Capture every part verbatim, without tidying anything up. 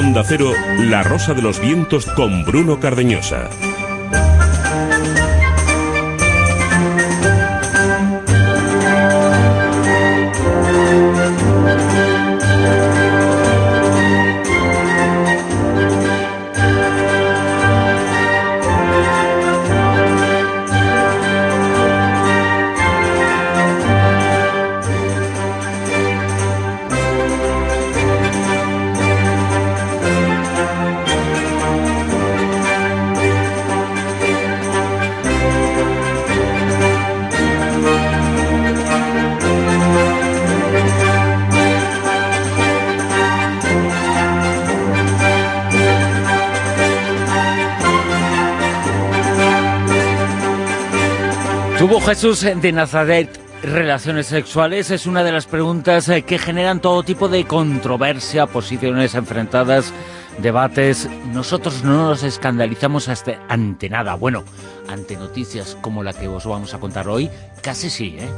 Onda Cero, La Rosa de los Vientos con Bruno Cardeñosa. ¿Tuvo Jesús de Nazaret relaciones sexuales? Es una de las preguntas que generan todo tipo de controversia, posiciones enfrentadas, debates. Nosotros no nos escandalizamos hasta ante nada. Bueno, ante noticias como la que os vamos a contar hoy, casi sí, ¿eh?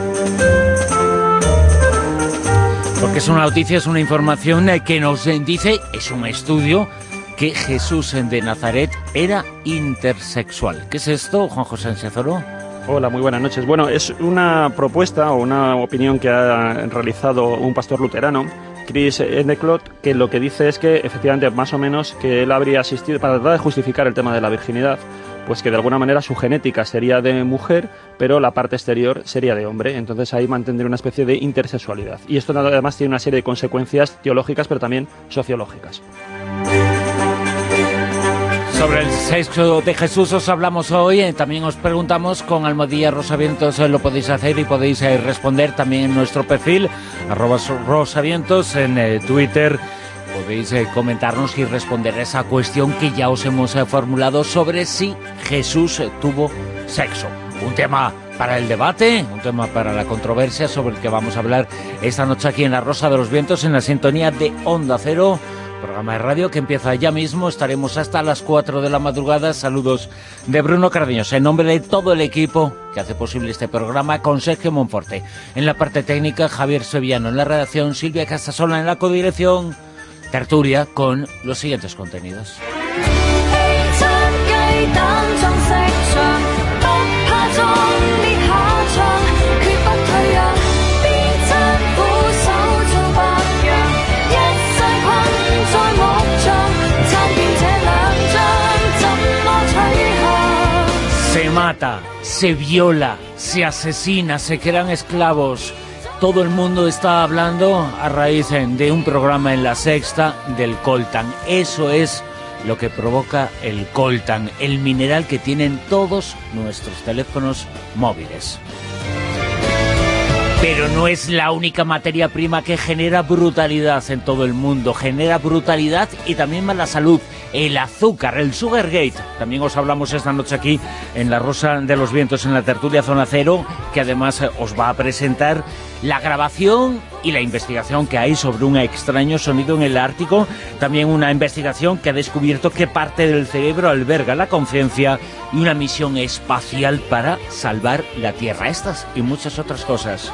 Porque es una noticia, es una información que nos dice, es un estudio, que Jesús de Nazaret era intersexual. ¿Qué es esto, Juan José Sánchez Oro? Hola, muy buenas noches. Bueno, es una propuesta o una opinión que ha realizado un pastor luterano, Chris Endecott, que lo que dice es que efectivamente más o menos que él habría asistido, para tratar de justificar el tema de la virginidad, pues que de alguna manera su genética sería de mujer, pero la parte exterior sería de hombre. Entonces ahí mantendría una especie de intersexualidad. Y esto además tiene una serie de consecuencias teológicas, pero también sociológicas. Sobre el sexo de Jesús os hablamos hoy, eh, también os preguntamos con Almohadilla Rosavientos, eh, lo podéis hacer y podéis eh, responder también en nuestro perfil, arroba Rosavientos en eh, Twitter. Podéis eh, comentarnos y responder a esa cuestión que ya os hemos eh, formulado sobre si Jesús eh, tuvo sexo. Un tema para el debate, un tema para la controversia sobre el que vamos a hablar esta noche aquí en La Rosa de los Vientos, en la sintonía de Onda Cero. Programa de radio que empieza ya mismo, estaremos hasta las cuatro de la madrugada. Saludos de Bruno Cardeñosa, en nombre de todo el equipo que hace posible este programa, con Sergio Monforte en la parte técnica, Javier Sevillano en la redacción, Silvia Casasola en la codirección, tertulia con los siguientes contenidos. Se mata, se viola, se asesina, se crean esclavos. Todo el mundo está hablando a raíz de un programa en La Sexta del coltan. Eso es lo que provoca el coltan, el mineral que tienen todos nuestros teléfonos móviles. Pero no es la única materia prima que genera brutalidad en todo el mundo. Genera brutalidad y también mala salud. El azúcar, el Sugargate. También os hablamos esta noche aquí en La Rosa de los Vientos, en la tertulia Zona Cero, que además os va a presentar la grabación y la investigación que hay sobre un extraño sonido en el Ártico. También una investigación que ha descubierto qué parte del cerebro alberga la conciencia y una misión espacial para salvar la Tierra. Estas y muchas otras cosas.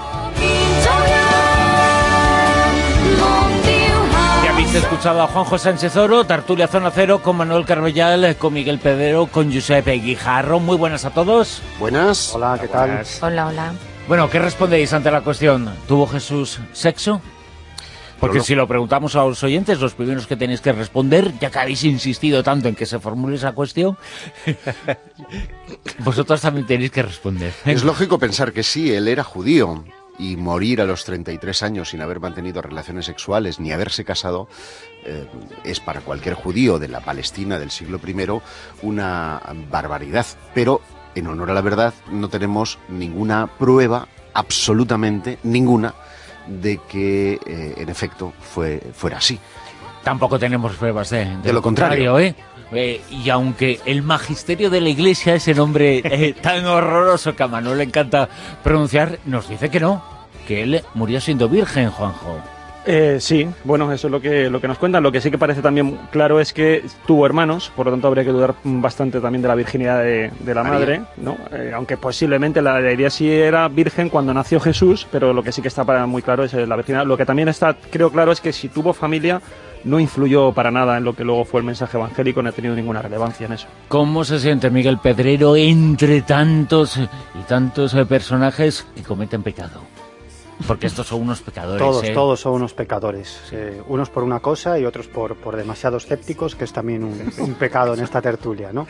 Ya habéis escuchado a Juanjo Sánchez Oro, tertulia Zona Cero, con Manuel Carbellal, con Miguel Pedrero, con Giuseppe Guijarro. Muy buenas a todos. Buenas. Hola, ¿qué tal? Buenas. Hola, hola. Bueno, ¿qué respondéis ante la cuestión? ¿Tuvo Jesús sexo? Porque no. Si lo preguntamos a los oyentes, los primeros que tenéis que responder, ya que habéis insistido tanto en que se formule esa cuestión, vosotros también tenéis que responder. Es lógico pensar que sí, él era judío, y morir a los treinta y tres años sin haber mantenido relaciones sexuales ni haberse casado eh, es para cualquier judío de la Palestina del siglo primero una barbaridad. Pero, en honor a la verdad, no tenemos ninguna prueba, absolutamente ninguna, de que, eh, en efecto, fue, fuera así. Tampoco tenemos pruebas de, de, de lo contrario, contrario, ¿eh? Eh, y aunque el magisterio de la Iglesia, ese nombre eh, tan horroroso que a Manuel le encanta pronunciar, nos dice que no, que él murió siendo virgen, Juanjo. Eh, sí, bueno, eso es lo que, lo que nos cuentan. Lo que sí que parece también claro es que tuvo hermanos, por lo tanto habría que dudar bastante también de la virginidad de, de la María. madre, ¿no? Eh, aunque posiblemente la, la idea sí era virgen cuando nació Jesús, pero lo que sí que está para muy claro es la virginidad. Lo que también está, creo claro, es que si tuvo familia, no influyó para nada en lo que luego fue el mensaje evangélico, no ha tenido ninguna relevancia en eso. ¿Cómo se siente Miguel Pedrero entre tantos y tantos eh, personajes que cometen pecado? Porque estos son unos pecadores. Todos, ¿eh? todos son unos pecadores. Eh, unos por una cosa y otros por, por demasiado escépticos, que es también un, un pecado en esta tertulia, ¿no?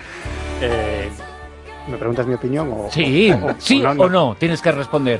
Eh, ¿Me preguntas mi opinión? O, sí, o, o, sí o, no, o no, tienes que responder.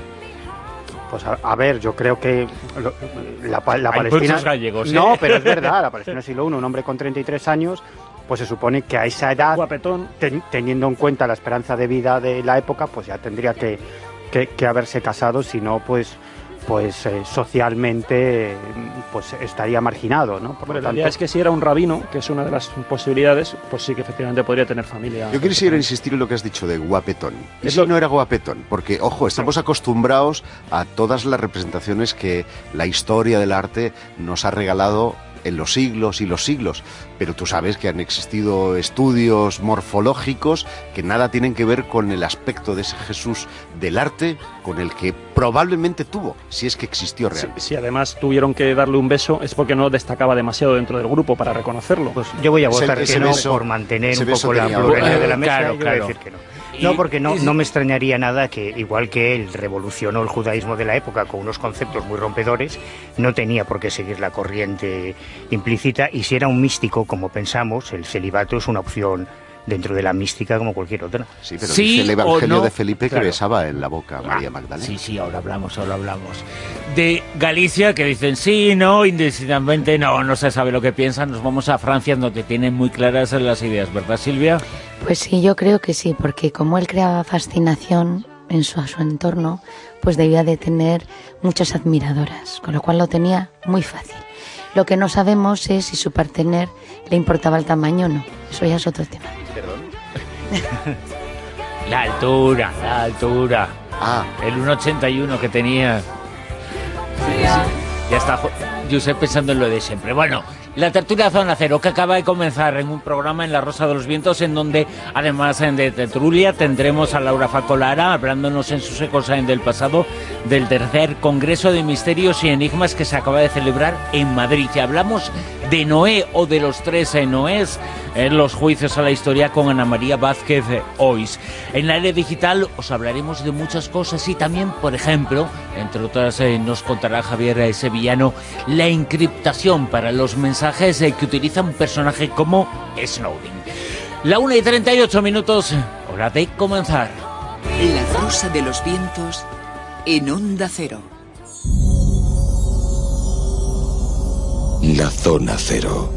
Pues a, a ver, yo creo que lo, la, la Hay Palestina... muchos gallegos, ¿eh? No, pero es verdad, la Palestina del siglo primero, un hombre con treinta y tres años, pues se supone que a esa edad, ten, teniendo en cuenta la esperanza de vida de la época, pues ya tendría que, que, que haberse casado, si no, pues... pues eh, socialmente pues estaría marginado, ¿no? Por bueno, lo la tanto... idea es que si era un rabino, que es una de las posibilidades, pues sí que efectivamente podría tener familia. Yo quisiera insistir en lo que has dicho de guapetón. ¿Y si lo... no era guapetón? Porque, ojo, estamos acostumbrados a todas las representaciones que la historia del arte nos ha regalado en los siglos y los siglos, pero tú sabes que han existido estudios morfológicos que nada tienen que ver con el aspecto de ese Jesús del arte con el que probablemente tuvo, si es que existió realmente. Si, si además tuvieron que darle un beso es porque no destacaba demasiado dentro del grupo para reconocerlo. Pues yo voy a votar ese, que ese no beso, por mantener un poco tenía la pluralidad algo. de la mesa. Claro, yo claro. voy a decir que no. No, porque no, no me extrañaría nada que, igual que él revolucionó el judaísmo de la época con unos conceptos muy rompedores, no tenía por qué seguir la corriente implícita, y si era un místico, como pensamos, el celibato es una opción dentro de la mística como cualquier otra. Sí, pero sí dice el Evangelio no, de Felipe que claro. besaba en la boca a María Magdalena. Sí, sí, ahora hablamos, ahora hablamos. De Galicia, que dicen sí, no, indecididamente no, no se sabe lo que piensan. Nos vamos a Francia, donde tienen muy claras las ideas, ¿verdad, Silvia? Pues sí, yo creo que sí, porque como él creaba fascinación en su, a su entorno, pues debía de tener muchas admiradoras, con lo cual lo tenía muy fácil. Lo que no sabemos es si su partener le importaba el tamaño o no. Eso ya es otro tema. La altura, la altura. Ah, El uno ochenta y uno que tenía. Ya está Josep pensando en lo de siempre. Bueno, la tertulia Zona Cero, que acaba de comenzar en un programa en La Rosa de los Vientos, en donde, además de tertulia, tendremos a Laura Facolara hablándonos en sus ecos del pasado del tercer Congreso de Misterios y Enigmas que se acaba de celebrar en Madrid. Y hablamos de Noé, o de los tres Noés, en los juicios a la historia, con Ana María Vázquez Ois. En la era digital os hablaremos de muchas cosas, y también, por ejemplo, entre otras, eh, nos contará Javier eh, Sevillano, la encriptación para los mensajes eh, que utiliza un personaje como Snowden. La una y treinta y ocho minutos, hora de comenzar. La Rosa de los Vientos en Onda Cero. La Zona Cero.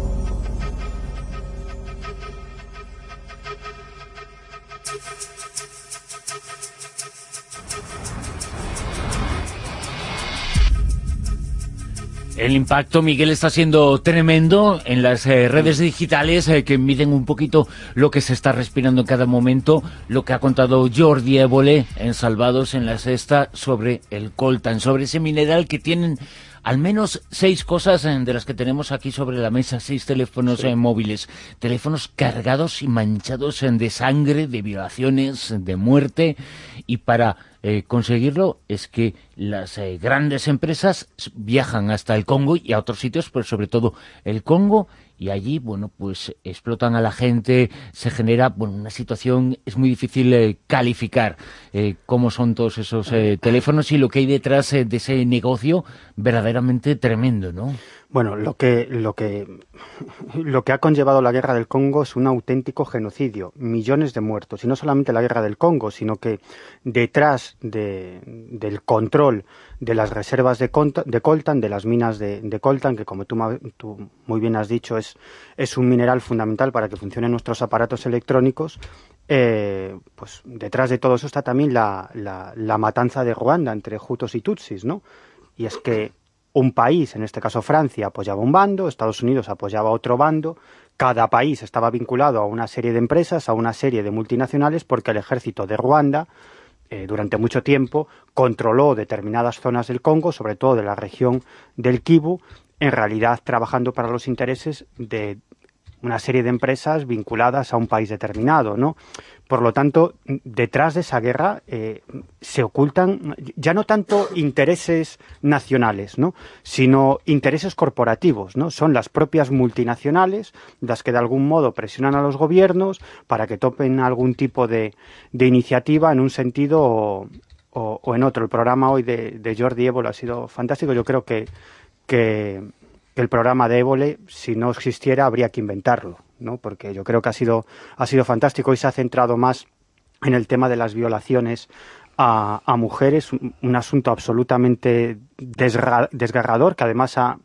El impacto, Miguel, está siendo tremendo en las eh, redes digitales eh, que miden un poquito lo que se está respirando en cada momento, lo que ha contado Jordi Évole en Salvados en la Sexta sobre el coltan, sobre ese mineral que tienen al menos seis cosas eh, de las que tenemos aquí sobre la mesa, seis teléfonos sí. eh, móviles, teléfonos cargados y manchados eh, de sangre, de violaciones, de muerte, y para Eh, conseguirlo es que las eh, grandes empresas viajan hasta el Congo y a otros sitios, pero sobre todo el Congo, y allí, bueno, pues explotan a la gente, se genera, bueno, una situación, es muy difícil eh, calificar eh, cómo son todos esos eh, teléfonos y lo que hay detrás eh, de ese negocio verdaderamente tremendo, ¿no? Bueno, lo que, lo que, lo que ha conllevado la guerra del Congo es un auténtico genocidio, millones de muertos, y no solamente la guerra del Congo, sino que detrás de, del control de las reservas de, conta, de coltan, de las minas de, de coltan, que como tú, tú muy bien has dicho, es, es un mineral fundamental para que funcionen nuestros aparatos electrónicos, eh, pues detrás de todo eso está también la, la, la matanza de Ruanda entre Hutus y Tutsis, ¿no? Y es que un país, en este caso Francia, apoyaba un bando, Estados Unidos apoyaba otro bando, cada país estaba vinculado a una serie de empresas, a una serie de multinacionales, porque el ejército de Ruanda, eh, durante mucho tiempo, controló determinadas zonas del Congo, sobre todo de la región del Kivu, en realidad trabajando para los intereses de una serie de empresas vinculadas a un país determinado, ¿no? Por lo tanto, detrás de esa guerra eh, se ocultan ya no tanto intereses nacionales, ¿no?, sino intereses corporativos, ¿no? Son las propias multinacionales las que de algún modo presionan a los gobiernos para que tomen algún tipo de, de iniciativa en un sentido o, o, o en otro. El programa hoy de, de Jordi Évole ha sido fantástico. Yo creo que, que el programa de Évole, si no existiera, habría que inventarlo, ¿no? Porque yo creo que ha sido, ha sido fantástico y se ha centrado más en el tema de las violaciones a, a mujeres, un, un asunto absolutamente desgra, desgarrador, que además ha,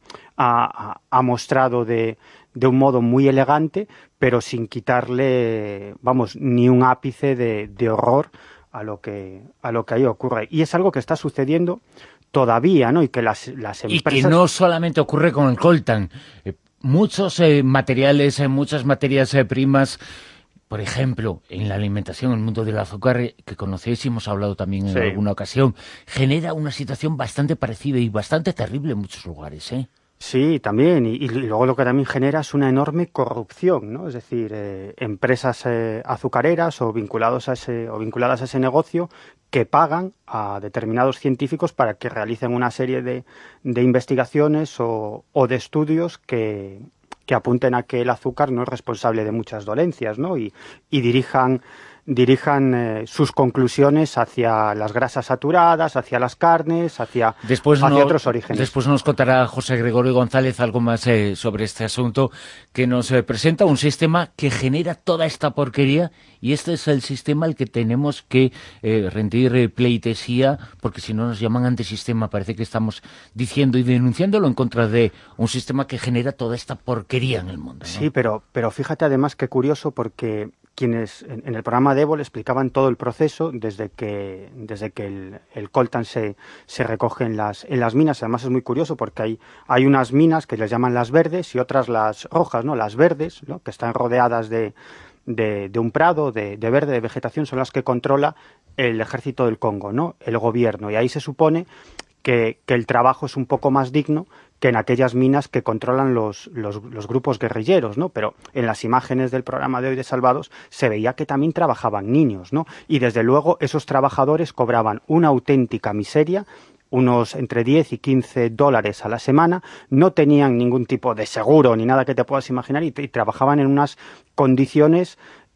ha, ha mostrado de, de un modo muy elegante, pero sin quitarle, vamos, ni un ápice de, de horror a lo que a lo que ahí ocurre. Y es algo que está sucediendo todavía, ¿no? Y que las, las empresas... Y que no solamente ocurre con el coltan. Eh, muchos eh, materiales, eh, muchas materias eh, primas, por ejemplo, en la alimentación, en el mundo del azúcar, eh, que conocéis y hemos hablado también en sí. alguna ocasión, genera una situación bastante parecida y bastante terrible en muchos lugares, ¿eh? Sí, también, y, y luego lo que también genera es una enorme corrupción, ¿no? Es decir, eh, empresas eh, azucareras o vinculados a ese o vinculadas a ese negocio que pagan a determinados científicos para que realicen una serie de, de investigaciones o, o de estudios que, que apunten a que el azúcar no es responsable de muchas dolencias, ¿no? Y, y dirijan dirijan eh, sus conclusiones hacia las grasas saturadas, hacia las carnes, hacia, después hacia no, otros orígenes. Después nos contará José Gregorio González algo más eh, sobre este asunto, que nos eh, presenta un sistema que genera toda esta porquería, y este es el sistema al que tenemos que eh, rendir eh, pleitesía, porque si no nos llaman antisistema. Parece que estamos diciendo y denunciándolo en contra de un sistema que genera toda esta porquería en el mundo, ¿no? Sí, pero, pero fíjate además qué curioso, porque quienes en, en el programa de Évole explicaban todo el proceso desde que desde que el, el coltan se, se recoge en las, en las minas. Además es muy curioso porque hay, hay unas minas que les llaman las verdes y otras las rojas, ¿no? Las verdes, ¿no?, que están rodeadas de, de, de un prado de, de verde, de vegetación, son las que controla el ejército del Congo, ¿no?, el gobierno. Y ahí se supone que, que el trabajo es un poco más digno que en aquellas minas que controlan los, los, los grupos guerrilleros, ¿no? Pero en las imágenes del programa de hoy de Salvados se veía que también trabajaban niños, ¿no? Y desde luego esos trabajadores cobraban una auténtica miseria, unos entre diez y quince dólares a la semana, no tenían ningún tipo de seguro ni nada que te puedas imaginar, y, y trabajaban en unas condiciones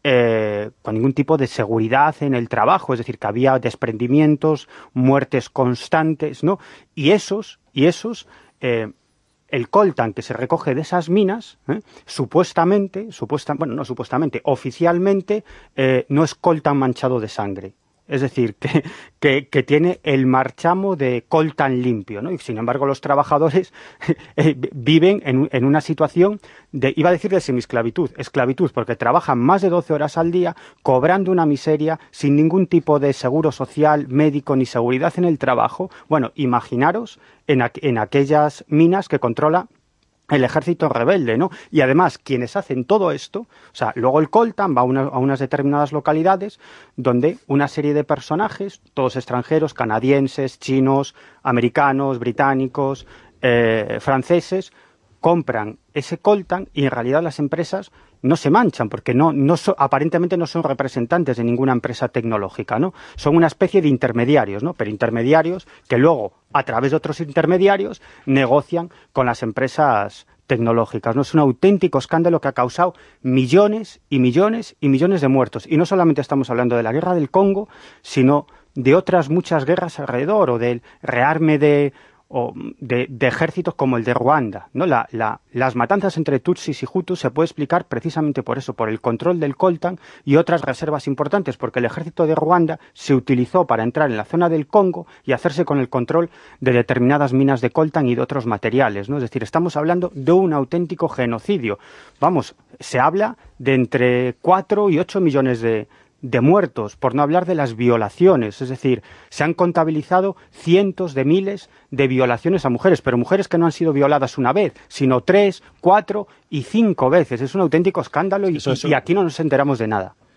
Eh, con ningún tipo de seguridad en el trabajo, es decir, que había desprendimientos, muertes constantes, ¿no? Y esos, y esos, eh, el coltan que se recoge de esas minas, ¿eh?, supuestamente, supuesta, bueno, no supuestamente, oficialmente, eh, no es coltan manchado de sangre. Es decir, que, que, que tiene el marchamo de coltan limpio, ¿no? Y sin embargo los trabajadores eh, viven en, en una situación de, iba a decir de semiesclavitud, esclavitud, porque trabajan más de doce horas al día, cobrando una miseria, sin ningún tipo de seguro social, médico, ni seguridad en el trabajo. Bueno, imaginaros en, a, en aquellas minas que controla el ejército rebelde, ¿no? Y además, quienes hacen todo esto, o sea, luego el coltan va a, una, a unas determinadas localidades donde una serie de personajes, todos extranjeros, canadienses, chinos, americanos, británicos, eh, franceses, compran ese coltan y en realidad las empresas no se manchan porque no, no so, aparentemente no son representantes de ninguna empresa tecnológica, ¿no? Son una especie de intermediarios, ¿no? Pero intermediarios que luego, a través de otros intermediarios, negocian con las empresas tecnológicas, ¿no? Es un auténtico escándalo que ha causado millones y millones y millones de muertos. Y no solamente estamos hablando de la guerra del Congo, sino de otras muchas guerras alrededor, o del rearme de... o de, de ejércitos como el de Ruanda, ¿no? La, la, las matanzas entre Tutsis y Hutus se puede explicar precisamente por eso, por el control del coltan y otras reservas importantes, porque el ejército de Ruanda se utilizó para entrar en la zona del Congo y hacerse con el control de determinadas minas de coltan y de otros materiales, ¿no? Es decir, estamos hablando de un auténtico genocidio. Vamos, se habla de entre cuatro y ocho millones de de muertos, por no hablar de las violaciones. Es decir, se han contabilizado cientos de miles de violaciones a mujeres, pero mujeres que no han sido violadas una vez, sino tres, cuatro y cinco veces. Es un auténtico escándalo y, y, y aquí no nos enteramos de nada.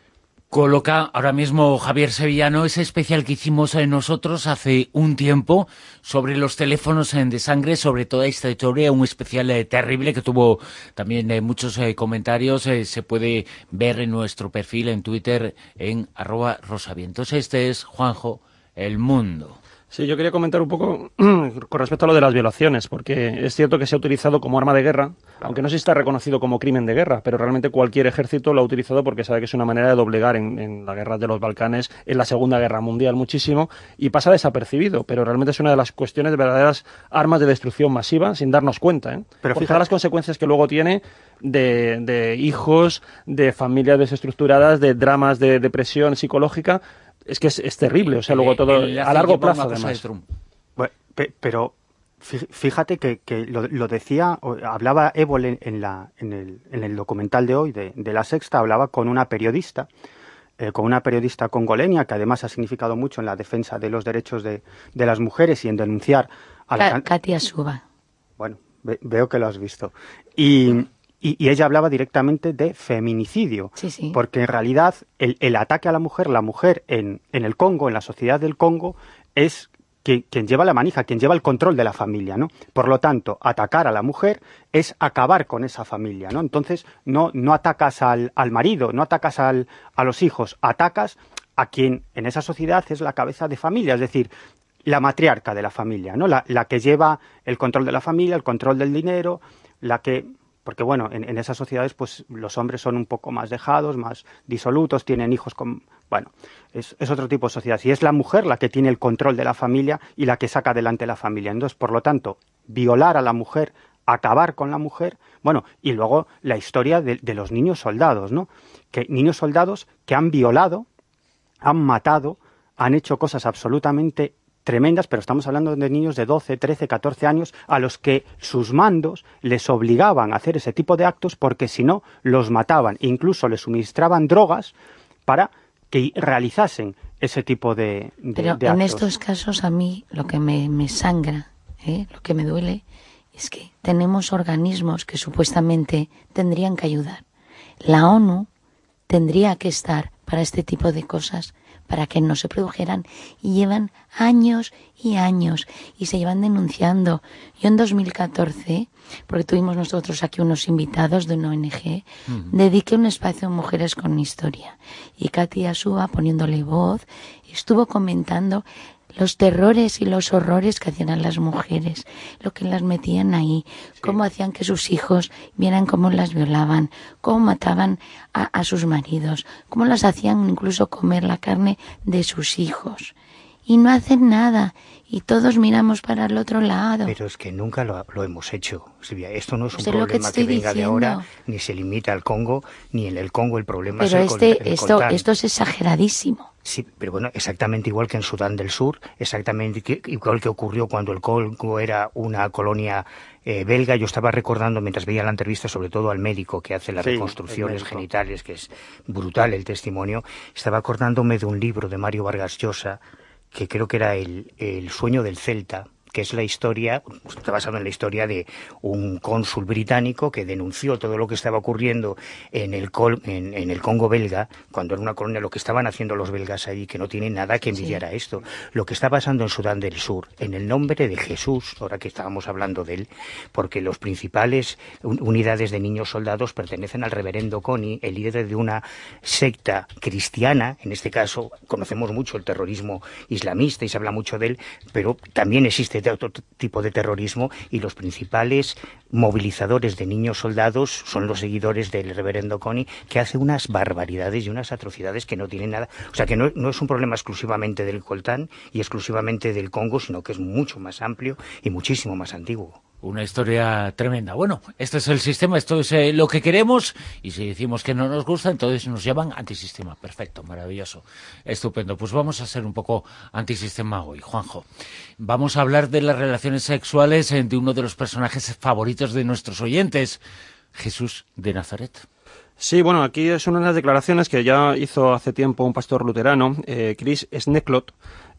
Coloca ahora mismo Javier Sevillano ese especial que hicimos eh, nosotros hace un tiempo sobre los teléfonos eh, de sangre, sobre toda esta historia, un especial eh, terrible que tuvo también eh, muchos eh, comentarios, eh, se puede ver en nuestro perfil en Twitter en arroba rosavientos. Este es Juanjo, El Mundo. Sí, yo quería comentar un poco con respecto a lo de las violaciones, porque es cierto que se ha utilizado como arma de guerra, aunque no se está reconocido como crimen de guerra, pero realmente cualquier ejército lo ha utilizado porque sabe que es una manera de doblegar en, en la guerra de los Balcanes, en la Segunda Guerra Mundial muchísimo, y pasa desapercibido, pero realmente es una de las cuestiones de verdaderas armas de destrucción masiva sin darnos cuenta, ¿eh? Pero fíjate las consecuencias que luego tiene de, de hijos, de familias desestructuradas, de dramas de depresión psicológica. Es que es, es terrible, o sea, luego todo a largo plazo, además. Bueno, pe, pero fíjate que, que lo, lo decía, hablaba Évole en, la, en, el, en el documental de hoy, de, de La Sexta, hablaba con una periodista, eh, con una periodista congoleña, que además ha significado mucho en la defensa de los derechos de, de las mujeres y en denunciar a la... Katia Suba. Bueno, ve, veo que lo has visto. Y... Y, y ella hablaba directamente de feminicidio, sí, sí. Porque en realidad el, el ataque a la mujer, la mujer en, en el Congo, en la sociedad del Congo, es quien, quien lleva la manija, quien lleva el control de la familia, ¿no? Por lo tanto, atacar a la mujer es acabar con esa familia, ¿no? Entonces, no, no atacas al, al marido, no atacas al, a los hijos, atacas a quien en esa sociedad es la cabeza de familia, es decir, la matriarca de la familia, ¿no? La, la que lleva el control de la familia, el control del dinero, la que... Porque, bueno, en, en esas sociedades, pues, los hombres son un poco más dejados, más disolutos, tienen hijos con... Bueno, es, es otro tipo de sociedad. Y es la mujer la que tiene el control de la familia y la que saca adelante la familia. Entonces, por lo tanto, violar a la mujer, acabar con la mujer... Bueno, y luego la historia de, de los niños soldados, ¿no? Que niños soldados que han violado, han matado, han hecho cosas absolutamente tremendas, pero estamos hablando de niños de doce, trece, catorce años a los que sus mandos les obligaban a hacer ese tipo de actos porque si no los mataban, incluso les suministraban drogas para que realizasen ese tipo de, de, pero de en actos. estos casos a mí lo que me, me sangra, ¿eh? Lo que me duele es que tenemos organismos que supuestamente tendrían que ayudar. La ONU tendría que estar para este tipo de cosas, para que no se produjeran, y llevan años y años y se llevan denunciando. Yo en dos mil catorce, porque tuvimos nosotros aquí unos invitados de una O N G, uh-huh. dediqué un espacio a Mujeres con Historia y Katia Suba, poniéndole voz, estuvo comentando los terrores y los horrores que hacían a las mujeres, lo que las metían ahí, sí. Cómo hacían que sus hijos vieran cómo las violaban, cómo mataban a, a sus maridos, cómo las hacían incluso comer la carne de sus hijos. Y no hacen nada, y todos miramos para el otro lado. Pero es que nunca lo, lo hemos hecho, Silvia. Esto no es un pues problema es que, que venga diciendo. de ahora, ni se limita al Congo, ni en el Congo el problema pero es el, este, el esto, coltán. esto es exageradísimo. Sí, pero bueno, exactamente igual que en Sudán del Sur, exactamente que, igual que ocurrió cuando el Congo era una colonia eh, belga. Yo estaba recordando, mientras veía la entrevista, sobre todo al médico que hace las sí, reconstrucciones genitales, que es brutal el testimonio, estaba acordándome de un libro de Mario Vargas Llosa, que creo que era el, el sueño del Celta, que es la historia, está basado en la historia de un cónsul británico que denunció todo lo que estaba ocurriendo en el, Col, en, en el Congo belga, cuando era una colonia, lo que estaban haciendo los belgas ahí, que no tiene nada que envidiar sí. a esto. Lo que está pasando en Sudán del Sur, en el nombre de Jesús, ahora que estábamos hablando de él, porque los principales unidades de niños soldados pertenecen al reverendo Kony, el líder de una secta cristiana, en este caso conocemos mucho el terrorismo islamista y se habla mucho de él, pero también existe de otro tipo de terrorismo, y los principales movilizadores de niños soldados son los seguidores del reverendo Kony, que hace unas barbaridades y unas atrocidades que no tienen nada. O sea, que no, no es un problema exclusivamente del coltán y exclusivamente del Congo, sino que es mucho más amplio y muchísimo más antiguo. Una historia tremenda. Bueno, este es el sistema, esto es eh, lo que queremos, y si decimos que no nos gusta, entonces nos llaman antisistema. Perfecto, maravilloso, estupendo. Pues vamos a ser un poco antisistema hoy, Juanjo. Vamos a hablar de las relaciones sexuales de uno de los personajes favoritos de nuestros oyentes, Jesús de Nazaret. Sí, bueno, aquí es una de las declaraciones que ya hizo hace tiempo un pastor luterano, eh, Chris Snecklot,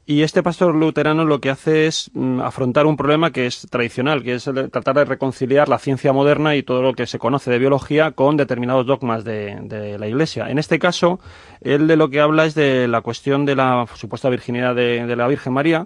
Y este pastor luterano lo que hace es mm, afrontar un problema que es tradicional, que es el de tratar de reconciliar la ciencia moderna y todo lo que se conoce de biología con determinados dogmas de, de la Iglesia. En este caso, él de lo que habla es de la cuestión de la supuesta virginidad de, de la Virgen María,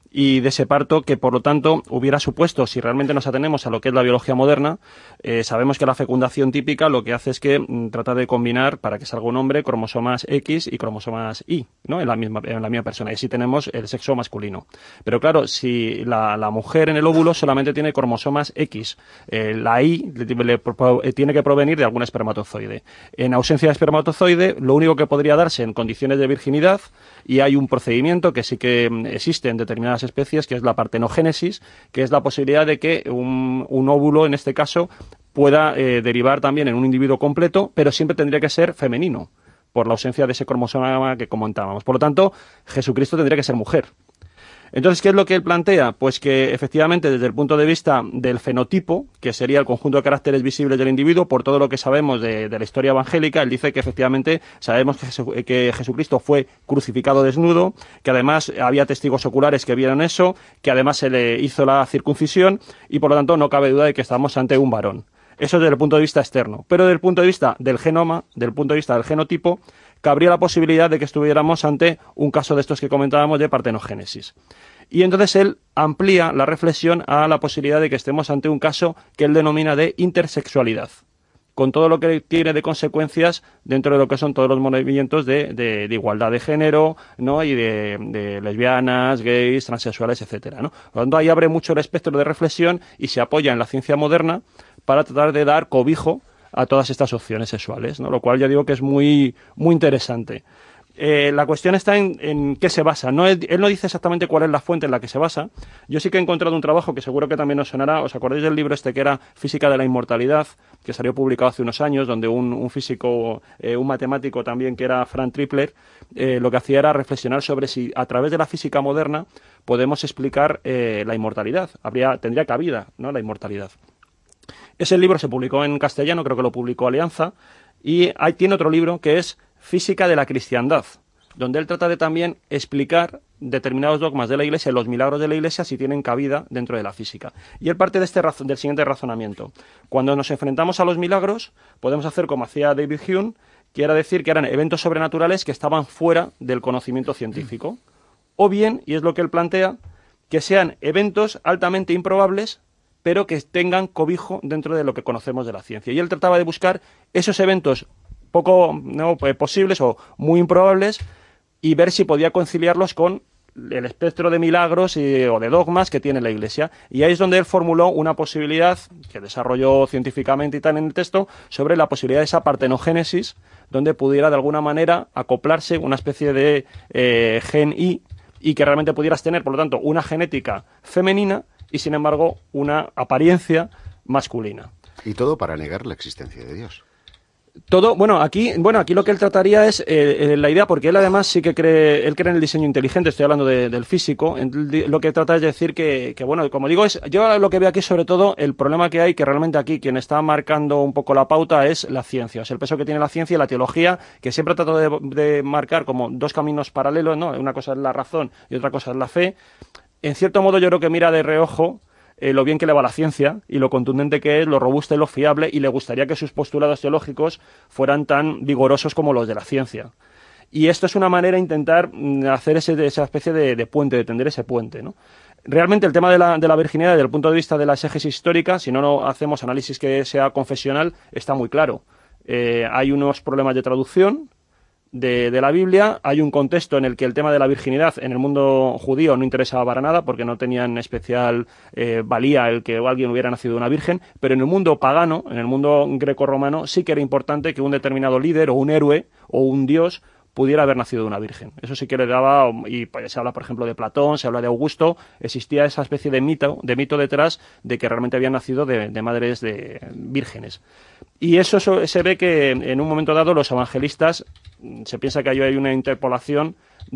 y de ese parto que, por lo tanto, hubiera supuesto, si realmente nos atenemos a lo que es la biología moderna, eh, sabemos que la fecundación típica lo que hace es que mm, trata de combinar, para que salga un hombre, cromosomas X y cromosomas Y, ¿no? En la misma, en la misma persona. Y así tenemos el sexo masculino. Pero claro, si la, la mujer en el óvulo solamente tiene cromosomas X, eh, la Y le, le, le, tiene que provenir de algún espermatozoide. En ausencia de espermatozoide, lo único que podría darse en condiciones de virginidad, y hay un procedimiento que sí que mm, existe en determinadas especies, que es la partenogénesis, que es la posibilidad de que un, un óvulo, en este caso, pueda eh, derivar también en un individuo completo, pero siempre tendría que ser femenino, por la ausencia de ese cromosoma que comentábamos. Por lo tanto, Jesucristo tendría que ser mujer. Entonces, ¿qué es lo que él plantea? Pues que, efectivamente, desde el punto de vista del fenotipo, que sería el conjunto de caracteres visibles del individuo, por todo lo que sabemos de, de la historia evangélica, él dice que, efectivamente, sabemos que, Jesu, que Jesucristo fue crucificado desnudo, que además había testigos oculares que vieron eso, que además se le hizo la circuncisión, y por lo tanto no cabe duda de que estamos ante un varón. Eso desde el punto de vista externo. Pero desde el punto de vista del genoma, del punto de vista del genotipo, cabría la posibilidad de que estuviéramos ante un caso de estos que comentábamos de partenogénesis. Y entonces él amplía la reflexión a la posibilidad de que estemos ante un caso que él denomina de intersexualidad, con todo lo que tiene de consecuencias dentro de lo que son todos los movimientos de, de, de igualdad de género, ¿no? Y de, de lesbianas, gays, transexuales, etcétera, ¿no? Por lo tanto, ahí abre mucho el espectro de reflexión y se apoya en la ciencia moderna para tratar de dar cobijo a todas estas opciones sexuales, ¿no? Lo cual ya digo que es muy, muy interesante. Eh, la cuestión está en, en qué se basa. No, él, él no dice exactamente cuál es la fuente en la que se basa. Yo sí que he encontrado un trabajo que seguro que también os sonará. ¿Os acordáis del libro este que era Física de la Inmortalidad? Que salió publicado hace unos años, donde un, un físico, eh, un matemático también, que era Frank Tripler, eh, lo que hacía era reflexionar sobre si a través de la física moderna podemos explicar eh, la inmortalidad. Habría, tendría cabida, ¿no?, la inmortalidad. Ese libro se publicó en castellano, creo que lo publicó Alianza, y ahí tiene otro libro que es Física de la Cristiandad, donde él trata de también explicar determinados dogmas de la Iglesia, los milagros de la Iglesia, si tienen cabida dentro de la física. Y él parte de este razon, del siguiente razonamiento. Cuando nos enfrentamos a los milagros, podemos hacer como hacía David Hume, que era decir que eran eventos sobrenaturales que estaban fuera del conocimiento científico. O bien, y es lo que él plantea, que sean eventos altamente improbables, pero que tengan cobijo dentro de lo que conocemos de la ciencia. Y él trataba de buscar esos eventos poco no, posibles o muy improbables y ver si podía conciliarlos con el espectro de milagros y, o de dogmas que tiene la Iglesia. Y ahí es donde él formuló una posibilidad, que desarrolló científicamente y tal en el texto, sobre la posibilidad de esa partenogénesis, donde pudiera de alguna manera acoplarse una especie de eh, gen Y, y que realmente pudieras tener, por lo tanto, una genética femenina y, sin embargo, una apariencia masculina. Y todo para negar la existencia de Dios. Todo, bueno, aquí, bueno, aquí lo que él trataría es eh, la idea, porque él además sí que cree, él cree en el diseño inteligente, estoy hablando de, del físico, él, lo que trata es decir que, que, bueno, como digo, es, yo lo que veo aquí sobre todo, el problema que hay, que realmente aquí quien está marcando un poco la pauta es la ciencia, o sea, el peso que tiene la ciencia y la teología, que siempre trato de, de marcar como dos caminos paralelos, ¿no? Una cosa es la razón y otra cosa es la fe. En cierto modo yo creo que mira de reojo Eh, lo bien que le va la ciencia y lo contundente que es, lo robusta y lo fiable, y le gustaría que sus postulados teológicos fueran tan vigorosos como los de la ciencia. Y esto es una manera de intentar hacer ese, esa especie de, de puente, de tender ese puente, ¿no? Realmente el tema de la, de la virginidad, desde el punto de vista de la exégesis histórica, si no, no hacemos análisis que sea confesional, está muy claro. Eh, hay unos problemas de traducción De, de la Biblia, hay un contexto en el que el tema de la virginidad en el mundo judío no interesaba para nada porque no tenían especial eh, valía el que alguien hubiera nacido de una virgen, pero en el mundo pagano, en el mundo grecorromano, sí que era importante que un determinado líder o un héroe o un dios pudiera haber nacido de una virgen. Eso sí que le daba, y pues, se habla por ejemplo de Platón, se habla de Augusto, existía esa especie de mito, de mito detrás de que realmente habían nacido de, de madres de vírgenes. Y eso se ve que en un momento dado los evangelistas, se piensa que hay una interpolación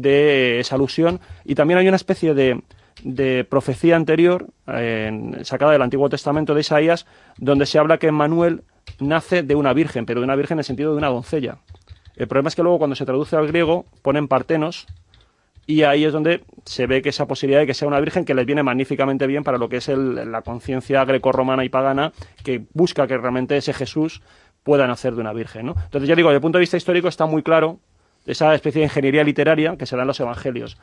de esa alusión, y también hay una especie de, de profecía anterior, eh, sacada del Antiguo Testamento de Isaías, donde se habla que Emmanuel nace de una virgen, pero de una virgen en el sentido de una doncella. El problema es que luego cuando se traduce al griego ponen partenos, y ahí es donde se ve que esa posibilidad de que sea una virgen que les viene magníficamente bien para lo que es el, la conciencia grecorromana y pagana, que busca que realmente ese Jesús pueda nacer de una virgen, ¿no? Entonces, ya digo, desde el punto de vista histórico está muy claro esa especie de ingeniería literaria que se da en los evangelios.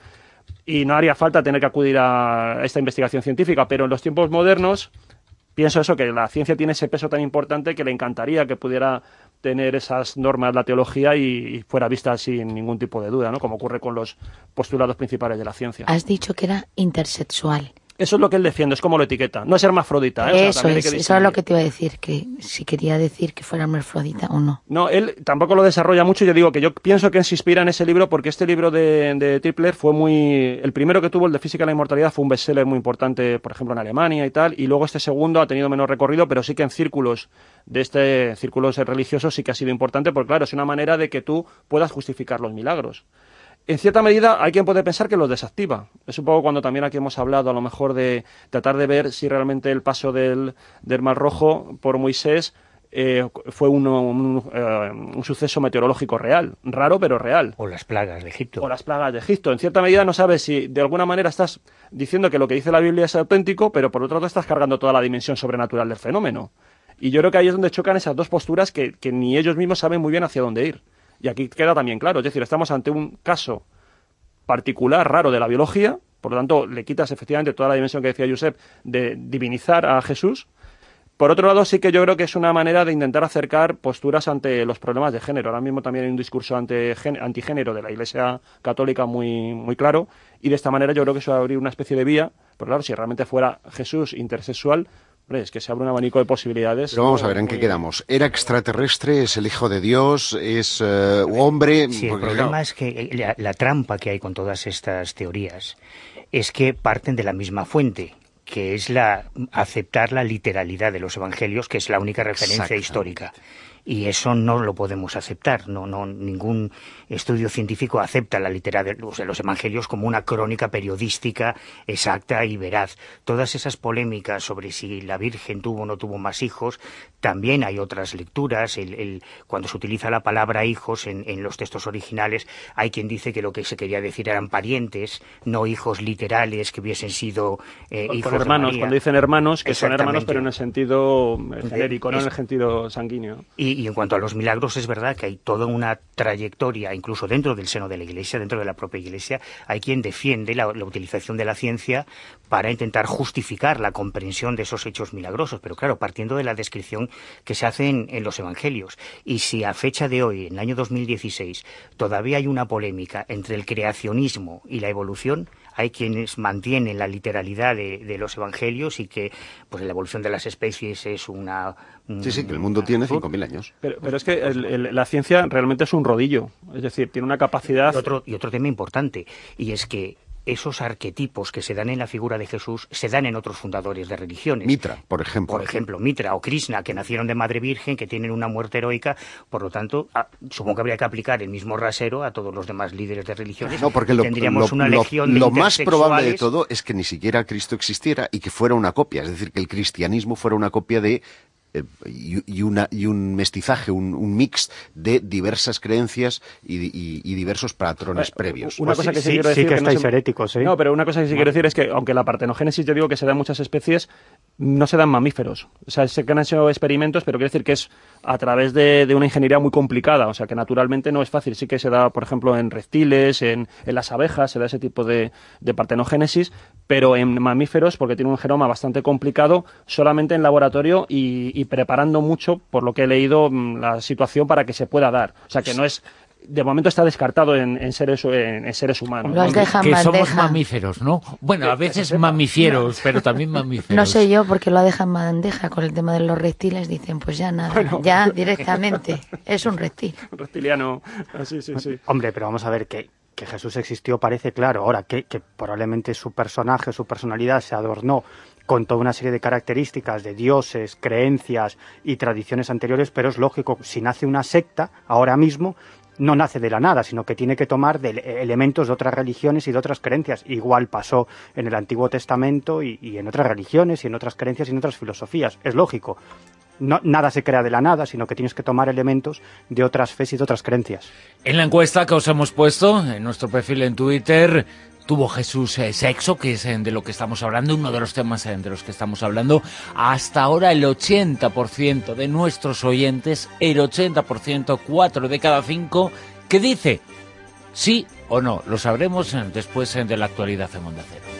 Y no haría falta tener que acudir a esta investigación científica, pero en los tiempos modernos pienso eso, que la ciencia tiene ese peso tan importante que le encantaría que pudiera tener esas normas la teología y, y fuera vista sin ningún tipo de duda, ¿no? Como ocurre con los postulados principales de la ciencia. Has dicho que era intersexual. Eso es lo que él defiende, es como lo etiqueta. No es hermafrodita, ¿eh? Eso o sea, es, eso es lo que te iba a decir, que si quería decir que fuera hermafrodita o no. No, él tampoco lo desarrolla mucho. Yo digo que yo pienso que se inspira en ese libro porque este libro de, de Tripler fue muy... El primero que tuvo, el de Física de la Inmortalidad, fue un bestseller muy importante, por ejemplo, en Alemania y tal. Y luego este segundo ha tenido menos recorrido, pero sí que en círculos de este círculos religiosos sí que ha sido importante, porque claro, es una manera de que tú puedas justificar los milagros. En cierta medida hay quien puede pensar que los desactiva. Es un poco cuando también aquí hemos hablado a lo mejor de tratar de ver si realmente el paso del, del Mar Rojo por Moisés eh, fue un, un, eh, un suceso meteorológico real, raro pero real. O las plagas de Egipto. O las plagas de Egipto. En cierta medida no sabes si de alguna manera estás diciendo que lo que dice la Biblia es auténtico, pero por otro lado estás cargando toda la dimensión sobrenatural del fenómeno. Y yo creo que ahí es donde chocan esas dos posturas que, que ni ellos mismos saben muy bien hacia dónde ir. Y aquí queda también claro, es decir, estamos ante un caso particular, raro de la biología, por lo tanto le quitas efectivamente toda la dimensión que decía Josep de divinizar a Jesús. Por otro lado, sí que yo creo que es una manera de intentar acercar posturas ante los problemas de género. Ahora mismo también hay un discurso ante, antigénero de la Iglesia Católica muy, muy claro, y de esta manera yo creo que eso va a abrir una especie de vía, pero claro, si realmente fuera Jesús intersexual, es que se abre un abanico de posibilidades. Pero vamos a ver, ¿en qué quedamos? ¿Era extraterrestre? ¿Es el hijo de Dios? ¿Es uh, hombre? Sí, el problema claro. es que la, la trampa que hay con todas estas teorías es que parten de la misma fuente, que es la aceptar la literalidad de los evangelios, que es la única referencia histórica. Y eso no lo podemos aceptar. No, no, ningún estudio científico acepta la literalidad de los, de los evangelios como una crónica periodística exacta y veraz. Todas esas polémicas sobre si la Virgen tuvo o no tuvo más hijos, también hay otras lecturas. El, el, cuando se utiliza la palabra hijos en, en los textos originales, hay quien dice que lo que se quería decir eran parientes, no hijos literales que hubiesen sido eh, por, hijos por hermanos, de María. Cuando dicen hermanos, que son hermanos, pero en el sentido genérico, no en el sentido sanguíneo. Y, y en cuanto a los milagros, es verdad que hay toda una trayectoria, incluso dentro del seno de la Iglesia, dentro de la propia Iglesia, hay quien defiende la, la utilización de la ciencia para intentar justificar la comprensión de esos hechos milagrosos, pero claro, partiendo de la descripción que se hace en, en los Evangelios. Y si a fecha de hoy, en el año dos mil dieciséis, todavía hay una polémica entre el creacionismo y la evolución, hay quienes mantienen la literalidad de, de los Evangelios y que pues la evolución de las especies es una... Sí, sí, que el mundo tiene cinco mil años. Pero, pero es que el, el, la ciencia realmente es un rodillo, es decir, tiene una capacidad... Y otro, y otro tema importante, y es que esos arquetipos que se dan en la figura de Jesús se dan en otros fundadores de religiones. Mitra, por ejemplo. Por ejemplo, Mitra o Krishna, que nacieron de madre virgen, que tienen una muerte heroica. Por lo tanto, a, supongo que habría que aplicar el mismo rasero a todos los demás líderes de religiones. No, porque lo, tendríamos lo, una lo, legión de lo más probable de todo es que ni siquiera Cristo existiera y que fuera una copia. Es decir, que el cristianismo fuera una copia de... Eh, y, y, una, y un mestizaje, un, un mix de diversas creencias y, y, y diversos patrones eh, previos. Una pues cosa sí, que sí, sí, quiero decir sí que, que estáis no se... heréticos, ¿eh? No, pero una cosa que sí quiero decir es que, aunque la partenogénesis, yo digo que se da en muchas especies, no se dan mamíferos. O sea, se han hecho experimentos, pero quiero decir que es a través de, de una ingeniería muy complicada. O sea, que naturalmente no es fácil. Sí que se da, por ejemplo, en reptiles, en, en las abejas, se da ese tipo de, de partenogénesis, pero en mamíferos, porque tiene un genoma bastante complicado, solamente en laboratorio y, y preparando mucho, por lo que he leído, la situación para que se pueda dar. O sea, que no es... De momento está descartado en, en, seres, en, en seres humanos. Lo has dejado que en somos bandeja. mamíferos, ¿no? Bueno, a veces mamifieros, pero también mamíferos. No sé yo, porque lo ha dejado en bandeja con el tema de los reptiles. Dicen, pues ya nada, bueno. ya directamente. Es un reptil. Un reptiliano. Sí, sí, sí. Hombre, pero vamos a ver que, que Jesús existió, parece claro. Ahora, que, que probablemente su personaje, su personalidad se adornó con toda una serie de características de dioses, creencias y tradiciones anteriores, pero es lógico, si nace una secta ahora mismo, no nace de la nada, sino que tiene que tomar de elementos de otras religiones y de otras creencias. Igual pasó en el Antiguo Testamento y, y en otras religiones y en otras creencias y en otras filosofías. Es lógico. no, nada se crea de la nada, sino que tienes que tomar elementos de otras fes y de otras creencias. En la encuesta que os hemos puesto en nuestro perfil en Twitter, ¿tuvo Jesús eh, sexo? Que es eh, de lo que estamos hablando, uno de los temas eh, de los que estamos hablando. Hasta ahora el ochenta por ciento de nuestros oyentes, el ochenta por ciento, cuatro de cada cinco, que dice sí o no. Lo sabremos eh, después eh, de la actualidad en Onda Cero.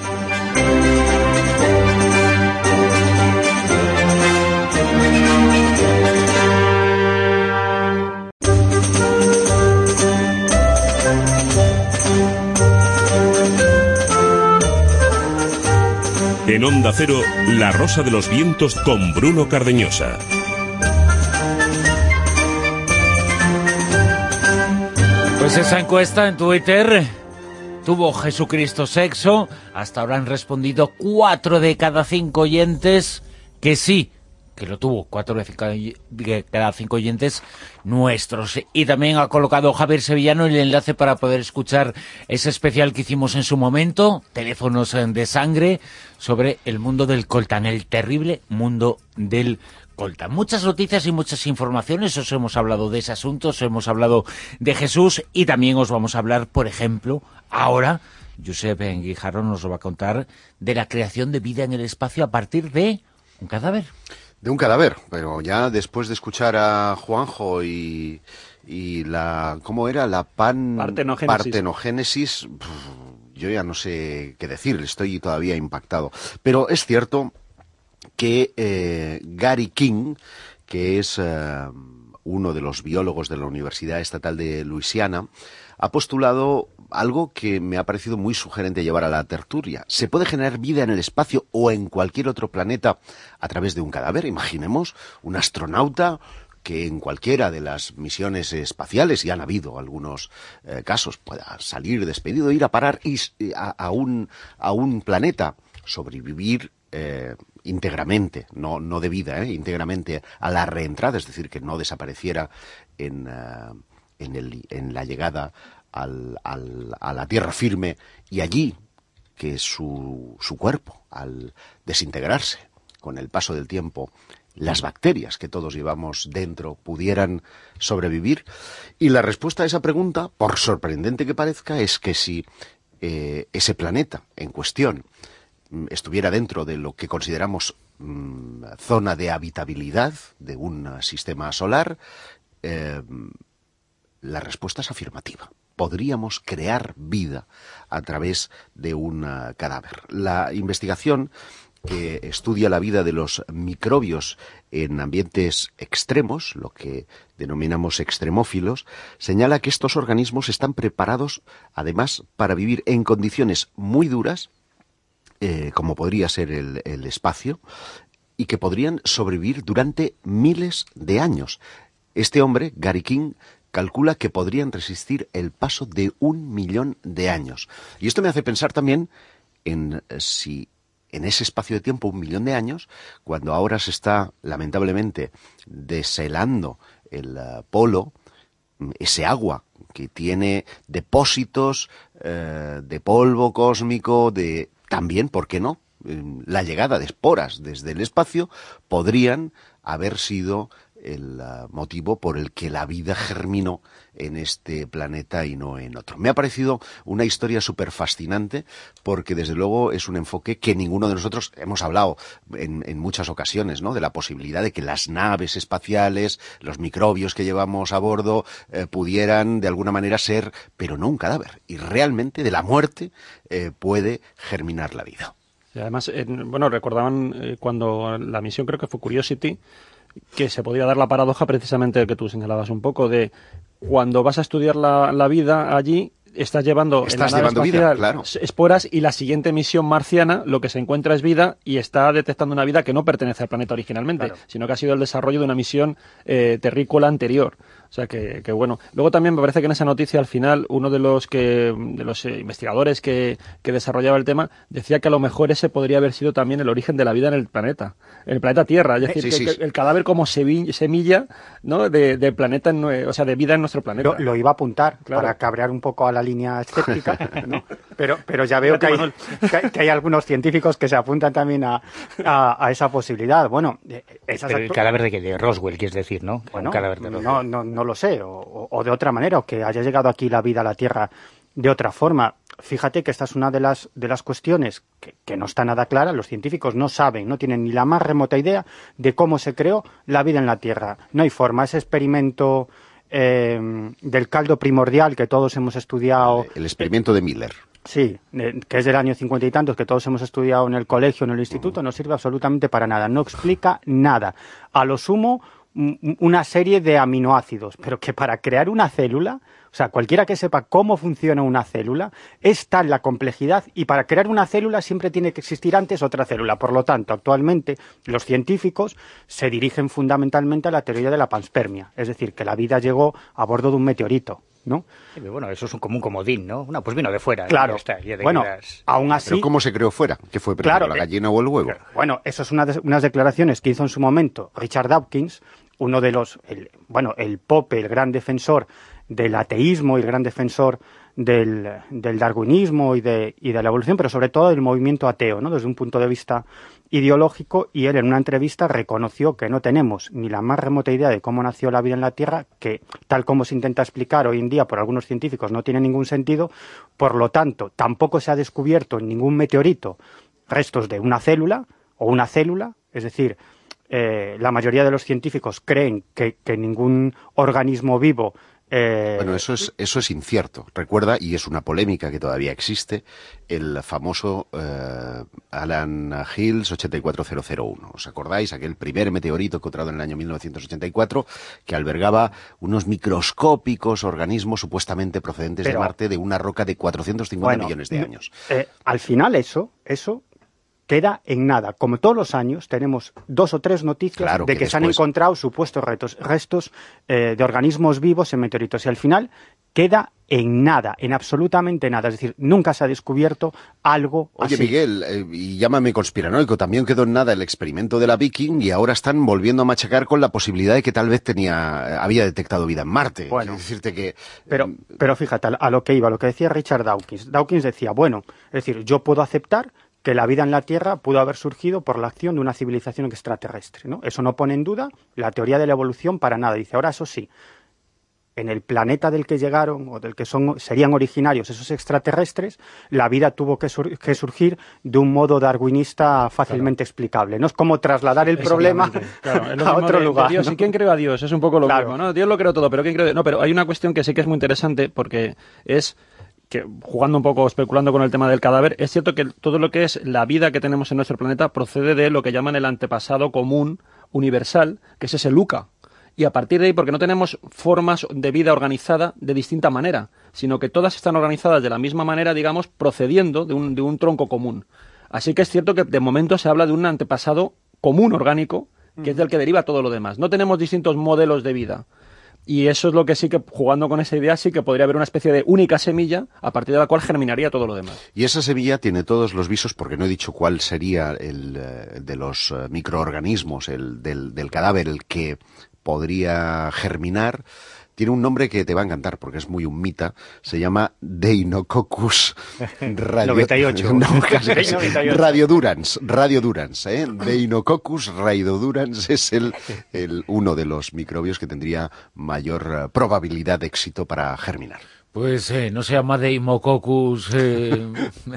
En Onda Cero, La Rosa de los Vientos con Bruno Cardeñosa. Pues esa encuesta en Twitter, ¿tuvo Jesucristo sexo? Hasta ahora han respondido cuatro de cada cinco oyentes que sí, que lo tuvo, cuatro de cada cinco oyentes nuestros. Y también ha colocado Javier Sevillano el enlace para poder escuchar ese especial que hicimos en su momento, Teléfonos de Sangre, sobre el mundo del coltán, el terrible mundo del coltán. Muchas noticias y muchas informaciones, os hemos hablado de ese asunto, os hemos hablado de Jesús y también os vamos a hablar, por ejemplo, ahora, Josep Guijarro nos lo va a contar, de la creación de vida en el espacio a partir de un cadáver. De un cadáver, pero ya después de escuchar a Juanjo y, y la... ¿cómo era? La pan... Partenogénesis. Partenogénesis, yo ya no sé qué decir, estoy todavía impactado. Pero es cierto que eh, Gary King, que es eh, uno de los biólogos de la Universidad Estatal de Luisiana, ha postulado algo que me ha parecido muy sugerente llevar a la tertulia. ¿Se puede generar vida en el espacio o en cualquier otro planeta a través de un cadáver? Imaginemos un astronauta que en cualquiera de las misiones espaciales, y han habido algunos eh, casos, pueda salir despedido, ir a parar y, a, a, un, a un planeta, sobrevivir eh, íntegramente, no, no de vida, eh, íntegramente a la reentrada, es decir, que no desapareciera en, uh, en, el, en la llegada Al, al, a la tierra firme, y allí que su, su cuerpo, al desintegrarse con el paso del tiempo, las bacterias que todos llevamos dentro pudieran sobrevivir. Y la respuesta a esa pregunta, por sorprendente que parezca, es que si eh, ese planeta en cuestión estuviera dentro de lo que consideramos mmm, zona de habitabilidad de un sistema solar, eh, la respuesta es afirmativa. Podríamos crear vida a través de un uh, cadáver. La investigación que estudia la vida de los microbios en ambientes extremos, lo que denominamos extremófilos, señala que estos organismos están preparados, además, para vivir en condiciones muy duras, eh, como podría ser el, el espacio, y que podrían sobrevivir durante miles de años. Este hombre, Gary King, calcula que podrían resistir el paso de un millón de años. Y esto me hace pensar también en si en ese espacio de tiempo, un millón de años, cuando ahora se está, lamentablemente, deshelando el uh, polo, ese agua que tiene depósitos uh, de polvo cósmico, de también, ¿por qué no?, la llegada de esporas desde el espacio, podrían haber sido el uh, motivo por el que la vida germinó en este planeta y no en otro. Me ha parecido una historia súper fascinante porque desde luego es un enfoque que ninguno de nosotros hemos hablado en, en muchas ocasiones, ¿no?, de la posibilidad de que las naves espaciales, los microbios que llevamos a bordo eh, pudieran de alguna manera ser, pero no un cadáver, y realmente de la muerte eh, puede germinar la vida. Y además, eh, bueno, recordaban eh, cuando la misión, creo que fue Curiosity, que se podía dar la paradoja precisamente del que tú señalabas un poco, de cuando vas a estudiar la, la vida allí, estás llevando, estás en la nave llevando espacial, vida, claro, esporas, y la siguiente misión marciana lo que se encuentra es vida, y está detectando una vida que no pertenece al planeta originalmente, claro, sino que ha sido el desarrollo de una misión eh, terrícola anterior. O sea que, que bueno. Luego también me parece que en esa noticia al final uno de los que de los eh, investigadores que, que desarrollaba el tema decía que a lo mejor ese podría haber sido también el origen de la vida en el planeta, en el planeta Tierra, es decir, sí, que, sí. que el cadáver como semilla, ¿no?, de, de planeta, en, o sea, de vida en nuestro planeta. Lo, lo iba a apuntar, claro, para cabrear un poco a la línea escéptica, ¿no? pero, pero ya veo que hay, que, que hay algunos científicos que se apuntan también a, a, a esa posibilidad. Bueno, esas pero el cadáver de, de Roswell, quieres decir, ¿no? Bueno, un cadáver de Roswell. No, no, no lo sé, o, o de otra manera, o que haya llegado aquí la vida a la Tierra de otra forma. Fíjate que esta es una de las, de las cuestiones que, que no está nada clara. Los científicos no saben, no tienen ni la más remota idea de cómo se creó la vida en la Tierra. No hay forma. Ese experimento eh, del caldo primordial que todos hemos estudiado... El experimento de Miller. Sí, que es del año cincuenta y tantos, que todos hemos estudiado en el colegio, en el instituto, no sirve absolutamente para nada. No explica nada. A lo sumo, una serie de aminoácidos, pero que para crear una célula... O sea, cualquiera que sepa cómo funciona una célula, es tal la complejidad, y para crear una célula siempre tiene que existir antes otra célula. Por lo tanto, actualmente los científicos se dirigen fundamentalmente a la teoría de la panspermia, es decir, que la vida llegó a bordo de un meteorito, ¿no? Sí, bueno, eso es un, como un comodín, ¿no? No, pues vino de fuera. Claro. Ya está, ya bueno, quedas... aún así... ¿Pero cómo se creó fuera? ¿Qué fue primero, claro, la gallina o el huevo? Bueno, eso es una de, unas declaraciones que hizo en su momento Richard Dawkins, uno de los... El, bueno, el Pope, el gran defensor del ateísmo y el gran defensor del, del darwinismo y de, y de la evolución, pero sobre todo del movimiento ateo, ¿no? Desde un punto de vista ideológico, y él en una entrevista reconoció que no tenemos ni la más remota idea de cómo nació la vida en la Tierra, que tal como se intenta explicar hoy en día por algunos científicos no tiene ningún sentido. Por lo tanto, tampoco se ha descubierto en ningún meteorito restos de una célula o una célula, es decir, eh, la mayoría de los científicos creen que, que ningún organismo vivo Eh... Bueno, eso es, eso es incierto. Recuerda, y es una polémica que todavía existe, el famoso eh, Alan Hills ochenta y cuatro mil uno. ¿Os acordáis? Aquel primer meteorito encontrado en el año mil novecientos ochenta y cuatro que albergaba unos microscópicos organismos supuestamente procedentes Pero, de Marte, de una roca de cuatrocientos cincuenta bueno, millones de años. Eh, al final eso, eso... queda en nada. Como todos los años, tenemos dos o tres noticias claro de que, que después... se han encontrado supuestos restos, restos eh, de organismos vivos en meteoritos, y al final queda en nada, en absolutamente nada. Es decir, nunca se ha descubierto algo Oye, así. Miguel, eh, y llámame conspiranoico, también quedó en nada el experimento de la Viking, y ahora están volviendo a machacar con la posibilidad de que tal vez tenía, había detectado vida en Marte. Bueno, Quiero decirte que... Pero, pero fíjate, a lo que iba, lo que decía Richard Dawkins. Dawkins decía, bueno, es decir, yo puedo aceptar que la vida en la Tierra pudo haber surgido por la acción de una civilización extraterrestre, ¿no? Eso no pone en duda la teoría de la evolución para nada. Dice, ahora eso sí, en el planeta del que llegaron o del que son serían originarios esos extraterrestres, la vida tuvo que, sur que surgir de un modo darwinista fácilmente claro. explicable. No es como trasladar el problema claro, es a otro de, lugar. De Dios, ¿no? ¿Y quién creó a Dios? Es un poco lo claro. mismo, ¿no? Dios lo creó todo, pero ¿quién creó? No, pero hay una cuestión que sí que es muy interesante, porque es que, jugando un poco, especulando con el tema del cadáver, es cierto que todo lo que es la vida que tenemos en nuestro planeta procede de lo que llaman el antepasado común universal, que es ese Luca. Y a partir de ahí, porque no tenemos formas de vida organizada de distinta manera, sino que todas están organizadas de la misma manera, digamos, procediendo de un, de un tronco común. Así que es cierto que de momento se habla de un antepasado común orgánico, que es del que deriva todo lo demás. No tenemos distintos modelos de vida. Y eso es lo que sí que, jugando con esa idea, sí que podría haber una especie de única semilla a partir de la cual germinaría todo lo demás. Y esa semilla tiene todos los visos, porque no he dicho cuál sería el eh, de los eh, microorganismos, el del, del cadáver, el que podría germinar. Tiene un nombre que te va a encantar porque es muy humita. Se llama Deinococcus radio... noventa y ocho. No, casi, casi. Radiodurans. Radiodurans, ¿eh? Deinococcus radiodurans es el, el uno de los microbios que tendría mayor probabilidad de éxito para germinar. Pues eh, no se llama Deinococcus, eh,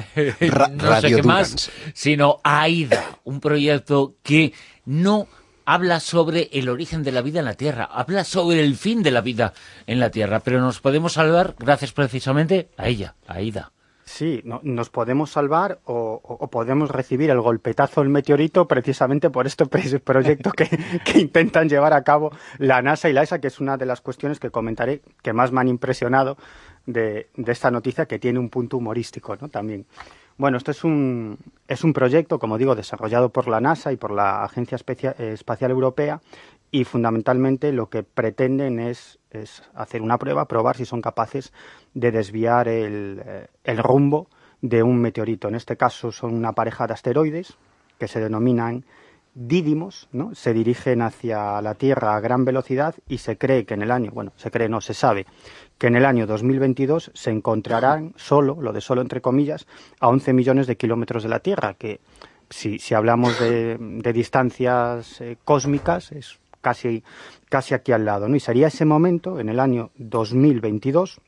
Ra no sé qué más, sino AIDA, un proyecto que no habla sobre el origen de la vida en la Tierra, habla sobre el fin de la vida en la Tierra, pero nos podemos salvar gracias precisamente a ella, a AIDA. Sí, no, nos podemos salvar o, o, o podemos recibir el golpetazo del meteorito precisamente por este proyecto que, que intentan llevar a cabo la NASA y la E S A, que es una de las cuestiones que comentaré que más me han impresionado de, de esta noticia, que tiene un punto humorístico, ¿no? También. Bueno, esto es un, es un proyecto, como digo, desarrollado por la NASA y por la Agencia Especia, eh, Espacial Europea, y fundamentalmente lo que pretenden es, es hacer una prueba, probar si son capaces de desviar el, eh, el rumbo de un meteorito. En este caso son una pareja de asteroides que se denominan Didymos, ¿no? Se dirigen hacia la Tierra a gran velocidad y se cree que en el año, bueno, se cree, no, se sabe, que en el año dos mil veintidós se encontrarán solo, lo de solo entre comillas, a once millones de kilómetros de la Tierra, que si, si hablamos de, de distancias eh, cósmicas es casi, casi aquí al lado, ¿no? Y sería ese momento, en el año dos mil veintidós,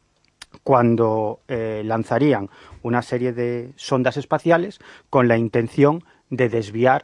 cuando eh, lanzarían una serie de sondas espaciales con la intención de desviar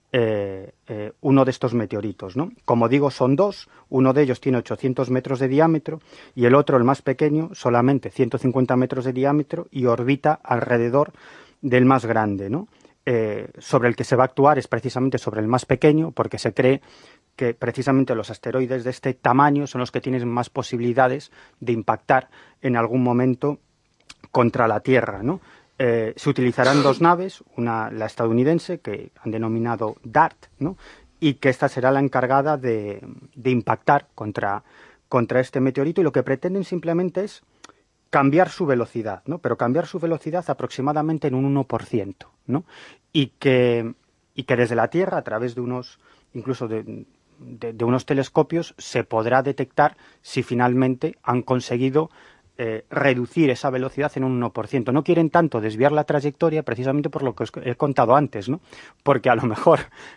eh, eh, uno de estos meteoritos, ¿no? Como digo, son dos, uno de ellos tiene ochocientos metros de diámetro y el otro, el más pequeño, solamente ciento cincuenta metros de diámetro y orbita alrededor del más grande, ¿no? Eh, sobre el que se va a actuar es precisamente sobre el más pequeño, porque se cree que precisamente los asteroides de este tamaño son los que tienen más posibilidades de impactar en algún momento contra la Tierra, ¿no? Eh, se utilizarán dos naves, una la estadounidense, que han denominado DART, ¿no? Y que esta será la encargada de, de impactar contra, contra este meteorito, y lo que pretenden simplemente es cambiar su velocidad, ¿no? Pero cambiar su velocidad aproximadamente en un uno por ciento, ¿no? Y que, y que desde la Tierra, a través de unos, incluso de, de, de unos telescopios, se podrá detectar si finalmente han conseguido eh, reducir esa velocidad en un uno por ciento. No quieren tanto desviar la trayectoria precisamente por lo que os he contado antes, ¿no? Porque a lo mejor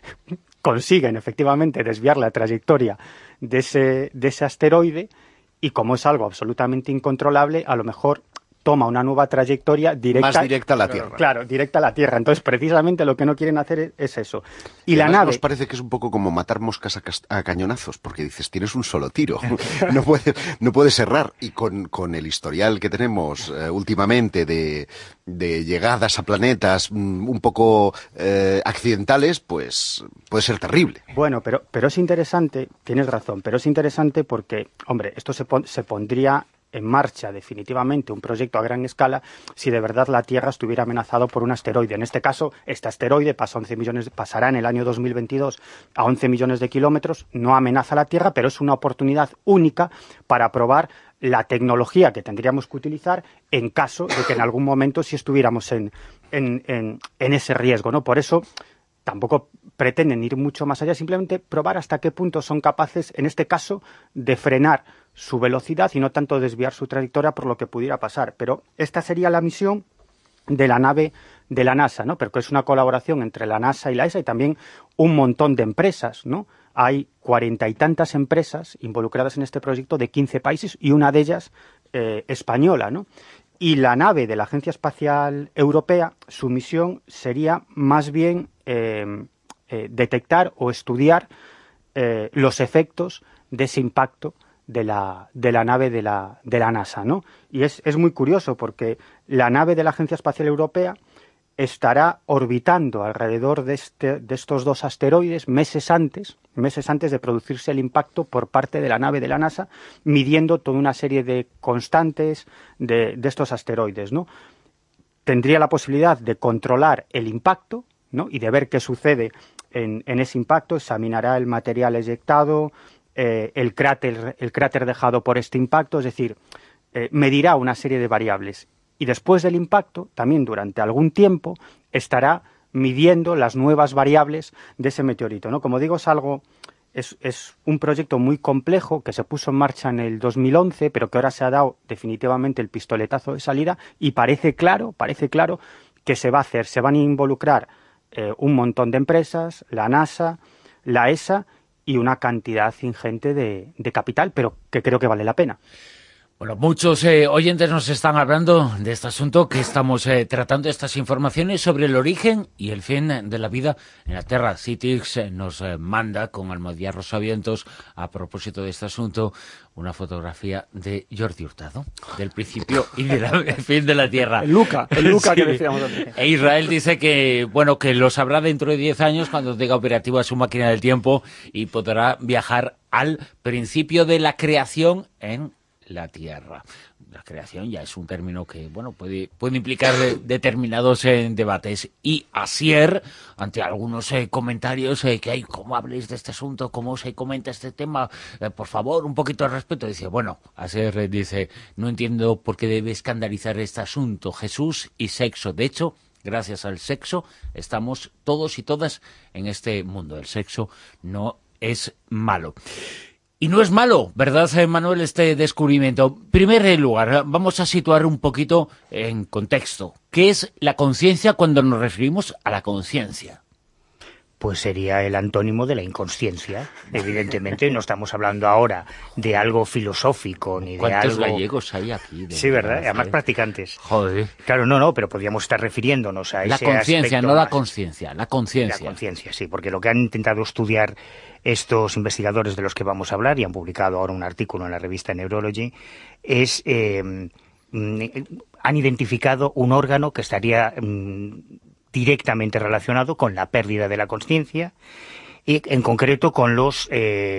consiguen efectivamente desviar la trayectoria de ese, de ese asteroide, y como es algo absolutamente incontrolable, a lo mejor toma una nueva trayectoria directa. Más directa a la Tierra. Claro, directa a la Tierra. Entonces, precisamente lo que no quieren hacer es, es eso. Y, y la nave... nos parece que es un poco como matar moscas a, a cañonazos, porque dices, tienes un solo tiro, no puedes no puedes errar. Y con, con el historial que tenemos eh, últimamente de, de llegadas a planetas mm, un poco eh, accidentales, pues puede ser terrible. Bueno, pero, pero es interesante, tienes razón, pero es interesante porque, hombre, esto se, pon, se pondría en marcha definitivamente un proyecto a gran escala si de verdad la Tierra estuviera amenazado por un asteroide. En este caso, este asteroide pasa once millones, pasará en el año dos mil veintidós a once millones de kilómetros, no amenaza a la Tierra, pero es una oportunidad única para probar la tecnología que tendríamos que utilizar en caso de que en algún momento sí estuviéramos en, en, en, en ese riesgo, ¿no? Por eso tampoco pretenden ir mucho más allá, simplemente probar hasta qué punto son capaces, en este caso, de frenar su velocidad y no tanto desviar su trayectoria por lo que pudiera pasar. Pero esta sería la misión de la nave de la NASA, ¿no? Pero que es una colaboración entre la NASA y la E S A y también un montón de empresas, ¿no? Hay cuarenta y tantas empresas involucradas en este proyecto de quince países y una de ellas eh, española, ¿no? Y la nave de la Agencia Espacial Europea, su misión sería más bien eh, eh, detectar o estudiar eh, los efectos de ese impacto de la, de la nave de la, de la NASA, ¿no? Y es, es muy curioso porque la nave de la Agencia Espacial Europea estará orbitando alrededor de, este, de estos dos asteroides meses antes, meses antes de producirse el impacto por parte de la nave de la NASA, midiendo toda una serie de constantes de, de estos asteroides, ¿no? Tendría la posibilidad de controlar el impacto, ¿no? Y de ver qué sucede en, en ese impacto, examinará el material eyectado, eh, el cráter, el cráter dejado por este impacto, es decir, eh, medirá una serie de variables. Y después del impacto, también durante algún tiempo, estará midiendo las nuevas variables de ese meteorito, ¿no? Como digo, es algo, es, es un proyecto muy complejo que se puso en marcha en el dos mil once, pero que ahora se ha dado definitivamente el pistoletazo de salida y parece claro, parece claro que se va a hacer. Se van a involucrar eh, un montón de empresas, la NASA, la E S A y una cantidad ingente de, de capital, pero que creo que vale la pena. Bueno, muchos eh, oyentes nos están hablando de este asunto que estamos eh, tratando, estas informaciones sobre el origen y el fin de la vida en la Tierra. Citix eh, nos eh, manda con Almodía Rosavientos, a propósito de este asunto, una fotografía de Jordi Hurtado, del principio y del fin de la Tierra. El Luca, el Luca sí. Que decíamos antes. E Israel dice que, bueno, que lo sabrá dentro de diez años cuando tenga operativa su máquina del tiempo y podrá viajar al principio de la creación en la Tierra. La creación ya es un término que, bueno, puede, puede implicar de, determinados eh, debates. Y Asier, ante algunos eh, comentarios eh, que hay, ¿cómo habléis de este asunto? ¿Cómo se comenta este tema? Eh, por favor, un poquito de respeto. Dice, bueno, Asier eh, dice, no entiendo por qué debe escandalizar este asunto. Jesús y sexo. De hecho, gracias al sexo, estamos todos y todas en este mundo. El sexo no es malo. Y no es malo, ¿verdad, Manuel, este descubrimiento? En primer lugar, vamos a situar un poquito en contexto. ¿Qué es la conciencia cuando nos referimos a la conciencia? Pues sería el antónimo de la inconsciencia, evidentemente. No estamos hablando ahora de algo filosófico ni de algo... ¿Cuántos gallegos hay aquí? De sí, ¿verdad? Además practicantes. Joder. Claro, no, no, pero podríamos estar refiriéndonos a la ese conciencia, no más. la conciencia, la conciencia. La conciencia, sí, porque lo que han intentado estudiar estos investigadores de los que vamos a hablar, y han publicado ahora un artículo en la revista Neurology, es... Eh, han identificado un órgano que estaría... directamente relacionado con la pérdida de la conciencia y en concreto con los, eh,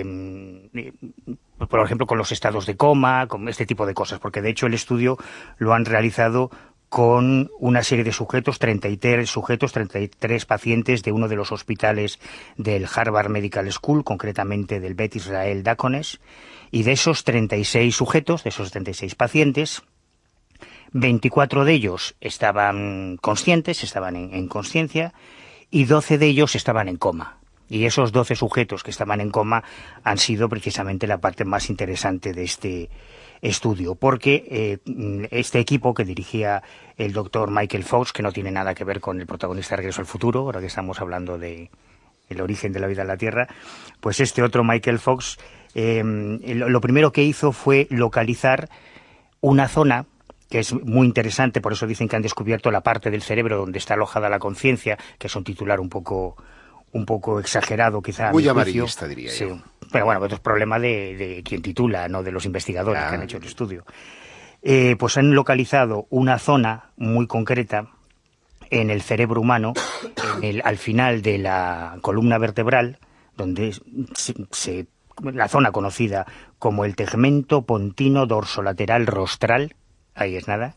por ejemplo, con los estados de coma, con este tipo de cosas, porque de hecho el estudio lo han realizado con una serie de sujetos, treinta y tres sujetos, treinta y tres pacientes de uno de los hospitales del Harvard Medical School, concretamente del Beth Israel Deaconess, y de esos treinta y seis sujetos, de esos treinta y seis pacientes, veinticuatro de ellos estaban conscientes, estaban en, en conciencia, y doce de ellos estaban en coma. Y esos doce sujetos que estaban en coma han sido precisamente la parte más interesante de este estudio, porque eh, este equipo que dirigía el doctor Michael Fox, que no tiene nada que ver con el protagonista de Regreso al Futuro, ahora que estamos hablando de el origen de la vida en la Tierra, pues este otro Michael Fox, eh, lo, lo primero que hizo fue localizar una zona que es muy interesante, por eso dicen que han descubierto la parte del cerebro donde está alojada la conciencia, que es un titular un poco un poco exagerado quizá. Muy amarillista, diría sí. yo. Pero bueno, esto es problema de, de quien titula, no de los investigadores ah, que han hecho el estudio. Eh, pues han localizado una zona muy concreta en el cerebro humano, en el, al final de la columna vertebral, donde se, se, la zona conocida como el tegmento pontino dorsolateral rostral, ahí es nada,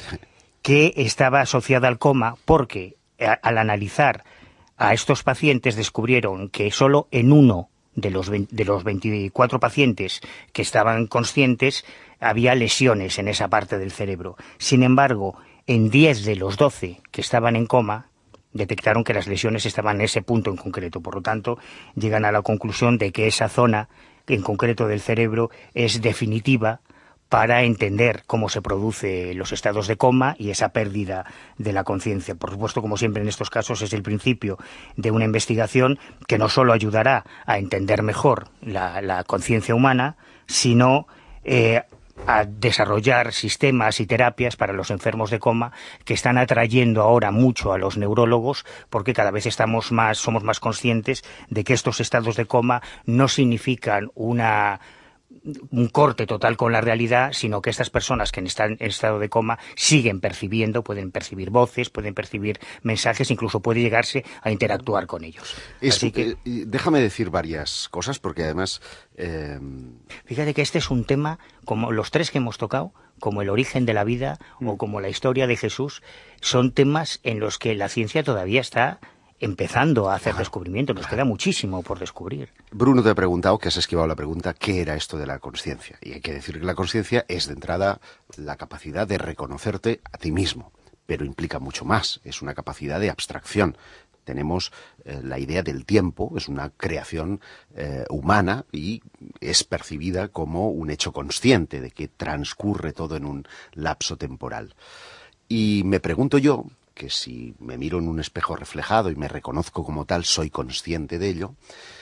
que estaba asociada al coma porque a, al analizar a estos pacientes descubrieron que solo en uno de los, de los veinticuatro pacientes que estaban conscientes había lesiones en esa parte del cerebro. Sin embargo, en diez de los doce que estaban en coma, detectaron que las lesiones estaban en ese punto en concreto. Por lo tanto, llegan a la conclusión de que esa zona en concreto del cerebro es definitiva para entender cómo se producen los estados de coma y esa pérdida de la conciencia. Por supuesto, como siempre en estos casos, es el principio de una investigación que no solo ayudará a entender mejor la, la conciencia humana, sino eh, a desarrollar sistemas y terapias para los enfermos de coma que están atrayendo ahora mucho a los neurólogos, porque cada vez estamos más, somos más conscientes de que estos estados de coma no significan una... un corte total con la realidad, sino que estas personas que están en estado de coma siguen percibiendo, pueden percibir voces, pueden percibir mensajes, incluso puede llegarse a interactuar con ellos. Es, Así que, eh, déjame decir varias cosas, porque además... Eh... Fíjate que este es un tema, como los tres que hemos tocado, como el origen de la vida mm. o como la historia de Jesús, son temas en los que la ciencia todavía está empezando a hacer claro, descubrimientos. Nos claro. queda muchísimo por descubrir. Bruno te ha preguntado, que has esquivado la pregunta, ¿qué era esto de la consciencia? Y hay que decir que la consciencia es, de entrada, la capacidad de reconocerte a ti mismo, pero implica mucho más. Es una capacidad de abstracción. Tenemos eh, la idea del tiempo, es una creación eh, humana y es percibida como un hecho consciente de que transcurre todo en un lapso temporal. Y me pregunto yo, que si me miro en un espejo reflejado y me reconozco como tal, soy consciente de ello,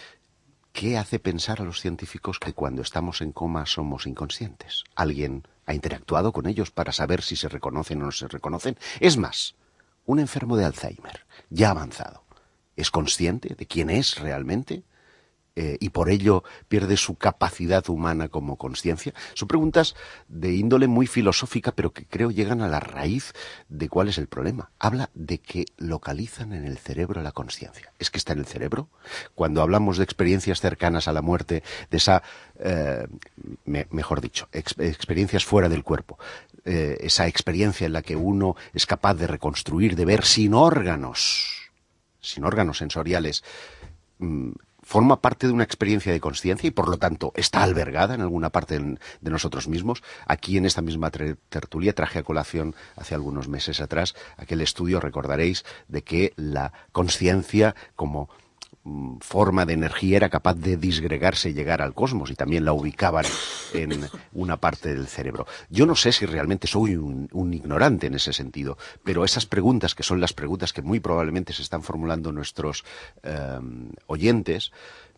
¿qué hace pensar a los científicos que cuando estamos en coma somos inconscientes? ¿Alguien ha interactuado con ellos para saber si se reconocen o no se reconocen? Es más, un enfermo de Alzheimer, ya avanzado, ¿es consciente de quién es realmente? Eh, y por ello pierde su capacidad humana como consciencia. Son preguntas de índole muy filosófica, pero que creo llegan a la raíz de cuál es el problema. Habla de que localizan en el cerebro la consciencia. ¿Es que está en el cerebro? Cuando hablamos de experiencias cercanas a la muerte, de esa, eh, me, mejor dicho, ex, experiencias fuera del cuerpo, eh, esa experiencia en la que uno es capaz de reconstruir, de ver sin órganos, sin órganos sensoriales, mmm, forma parte de una experiencia de consciencia y por lo tanto está albergada en alguna parte de, de nosotros mismos. Aquí en esta misma tertulia traje a colación hace algunos meses atrás aquel estudio, recordaréis, de que la consciencia como forma de energía era capaz de disgregarse y llegar al cosmos, y también la ubicaban en una parte del cerebro. Yo no sé si realmente soy un, un ignorante en ese sentido, pero esas preguntas, que son las preguntas que muy probablemente se están formulando nuestros eh, oyentes,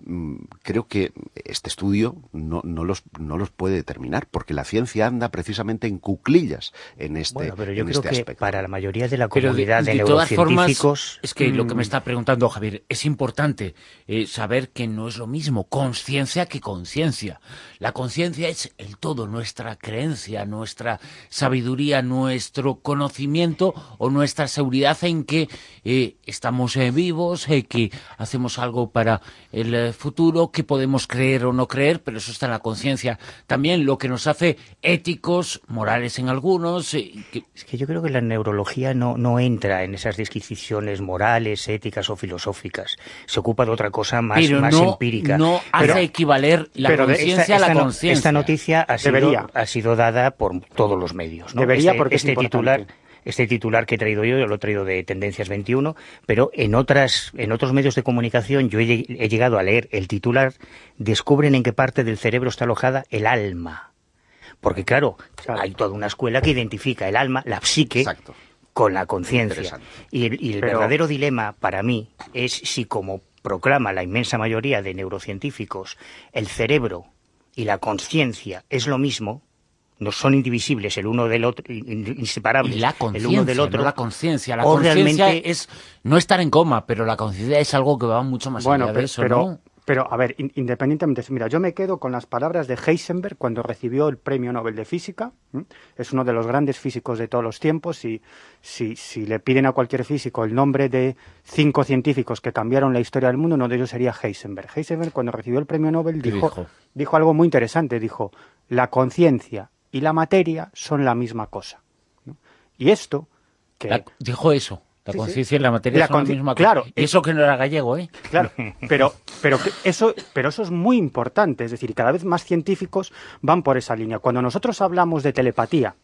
creo que este estudio no, no, los, no los puede determinar, porque la ciencia anda precisamente en cuclillas en este, bueno, pero yo en creo este que aspecto. Para la mayoría de la comunidad de, de, de neurocientíficos... Formas, es que mmm... lo que me está preguntando Javier, es importante eh, saber que no es lo mismo conciencia que conciencia. La conciencia es el todo, nuestra creencia, nuestra sabiduría, nuestro conocimiento o nuestra seguridad en que eh, estamos eh, vivos, eh, que hacemos algo para el eh, futuro, que podemos creer o no creer, pero eso está en la conciencia. También lo que nos hace éticos, morales en algunos... Eh, que... Es que yo creo que la neurología no, no entra en esas disquisiciones morales, éticas o filosóficas. Se ocupa de otra cosa más, pero más no, empírica. no pero, hace equivaler la conciencia a la conciencia. Esta noticia ha sido, ha sido dada por todos los medios, ¿no? Debería, este, porque este es titular... Este titular que he traído yo, yo lo he traído de Tendencias veintiuno, pero en otras en otros medios de comunicación yo he, he llegado a leer el titular, descubren en qué parte del cerebro está alojada el alma. Porque claro, claro. hay toda una escuela que identifica el alma, la psique, Exacto. con la conciencia. Y el, y el pero... verdadero dilema para mí es si, como proclama la inmensa mayoría de neurocientíficos, el cerebro y la conciencia es lo mismo, no son indivisibles el uno del otro, inseparables y la el uno del otro. No la conciencia, la conciencia realmente... es no estar en coma, pero la conciencia es algo que va mucho más bueno, allá pero, de eso, pero, ¿no? Pero, a ver, independientemente, mira, yo me quedo con las palabras de Heisenberg cuando recibió el Premio Nobel de Física. ¿eh? Es uno de los grandes físicos de todos los tiempos, y si, si le piden a cualquier físico el nombre de cinco científicos que cambiaron la historia del mundo, uno de ellos sería Heisenberg. Heisenberg, cuando recibió el Premio Nobel, dijo, dijo? dijo algo muy interesante, dijo, la conciencia y la materia son la misma cosa, ¿no? Y esto... que la, dijo eso, la sí, conciencia sí. y la materia la son la misma claro, cosa. Y eso que no era gallego, ¿eh? Claro, pero, pero, eso, pero eso es muy importante, es decir, cada vez más científicos van por esa línea. Cuando nosotros hablamos de telepatía,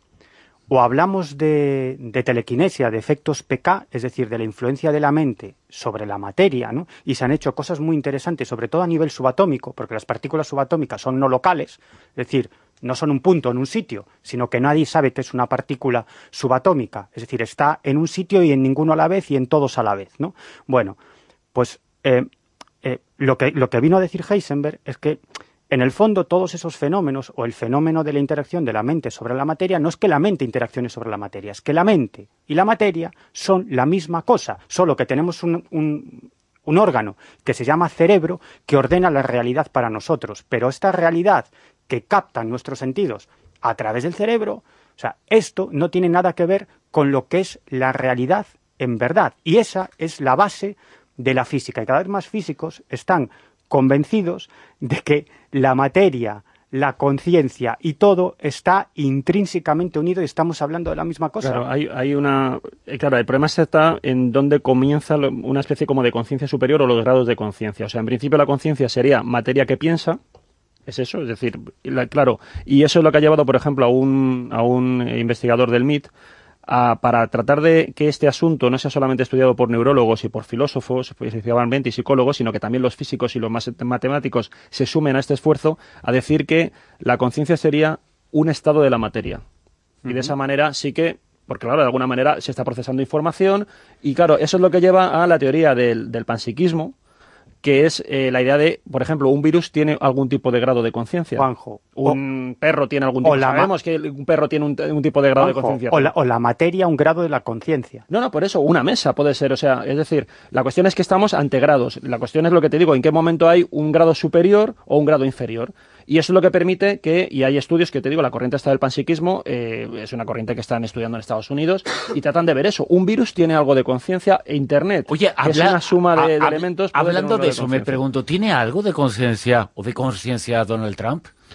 o hablamos de, de telequinesia, de efectos P K, es decir, de la influencia de la mente sobre la materia, ¿no? Y se han hecho cosas muy interesantes, sobre todo a nivel subatómico, porque las partículas subatómicas son no locales, es decir, no son un punto en un sitio, sino que nadie sabe que es una partícula subatómica, es decir, está en un sitio y en ninguno a la vez y en todos a la vez, ¿no? Bueno, pues eh, eh, lo que, lo que vino a decir Heisenberg es que en el fondo, todos esos fenómenos, o el fenómeno de la interacción de la mente sobre la materia, no es que la mente interaccione sobre la materia, es que la mente y la materia son la misma cosa, solo que tenemos un, un, un órgano que se llama cerebro que ordena la realidad para nosotros, pero esta realidad que captan nuestros sentidos a través del cerebro, o sea, esto no tiene nada que ver con lo que es la realidad en verdad, y esa es la base de la física, y cada vez más físicos están convencidos de que la materia, la conciencia y todo está intrínsecamente unido y estamos hablando de la misma cosa. Claro, hay, hay una... Claro, el problema está en dónde comienza una especie como de conciencia superior o los grados de conciencia. O sea, en principio la conciencia sería materia que piensa, es eso, es decir, la, claro, y eso es lo que ha llevado, por ejemplo, a un, a un investigador del M I T A, para tratar de que este asunto no sea solamente estudiado por neurólogos y por filósofos, principalmente, y psicólogos, sino que también los físicos y los matemáticos se sumen a este esfuerzo, a decir que la conciencia sería un estado de la materia. Uh-huh. Y de esa manera sí que, porque claro, de alguna manera se está procesando información, y claro, eso es lo que lleva a la teoría del, del panpsiquismo, que es eh, la idea de, por ejemplo, un virus tiene algún tipo de grado de conciencia. Juanjo. Un o, perro tiene algún tipo de... Sabemos que un perro tiene un, un tipo de grado Juanjo, de conciencia. O la, o la materia, un grado de la conciencia. No, no, por eso, una mesa puede ser, o sea, es decir, la cuestión es que estamos ante grados. La cuestión es lo que te digo, en qué momento hay un grado superior o un grado inferior. Y eso es lo que permite que, y hay estudios que te digo, la corriente esta del panpsiquismo, eh, es una corriente que están estudiando en Estados Unidos, y tratan de ver eso. Un virus tiene algo de conciencia, e Internet, Oye, habla, es una suma de, a, de elementos. Hablando de, de eso, de me pregunto, ¿tiene algo de conciencia o de conciencia Donald Trump?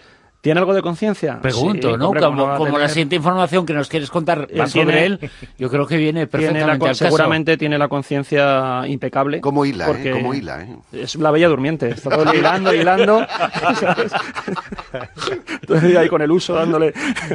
¿Tiene algo de conciencia? Pregunto, sí, ¿no? Hombre, como como, como la siguiente información que nos quieres contar va sobre tiene, él, yo creo que viene perfectamente tiene la, al seguramente caso. Tiene la conciencia impecable. Como hila, porque ¿eh? Como hila, ¿eh? Es la bella durmiente. Está todo el día hilando, hilando. ¿Sabes? Todo el día ahí con el uso dándole...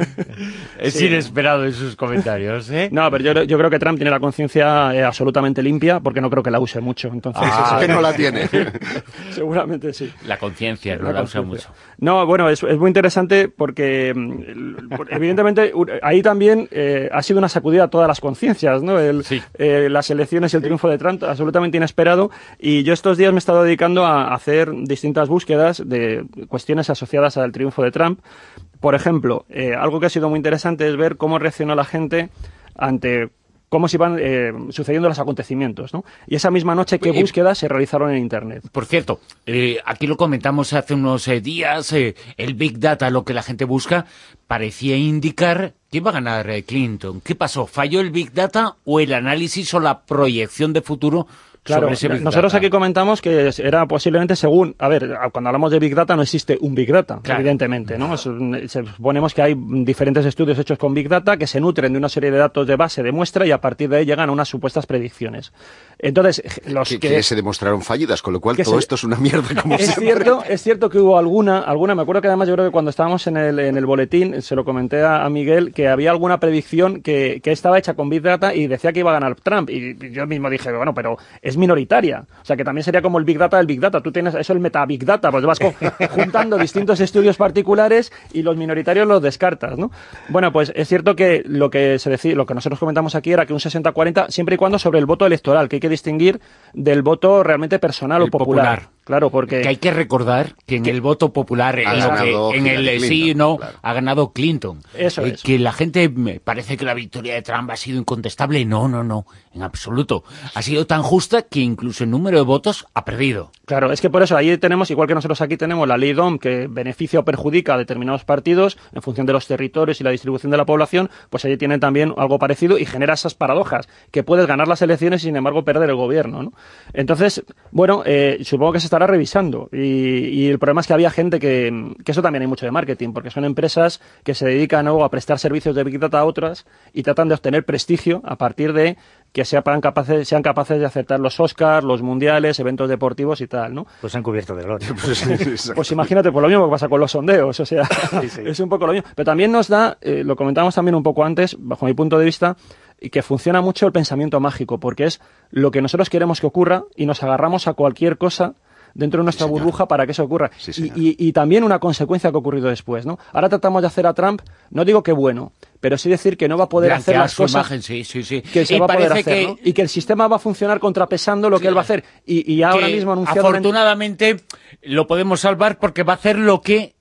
Es Sí. inesperado en sus comentarios, ¿eh? No, pero yo, yo creo que Trump tiene la conciencia eh, absolutamente limpia porque no creo que la use mucho. Entonces, Ah, Es que no la tiene. seguramente sí. La conciencia, no La la usa conciencia. mucho. No, bueno, es, es muy interesante porque mm, evidentemente u- ahí también eh, ha sido una sacudida a todas las conciencias, ¿no? El, Sí. eh, las elecciones y el triunfo de Trump absolutamente inesperado, y yo estos días me he estado dedicando a hacer distintas búsquedas de cuestiones asociadas al triunfo de Trump. Por ejemplo, eh, algo que ha sido muy interesante es ver cómo reaccionó la gente ante cómo se iban eh, sucediendo los acontecimientos, ¿no? Y esa misma noche, qué Eh, búsquedas se realizaron en Internet. Por cierto, eh, aquí lo comentamos hace unos eh, días, eh, el Big Data, lo que la gente busca, parecía indicar que iba a ganar eh, Clinton. ¿Qué pasó? ¿Falló el Big Data o el análisis o la proyección de futuro Claro, sobre ese Big nosotros Data? aquí comentamos que era posiblemente según... A ver, cuando hablamos de Big Data no existe un Big Data, Claro. evidentemente, ¿no? Es un- se- suponemos que hay diferentes estudios hechos con Big Data que se nutren de una serie de datos de base de muestra y a partir de ahí llegan a unas supuestas predicciones. Entonces, los Que, que... que se demostraron fallidas, con lo cual que todo se- esto es una mierda, como Es siempre. cierto, es cierto que hubo alguna, alguna, me acuerdo que además yo creo que cuando estábamos en el, en el boletín, se lo comenté a, a Miguel, que había alguna predicción que, que estaba hecha con Big Data y decía que iba a ganar Trump. Y yo mismo dije, bueno, pero es minoritaria. O sea, que también sería como el Big Data del Big Data. Tú tienes eso, el Meta Big Data, pues vas co- juntando distintos estudios particulares y los minoritarios los descartas, ¿no? Bueno, pues es cierto que lo que se decía, lo que nosotros comentamos aquí era que un sesenta cuarenta, siempre y cuando sobre el voto electoral, que hay que distinguir del voto realmente personal El o popular. popular. Claro, porque... Que hay que recordar que en el voto popular, Ha en, lo ganado que, en el Hillary sí y Clinton, no, claro. ha ganado Clinton. Eso Eh, es. Que la gente me parece que la victoria de Trump ha sido incontestable. No, no, no, en absoluto. Ha sido tan justa que incluso en número de votos ha perdido. Claro, es que por eso ahí tenemos, igual que nosotros aquí tenemos la ley D O M que beneficia o perjudica a determinados partidos en función de los territorios y la distribución de la población, pues allí tienen también algo parecido y genera esas paradojas, que puedes ganar las elecciones y sin embargo perder el gobierno, ¿no? Entonces, bueno, eh, supongo que se estará revisando y, y el problema es que había gente que, que eso también hay mucho de marketing, porque son empresas que se dedican luego a prestar servicios de Big Data a otras y tratan de obtener prestigio a partir de que sean capaces, sean capaces de acertar los Oscars, los mundiales, eventos deportivos y tal, ¿no? Pues han cubierto de gloria. Pues imagínate, por lo mismo que pasa con los sondeos, o sea, sí. es un poco lo mismo. Pero también nos da, eh, lo comentamos también un poco antes, bajo mi punto de vista, y que funciona mucho el pensamiento mágico, porque es lo que nosotros queremos que ocurra y nos agarramos a cualquier cosa dentro de nuestra Sí, señor. burbuja para que eso ocurra. Sí, y, señor. y, y también una consecuencia que ha ocurrido después, ¿no? Ahora tratamos de hacer a Trump, no digo que bueno, pero sí decir que no va a poder hacer Blanquear las su cosas imagen, sí, sí, sí. que se Y va a poder parece hacer, que- ¿no? Y que el sistema va a funcionar contrapesando lo que él va a hacer. Y, y ahora que mismo anunciado... afortunadamente lo podemos salvar porque va a hacer lo que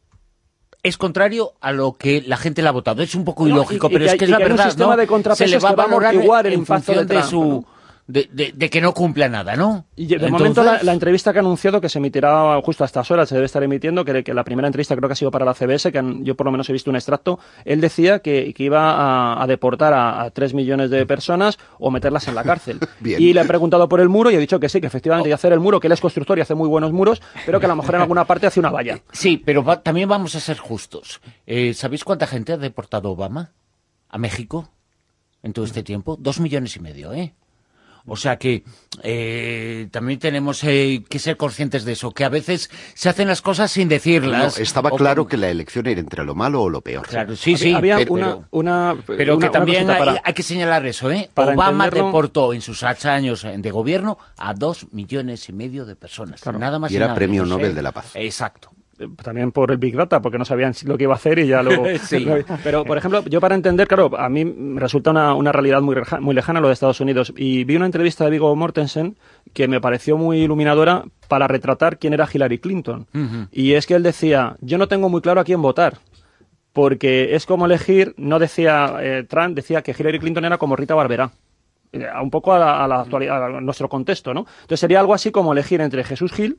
es contrario a lo que la gente le ha votado. Es un poco No, ilógico, y- y pero que es hay- que es y la que hay un verdad, sistema ¿no? de contrapesos Se le va a que va a valorar amortiguar el en impacto función de de, Trump, su... ¿no? De, de- de que no cumpla nada, ¿no? Y de Entonces- momento la, la entrevista que ha anunciado, que se emitirá justo a estas horas, se debe estar emitiendo, que, que la primera entrevista creo que ha sido para la C B S, que han- yo por lo menos he visto un extracto, él decía que, que iba a, a deportar a, a tres millones de personas o meterlas en la cárcel. Bien. Y le he preguntado por el muro y he dicho que sí, que efectivamente hay que hacer el muro, que él es constructor y hace muy buenos muros, pero que a lo mejor en alguna parte hace una valla. Sí, pero va- también vamos a ser justos. Eh, ¿Sabéis cuánta gente ha deportado Obama a México en todo este tiempo? Dos millones y medio, ¿eh? O sea que eh, también tenemos eh, que ser conscientes de eso, que a veces se hacen las cosas sin No, decirlas. estaba o claro con- que la elección era entre lo malo o lo peor. Claro, sí, sí. Había pero- una, pero- una, Pero una- que una también cosita hay, para- hay que señalar eso, ¿eh? para Obama entenderlo- deportó en sus ocho años de gobierno a dos millones y medio de personas. Claro. Nada más Y era nada premio menos, Nobel ¿eh? de la Paz. Exacto. También por el Big Data, porque no sabían lo que iba a hacer y ya luego... Sí. Pero, por ejemplo, yo para entender, claro, a mí me resulta una, una realidad muy, reja- muy lejana lo de Estados Unidos. Y vi una entrevista de Viggo Mortensen que me pareció muy iluminadora para retratar quién era Hillary Clinton. Ujú. Y es que él decía, yo no tengo muy claro a quién votar. Porque es como elegir, no decía eh, Trump, decía que Hillary Clinton era como Rita Barberá. Eh, Un poco a, la, a, la actualidad, a nuestro contexto, ¿no? Entonces sería algo así como elegir entre Jesús Gil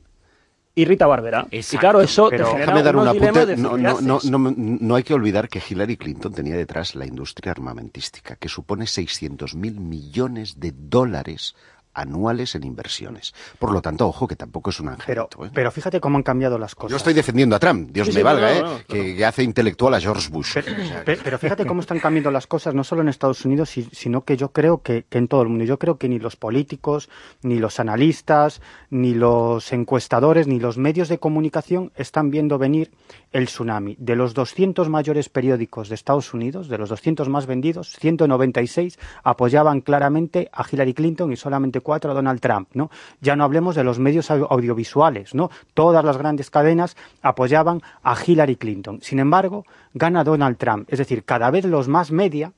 y Rita Barberá. Exacto. Y claro, eso Pero te genera Déjame dar un unos dilemas apunte. de No, decir, no, ¿qué no, haces? no, no hay que olvidar que Hillary Clinton tenía detrás la industria armamentística, que supone seiscientos mil millones de dólares anuales en inversiones. Por lo tanto, ojo, que tampoco es un angelito. Pero, ¿eh? pero fíjate cómo han cambiado las cosas. Yo estoy defendiendo a Trump, Dios Sí, me sí, valga, no, ¿eh? no, no, que, claro. que hace intelectual a George Bush. Pero, O sea, pero- pero fíjate cómo están cambiando las cosas, no solo en Estados Unidos, si- sino que yo creo que, que en todo el mundo. Yo creo que ni los políticos, ni los analistas, ni los encuestadores, ni los medios de comunicación están viendo venir el tsunami. De los doscientos mayores periódicos de Estados Unidos, de los doscientos más vendidos, ciento noventa y seis apoyaban claramente a Hillary Clinton y solamente cuatro a Donald Trump, ¿no? Ya no hablemos de los medios au- audiovisuales, ¿no? Todas las grandes cadenas apoyaban a Hillary Clinton. Sin embargo, gana Donald Trump. Es decir, cada vez los más media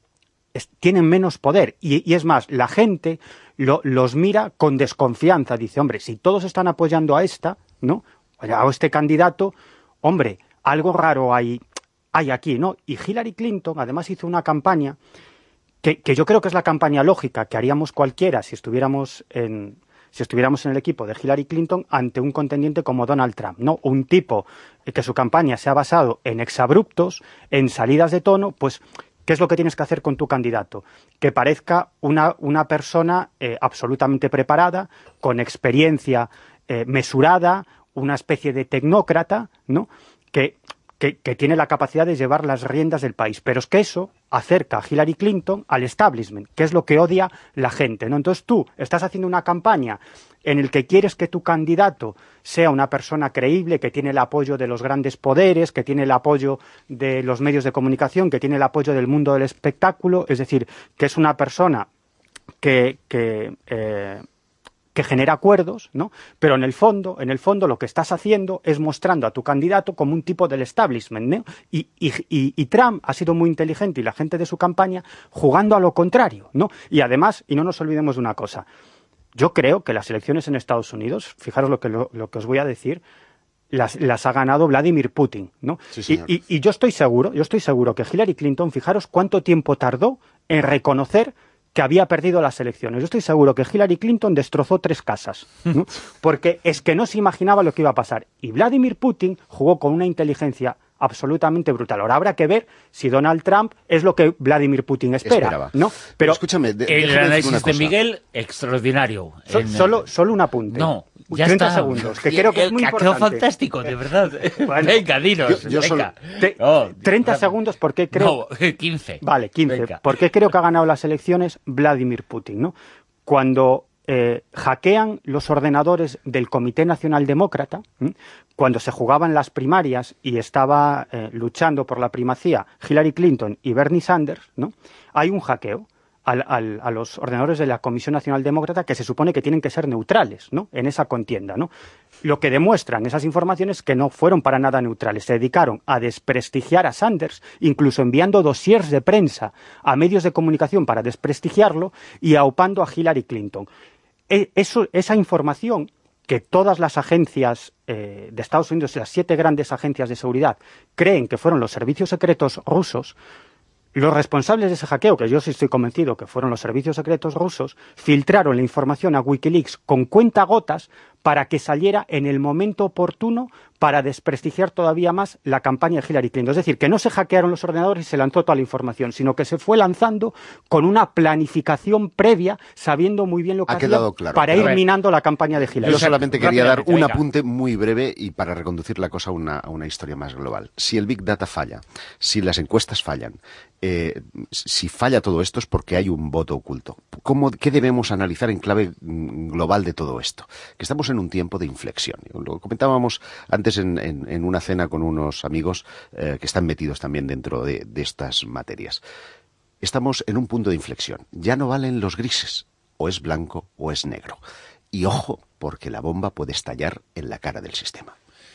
es- tienen menos poder. Y, y es más, la gente lo- los mira con desconfianza. Dice, hombre, si todos están apoyando a esta, ¿no? A este candidato, hombre, algo raro hay, hay aquí, ¿no? Y Hillary Clinton, además, hizo una campaña que, que yo creo que es la campaña lógica que haríamos cualquiera si estuviéramos en... si estuviéramos en el equipo de Hillary Clinton ante un contendiente como Donald Trump, ¿no? Un tipo que su campaña se ha basado en exabruptos, en salidas de tono, pues, ¿qué es lo que tienes que hacer con tu candidato? Que parezca una, una persona eh, absolutamente preparada, con experiencia eh, mesurada, una especie de tecnócrata, ¿no? Que, que, que tiene la capacidad de llevar las riendas del país. Pero es que eso acerca a Hillary Clinton al establishment, que es lo que odia la gente, ¿no? Entonces tú estás haciendo una campaña en el que quieres que tu candidato sea una persona creíble, que tiene el apoyo de los grandes poderes, que tiene el apoyo de los medios de comunicación, que tiene el apoyo del mundo del espectáculo, es decir, que es una persona que... que eh, que genera acuerdos, ¿no? Pero en el fondo, en el fondo lo que estás haciendo es mostrando a tu candidato como un tipo del establishment, ¿no? Y, y, y, y Trump ha sido muy inteligente y la gente de su campaña jugando a lo contrario, ¿no? Y además, y no nos olvidemos de una cosa, yo creo que las elecciones en Estados Unidos, fijaros lo que, lo, lo que os voy a decir, las, las ha ganado Vladimir Putin, ¿no? Sí, y, señor. y, y yo estoy seguro, yo estoy seguro que Hillary Clinton, fijaros cuánto tiempo tardó en reconocer que había perdido las elecciones. Yo estoy seguro que Hillary Clinton destrozó tres casas, ¿no? Porque es que no se imaginaba lo que iba a pasar. Y Vladimir Putin jugó con una inteligencia absolutamente brutal. Ahora habrá que ver si Donald Trump es lo que Vladimir Putin espera, Esperaba. ¿no? Pero Pero escúchame, de- El déjame decir análisis una de cosa. Miguel, extraordinario. so- En- solo, solo un apunte. No, ya treinta está. segundos, que creo que es muy Ha quedado importante. fantástico, de verdad. Bueno, venga, dinos, yo- yo venga. Te- Oh, treinta rápido. segundos, porque creo... No, quince. Vale, quince. Venga. ¿Por qué creo que ha ganado las elecciones Vladimir Putin, ¿no? Cuando eh, hackean los ordenadores del Comité Nacional Demócrata, ¿m? Cuando se jugaban las primarias y estaba eh, luchando por la primacía Hillary Clinton y Bernie Sanders, ¿no? Hay un hackeo al, al, a los ordenadores de la Comisión Nacional Demócrata que se supone que tienen que ser neutrales, ¿no? En esa contienda, ¿no? Lo que demuestran esas informaciones que no fueron para nada neutrales. Se dedicaron a desprestigiar a Sanders, incluso enviando dossiers de prensa a medios de comunicación para desprestigiarlo y aupando a Hillary Clinton. E- Eso, esa información que todas las agencias eh, de Estados Unidos, las siete grandes agencias de seguridad, creen que fueron los servicios secretos rusos, los responsables de ese hackeo, que yo sí estoy convencido que fueron los servicios secretos rusos, filtraron la información a Wikileaks con cuentagotas para que saliera en el momento oportuno para desprestigiar todavía más la campaña de Hillary Clinton. Es decir, que no se hackearon los ordenadores y se lanzó toda la información, sino que se fue lanzando con una planificación previa, sabiendo muy bien lo que Ha hacía quedado claro. para Pero- ir minando la campaña de Hillary. Yo solamente quería dar rápidamente, un venga. apunte muy breve y para reconducir la cosa a una, a una historia más global. Si el Big Data falla, si las encuestas fallan, eh, si falla todo esto es porque hay un voto oculto. ¿Cómo, ¿Qué debemos analizar en clave mm, global de todo esto? Que estamos en un tiempo de inflexión. Lo comentábamos antes en, en, en una cena con unos amigos eh, que están metidos también dentro de, de estas materias. Estamos en un punto de inflexión. Ya no valen los grises. O es blanco o es negro. Y ojo, porque la bomba puede estallar en la cara del sistema.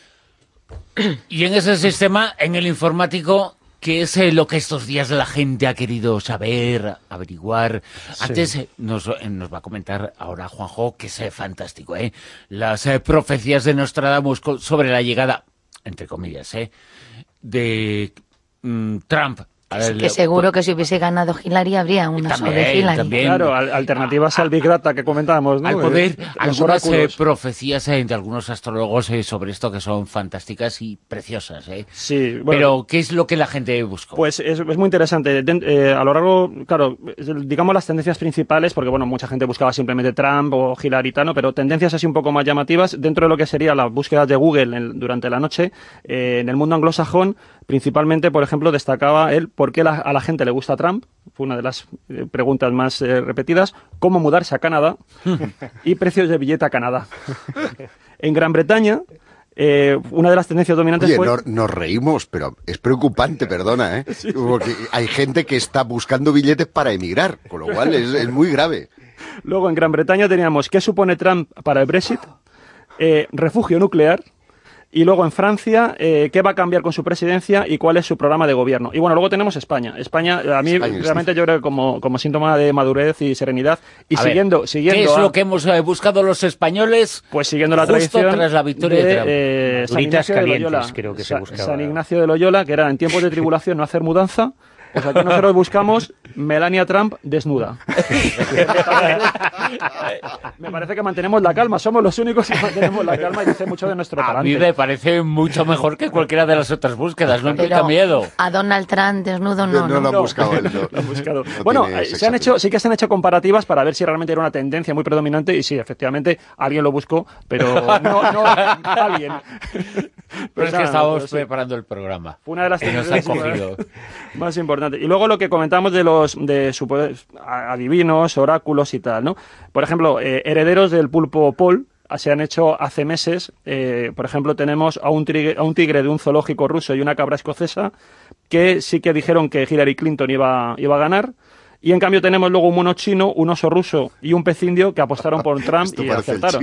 Y en ese sistema, en el informático, ¿qué es eh, lo que estos días la gente ha querido saber, averiguar? Antes eh, nos, eh, nos va a comentar ahora Juanjo, que es eh, fantástico, ¿eh? Las eh, profecías de Nostradamus co- sobre la llegada, entre comillas, ¿eh? de mm, Trump Que, que seguro que si hubiese ganado Hillary habría una también, sobre Hillary. También. Claro, alternativas al Big Data que comentábamos, ¿no? Al poder, eh, algunas eh, profecías eh, de algunos astrólogos eh, sobre esto que son fantásticas y preciosas. Eh. Sí, bueno, pero ¿qué es lo que la gente buscó? Pues es, es muy interesante. De, eh, a lo largo, claro, digamos las tendencias principales, porque bueno, mucha gente buscaba simplemente Trump o Hillary, ¿no? Pero tendencias así un poco más llamativas dentro de lo que sería la búsqueda de Google en, durante la noche, eh, en el mundo anglosajón. Principalmente, por ejemplo, destacaba él por qué la, a la gente le gusta Trump, fue una de las eh, preguntas más eh, repetidas, cómo mudarse a Canadá y precios de billete a Canadá. En Gran Bretaña, eh, una de las tendencias dominantes Oye, fue... no, nos reímos, pero es preocupante, perdona, ¿eh? Sí, sí. Porque hay gente que está buscando billetes para emigrar, con lo cual es, es muy grave. Luego, en Gran Bretaña teníamos qué supone Trump para el Brexit, eh, refugio nuclear. Y luego en Francia, eh, ¿qué va a cambiar con su presidencia y cuál es su programa de gobierno? Y bueno, luego tenemos España. España, a mí España, realmente sí. Yo creo que como, como síntoma de madurez y serenidad. Y a siguiendo, ver, siguiendo... ¿Qué es a, lo que hemos eh, buscado los españoles? Pues siguiendo la justo tradición tras la victoria de, de Trump. Eh, San Ignacio de Loyola, creo que se buscaba. San Ignacio de Loyola, que era en tiempos de tribulación no hacer mudanza. Pues aquí nosotros buscamos Melania Trump desnuda. Me parece que mantenemos la calma, somos los únicos que mantenemos la calma y dice mucho de nuestro talante. A mí me parece mucho mejor que cualquiera de las otras búsquedas, no implica miedo. A Donald Trump desnudo no. No, no, no lo han buscado él. No. Lo han buscado. No bueno, se han hecho, sí que se han hecho comparativas para ver si realmente era una tendencia muy predominante y sí, efectivamente, alguien lo buscó, pero no, no alguien. Pero pues es nada, que estábamos sí. preparando el programa. Fue una de las tendencias más importantes. Y luego lo que comentamos de los de supuestos adivinos, oráculos y tal, ¿no? Por ejemplo, eh, herederos del pulpo Paul se han hecho hace meses. Eh, por ejemplo, tenemos a un, tigre, a un tigre de un zoológico ruso y una cabra escocesa que sí que dijeron que Hillary Clinton iba, iba a ganar. Y en cambio tenemos luego un mono chino, un oso ruso y un pez indio que apostaron por Trump y acertaron.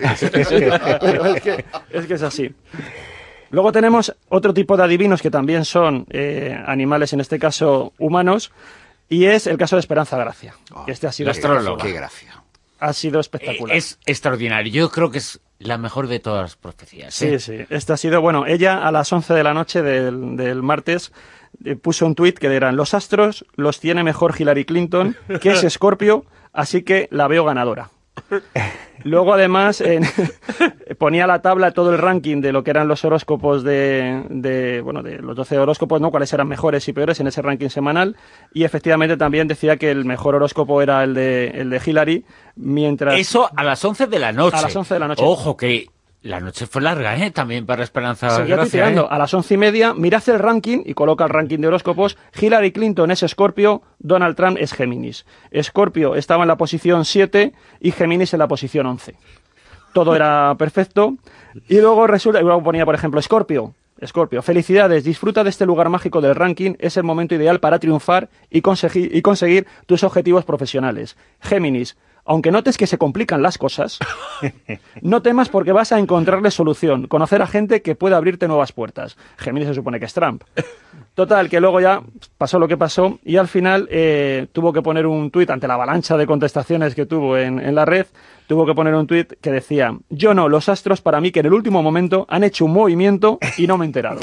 Pero es que, es que es así. Luego tenemos otro tipo de adivinos que también son eh, animales, en este caso humanos, y es el caso de Esperanza Gracia. Oh, este ha sido la astróloga. Qué gracia. Ha sido espectacular. Es extraordinario. Yo creo que es la mejor de todas las profecías. Sí, ¿eh? sí. Esta ha sido, bueno, ella a las once de la noche del, del martes eh, puso un tuit que eran: los astros los tiene mejor Hillary Clinton, que es Escorpio, así que la veo ganadora. Luego, además, eh, ponía a la tabla todo el ranking de lo que eran los horóscopos de, de, bueno, de los doce horóscopos, ¿no? Cuáles eran mejores y peores en ese ranking semanal. Y efectivamente también decía que el mejor horóscopo era el de, el de Hillary, mientras... Eso a las once de la noche. A las once de la noche. Ojo, que la noche fue larga, ¿eh? También para Esperanza Seguía Gracia, tuiteando. ¿eh? A las once y media, mirad el ranking y coloca el ranking de horóscopos. Hillary Clinton es Escorpio, Donald Trump es Géminis. Escorpio estaba en la posición siete y Géminis en la posición once. Todo era perfecto. Y luego resulta, y luego ponía, por ejemplo, Escorpio. Escorpio, felicidades, disfruta de este lugar mágico del ranking, es el momento ideal para triunfar y conseguir, y conseguir tus objetivos profesionales. Géminis, aunque notes que se complican las cosas, no temas porque vas a encontrarle solución, conocer a gente que pueda abrirte nuevas puertas. Géminis se supone que es Trump. Total, que luego ya pasó lo que pasó y al final eh, tuvo que poner un tuit ante la avalancha de contestaciones que tuvo en, en la red, tuvo que poner un tuit que decía: yo no, los astros para mí que en el último momento han hecho un movimiento y no me he enterado.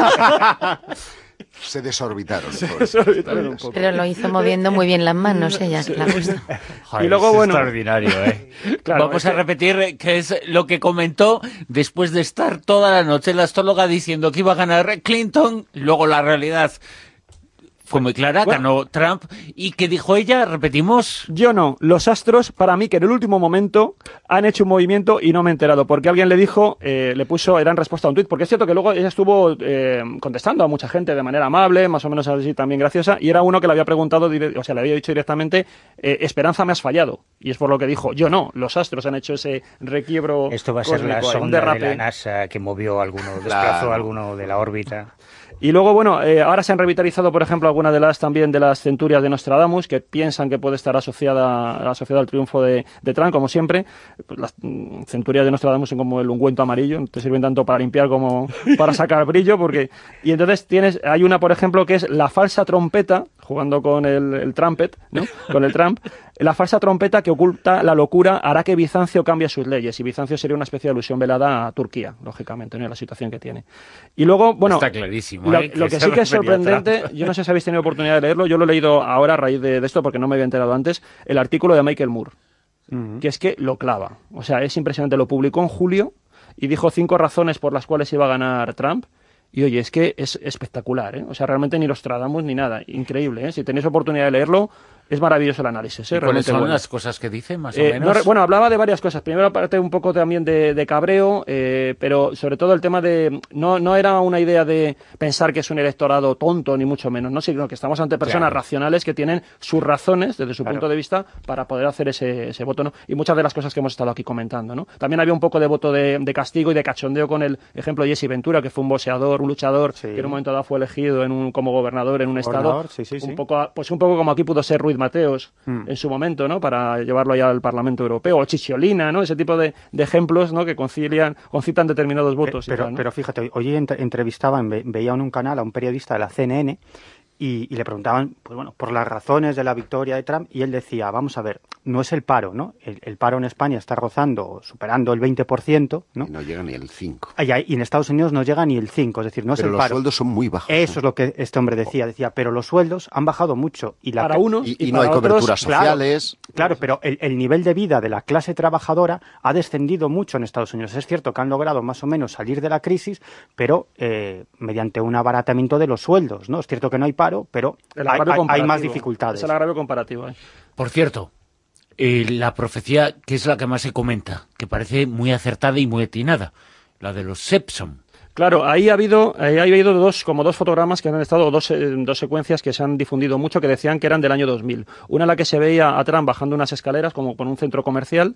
Se desorbitaron. Se desorbitaron un poco. Pero lo hizo moviendo muy bien las manos ella, que la gusta. Joder, y luego, es bueno, extraordinario, ¿eh? Claro, Vamos es a repetir qué es lo que comentó después de estar toda la noche la astróloga diciendo que iba a ganar Clinton, luego la realidad fue muy clara, bueno, ganó Trump. ¿Y qué dijo ella? Repetimos. Yo no. Los astros, para mí, que en el último momento han hecho un movimiento y no me he enterado. Porque alguien le dijo, eh, le puso, era en respuesta a un tuit. Porque es cierto que luego ella estuvo eh, contestando a mucha gente de manera amable, más o menos así también graciosa. Y era uno que le había preguntado, o sea, le había dicho directamente, eh, Esperanza, me has fallado. Y es por lo que dijo, yo no. Los astros han hecho ese requiebro. Esto va a ser la sonda de la NASA que movió alguno, desplazó la... alguno de la órbita. Y luego, bueno, eh, ahora se han revitalizado, por ejemplo, algunas de las también de las centurias de Nostradamus, que piensan que puede estar asociada, asociada al triunfo de, de Trump, como siempre. Pues las mm, centurias de Nostradamus son como el ungüento amarillo, te sirven tanto para limpiar como para sacar brillo, porque... Y entonces tienes, hay una, por ejemplo, que es la falsa trompeta, jugando con el, el trumpet, ¿no? Con el Trump, la falsa trompeta que oculta la locura hará que Bizancio cambie sus leyes, y Bizancio sería una especie de alusión velada a Turquía, lógicamente, ¿no? La situación que tiene. Y luego, bueno, está clarísimo, lo, ¿eh? lo que, que sí que es sorprendente, yo no sé si habéis tenido oportunidad de leerlo, yo lo he leído ahora a raíz de, de esto porque no me había enterado antes, el artículo de Michael Moore, uh-huh. que es que lo clava. O sea, es impresionante, lo publicó en julio y dijo cinco razones por las cuales iba a ganar Trump. Y oye, es que es espectacular, ¿eh? O sea, realmente ni los tradamos ni nada. Increíble, ¿eh? Si tenéis oportunidad de leerlo, es maravilloso el análisis, ¿eh? ¿Y cuáles son bueno. las cosas que dice, más o eh, menos? No, bueno, hablaba de varias cosas. Primero, aparte un poco también de, de cabreo, eh, pero sobre todo el tema de... No, no era una idea de pensar que es un electorado tonto, ni mucho menos, ¿no? Sino que estamos ante personas claro. racionales que tienen sus razones, desde su claro. punto de vista, para poder hacer ese, ese voto, ¿no? Y muchas de las cosas que hemos estado aquí comentando, ¿no? También había un poco de voto de, de castigo y de cachondeo con el ejemplo de Jesse Ventura, que fue un boxeador, un luchador, sí. que en un momento dado fue elegido en un, como gobernador en un gobernador, estado. Sí, sí, sí. Un poco, pues un poco como aquí pudo ser Ruiz Mateos, mm. en su momento, ¿no? Para llevarlo ya al Parlamento Europeo, o Cicciolina, ¿no? Ese tipo de, de ejemplos, ¿no? Que concilian, concitan determinados votos. Pero, y tal, ¿no? pero fíjate, hoy entrevistaban, veía en un canal a un periodista de la C N N y, y le preguntaban, pues bueno, por las razones de la victoria de Trump, y él decía, vamos a ver, no es el paro, ¿no? El, el paro en España está rozando, superando el veinte por ciento, ¿no? Y no llega ni el cinco. Y, y en Estados Unidos no llega ni el cinco, es decir, no pero es el paro. Pero los sueldos son muy bajos. Eso ¿no? es lo que este hombre decía, decía, pero los sueldos han bajado mucho. Y la para unos y, y, y para no hay otros, coberturas sociales. Claro, claro pero el, el nivel de vida de la clase trabajadora ha descendido mucho en Estados Unidos. Es cierto que han logrado más o menos salir de la crisis, pero eh, mediante un abaratamiento de los sueldos, ¿no? Es cierto que no hay paro, pero hay, hay, hay más dificultades. Es el agravio comparativo. ¿eh? Por cierto, eh, la profecía, que es la que más se comenta, que parece muy acertada y muy atinada, la de los Simpson. Claro, ahí ha habido, ahí ha habido dos, como dos fotogramas que han estado, dos, eh, dos secuencias que se han difundido mucho, que decían que eran del año dos mil. Una en la que se veía a Trump bajando unas escaleras, como por un centro comercial,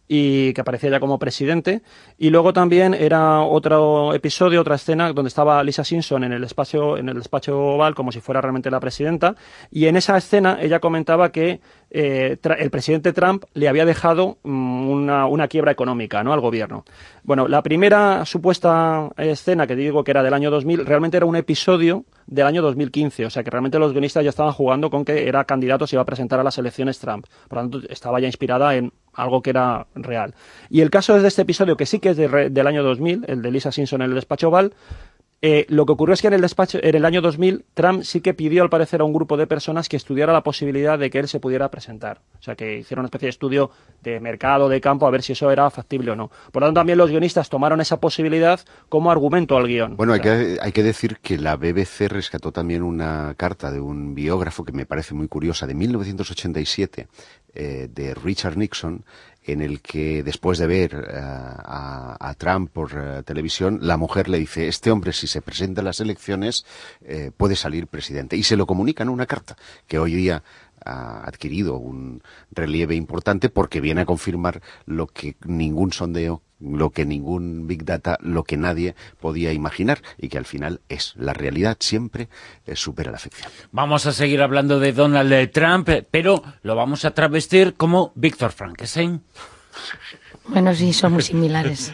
y que aparecía ya como presidente, y luego también era otro episodio, otra escena donde estaba Lisa Simpson en el espacio, en el despacho oval como si fuera realmente la presidenta, y en esa escena ella comentaba que eh, el presidente Trump le había dejado um, una, una quiebra económica, ¿no?, al gobierno. Bueno, la primera supuesta escena, que digo que era del año dos mil, realmente era un episodio del año dos mil quince, o sea que realmente los guionistas ya estaban jugando con que era candidato, se iba a presentar a las elecciones Trump, por lo tanto estaba ya inspirada en algo que era real. Y el caso es de este episodio, que sí que es de re, del año dos mil, el de Lisa Simpson en el despacho oval. Eh, lo que ocurrió es que en el despacho, en el año dos mil, Trump sí que pidió al parecer a un grupo de personas que estudiara la posibilidad de que él se pudiera presentar. O sea, que hicieron una especie de estudio de mercado, de campo, a ver si eso era factible o no. Por lo tanto, también los guionistas tomaron esa posibilidad como argumento al guión. Bueno, hay que, hay que decir que la B B C rescató también una carta de un biógrafo que me parece muy curiosa, de mil novecientos ochenta y siete, eh, de Richard Nixon, en el que después de ver uh, a, a Trump por uh, televisión, la mujer le dice, este hombre si se presenta a las elecciones eh, puede salir presidente. Y se lo comunica en una carta que hoy día ha adquirido un relieve importante porque viene a confirmar lo que ningún sondeo, lo que ningún Big Data, lo que nadie podía imaginar, y que al final es la realidad, siempre eh, supera la ficción. Vamos a seguir hablando de Donald Trump, pero lo vamos a travestir como Víctor Frankenstein. Bueno, sí, son muy similares.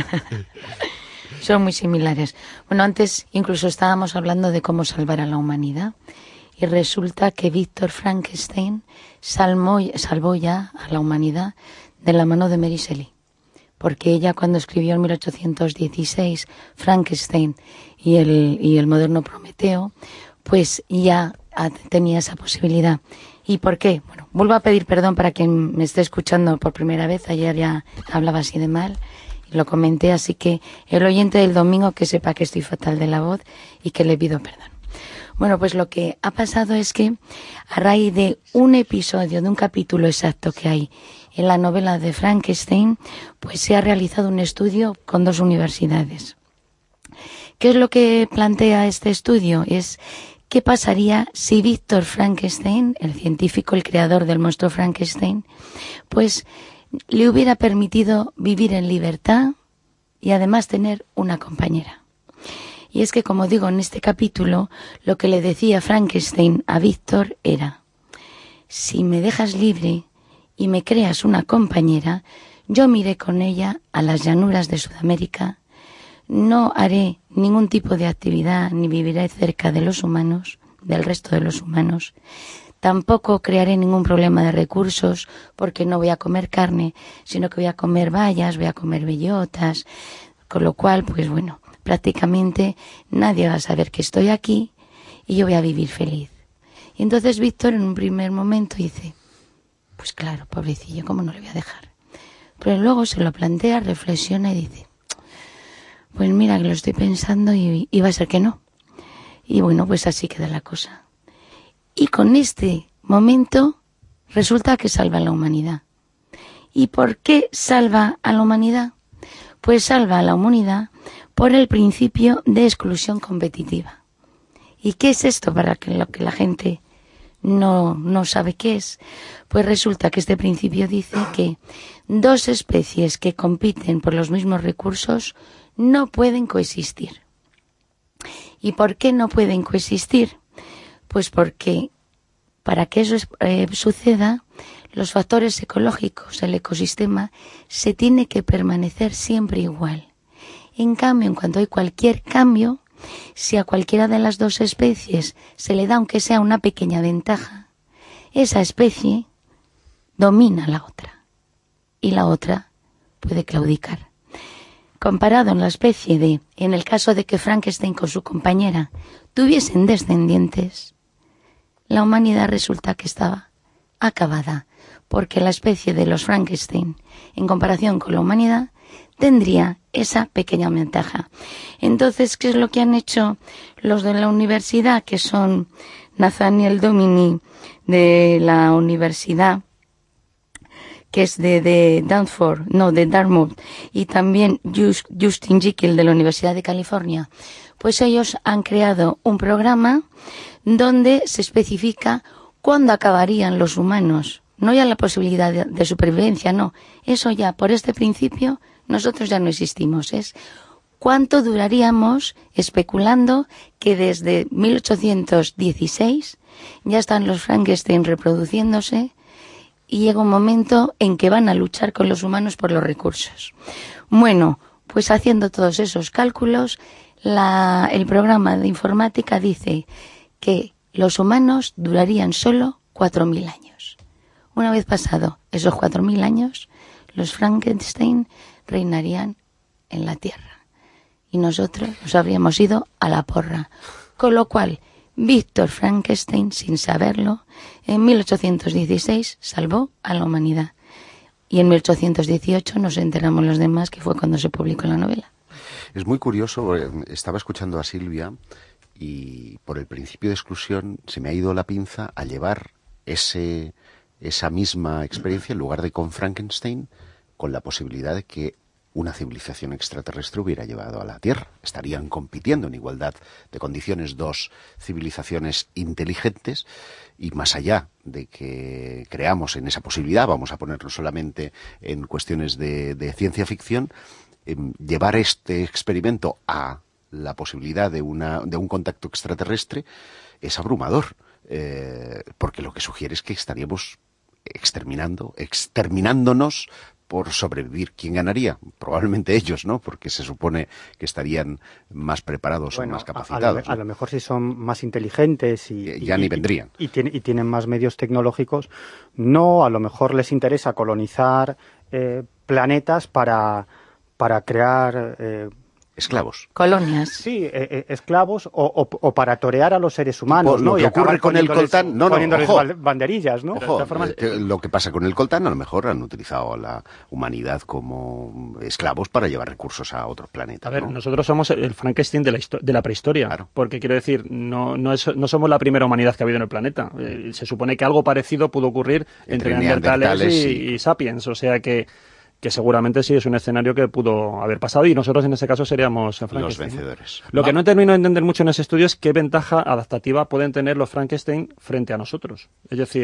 Son muy similares. Bueno, antes incluso estábamos hablando de cómo salvar a la humanidad, y resulta que Víctor Frankenstein salvó, salvó ya a la humanidad de la mano de Mary Shelley. Porque ella, cuando escribió en mil ochocientos dieciséis Frankenstein y el, y el moderno Prometeo, pues ya tenía esa posibilidad. ¿Y por qué? Bueno, vuelvo a pedir perdón para quien me esté escuchando por primera vez. Ayer ya hablaba así de mal y lo comenté, así que el oyente del domingo que sepa que estoy fatal de la voz y que le pido perdón. Bueno, pues lo que ha pasado es que a raíz de un episodio, de un capítulo exacto que hay en la novela de Frankenstein, pues se ha realizado un estudio con dos universidades. ¿Qué es lo que plantea este estudio? Es qué pasaría si Víctor Frankenstein, el científico, el creador del monstruo Frankenstein, pues le hubiera permitido vivir en libertad y además tener una compañera. Y es que, como digo, en este capítulo, lo que le decía Frankenstein a Víctor era: si me dejas libre y me creas una compañera, yo me iré con ella a las llanuras de Sudamérica, no haré ningún tipo de actividad ni viviré cerca de los humanos, del resto de los humanos. Tampoco crearé ningún problema de recursos porque no voy a comer carne, sino que voy a comer bayas, voy a comer bellotas, con lo cual, pues bueno, prácticamente nadie va a saber que estoy aquí y yo voy a vivir feliz. Y entonces Víctor en un primer momento dice, pues claro, pobrecillo, ¿cómo no le voy a dejar? Pero luego se lo plantea, reflexiona y dice, pues mira que lo estoy pensando y, y va a ser que no. Y bueno, pues así queda la cosa. Y con este momento resulta que salva a la humanidad. ¿Y por qué salva a la humanidad? Pues salva a la humanidad por el principio de exclusión competitiva. ¿Y qué es esto para que lo que la gente no, no sabe qué es? Pues resulta que este principio dice que dos especies que compiten por los mismos recursos no pueden coexistir. ¿Y por qué no pueden coexistir? Pues porque para que eso eh, suceda, los factores ecológicos, el ecosistema, se tiene que permanecer siempre igual. En cambio, en cuanto hay cualquier cambio, si a cualquiera de las dos especies se le da aunque sea una pequeña ventaja, esa especie domina a la otra y la otra puede claudicar. Comparado en la especie de, en el caso de que Frankenstein con su compañera tuviesen descendientes, la humanidad resulta que estaba acabada, porque la especie de los Frankenstein, en comparación con la humanidad, tendría esa pequeña ventaja. Entonces, ¿qué es lo que han hecho los de la universidad, que son Nathaniel Domini de la universidad, que es de, de Danford, no, de Dartmouth, y también Just, Justin Jekyll de la Universidad de California? Pues ellos han creado un programa donde se especifica cuándo acabarían los humanos. No ya la posibilidad de, de supervivencia, no. Eso ya, por este principio, nosotros ya no existimos. Es cuánto duraríamos especulando que desde mil ochocientos dieciséis ya están los Frankenstein reproduciéndose y llega un momento en que van a luchar con los humanos por los recursos. Bueno, pues haciendo todos esos cálculos, la, el programa de informática dice que los humanos durarían solo cuatro mil años. Una vez pasado esos cuatro mil años, los Frankenstein reinarían en la Tierra y nosotros nos habríamos ido a la porra. Con lo cual, Víctor Frankenstein, sin saberlo, en mil ochocientos dieciséis salvó a la humanidad. Y en mil ochocientos dieciocho nos enteramos los demás, que fue cuando se publicó la novela. Es muy curioso, estaba escuchando a Silvia y por el principio de exclusión se me ha ido la pinza a llevar ese, esa misma experiencia en lugar de con Frankenstein, con la posibilidad de que una civilización extraterrestre hubiera llevado a la Tierra. Estarían compitiendo en igualdad de condiciones dos civilizaciones inteligentes y más allá de que creamos en esa posibilidad, vamos a ponernos solamente en cuestiones de, de ciencia ficción, eh, llevar este experimento a la posibilidad de, una, de un contacto extraterrestre es abrumador, eh, porque lo que sugiere es que estaríamos exterminando, exterminándonos por sobrevivir. ¿Quién ganaría? Probablemente ellos, ¿no? Porque se supone que estarían más preparados bueno, o más capacitados. A, a, lo, ¿no? a lo mejor si son más inteligentes y... Ya y, ni vendrían. Y, y, tiene, y tienen más medios tecnológicos, no, a lo mejor les interesa colonizar eh, planetas para, para crear... Eh, esclavos. Colonias. Sí, eh, eh, esclavos o, o, o para torear a los seres humanos, tipo, ¿no? Lo que y ocurre con el coltán, no, no, poniéndoles ojo, banderillas, ¿no? Ojo, formas... lo que pasa con el coltán, a lo mejor han utilizado a la humanidad como esclavos para llevar recursos a otros planetas. A ver, ¿no? nosotros somos el Frankenstein de la, de la prehistoria, claro. Porque quiero decir, no, no, es, no somos la primera humanidad que ha habido en el planeta. Eh, se supone que algo parecido pudo ocurrir entre, entre neandertales, neandertales y, y... y sapiens, o sea que que seguramente sí es un escenario que pudo haber pasado y nosotros en ese caso seríamos Frankenstein. Los vencedores. Lo que no termino de entender mucho en ese estudio es qué ventaja adaptativa pueden tener los Frankenstein frente a nosotros. Es decir,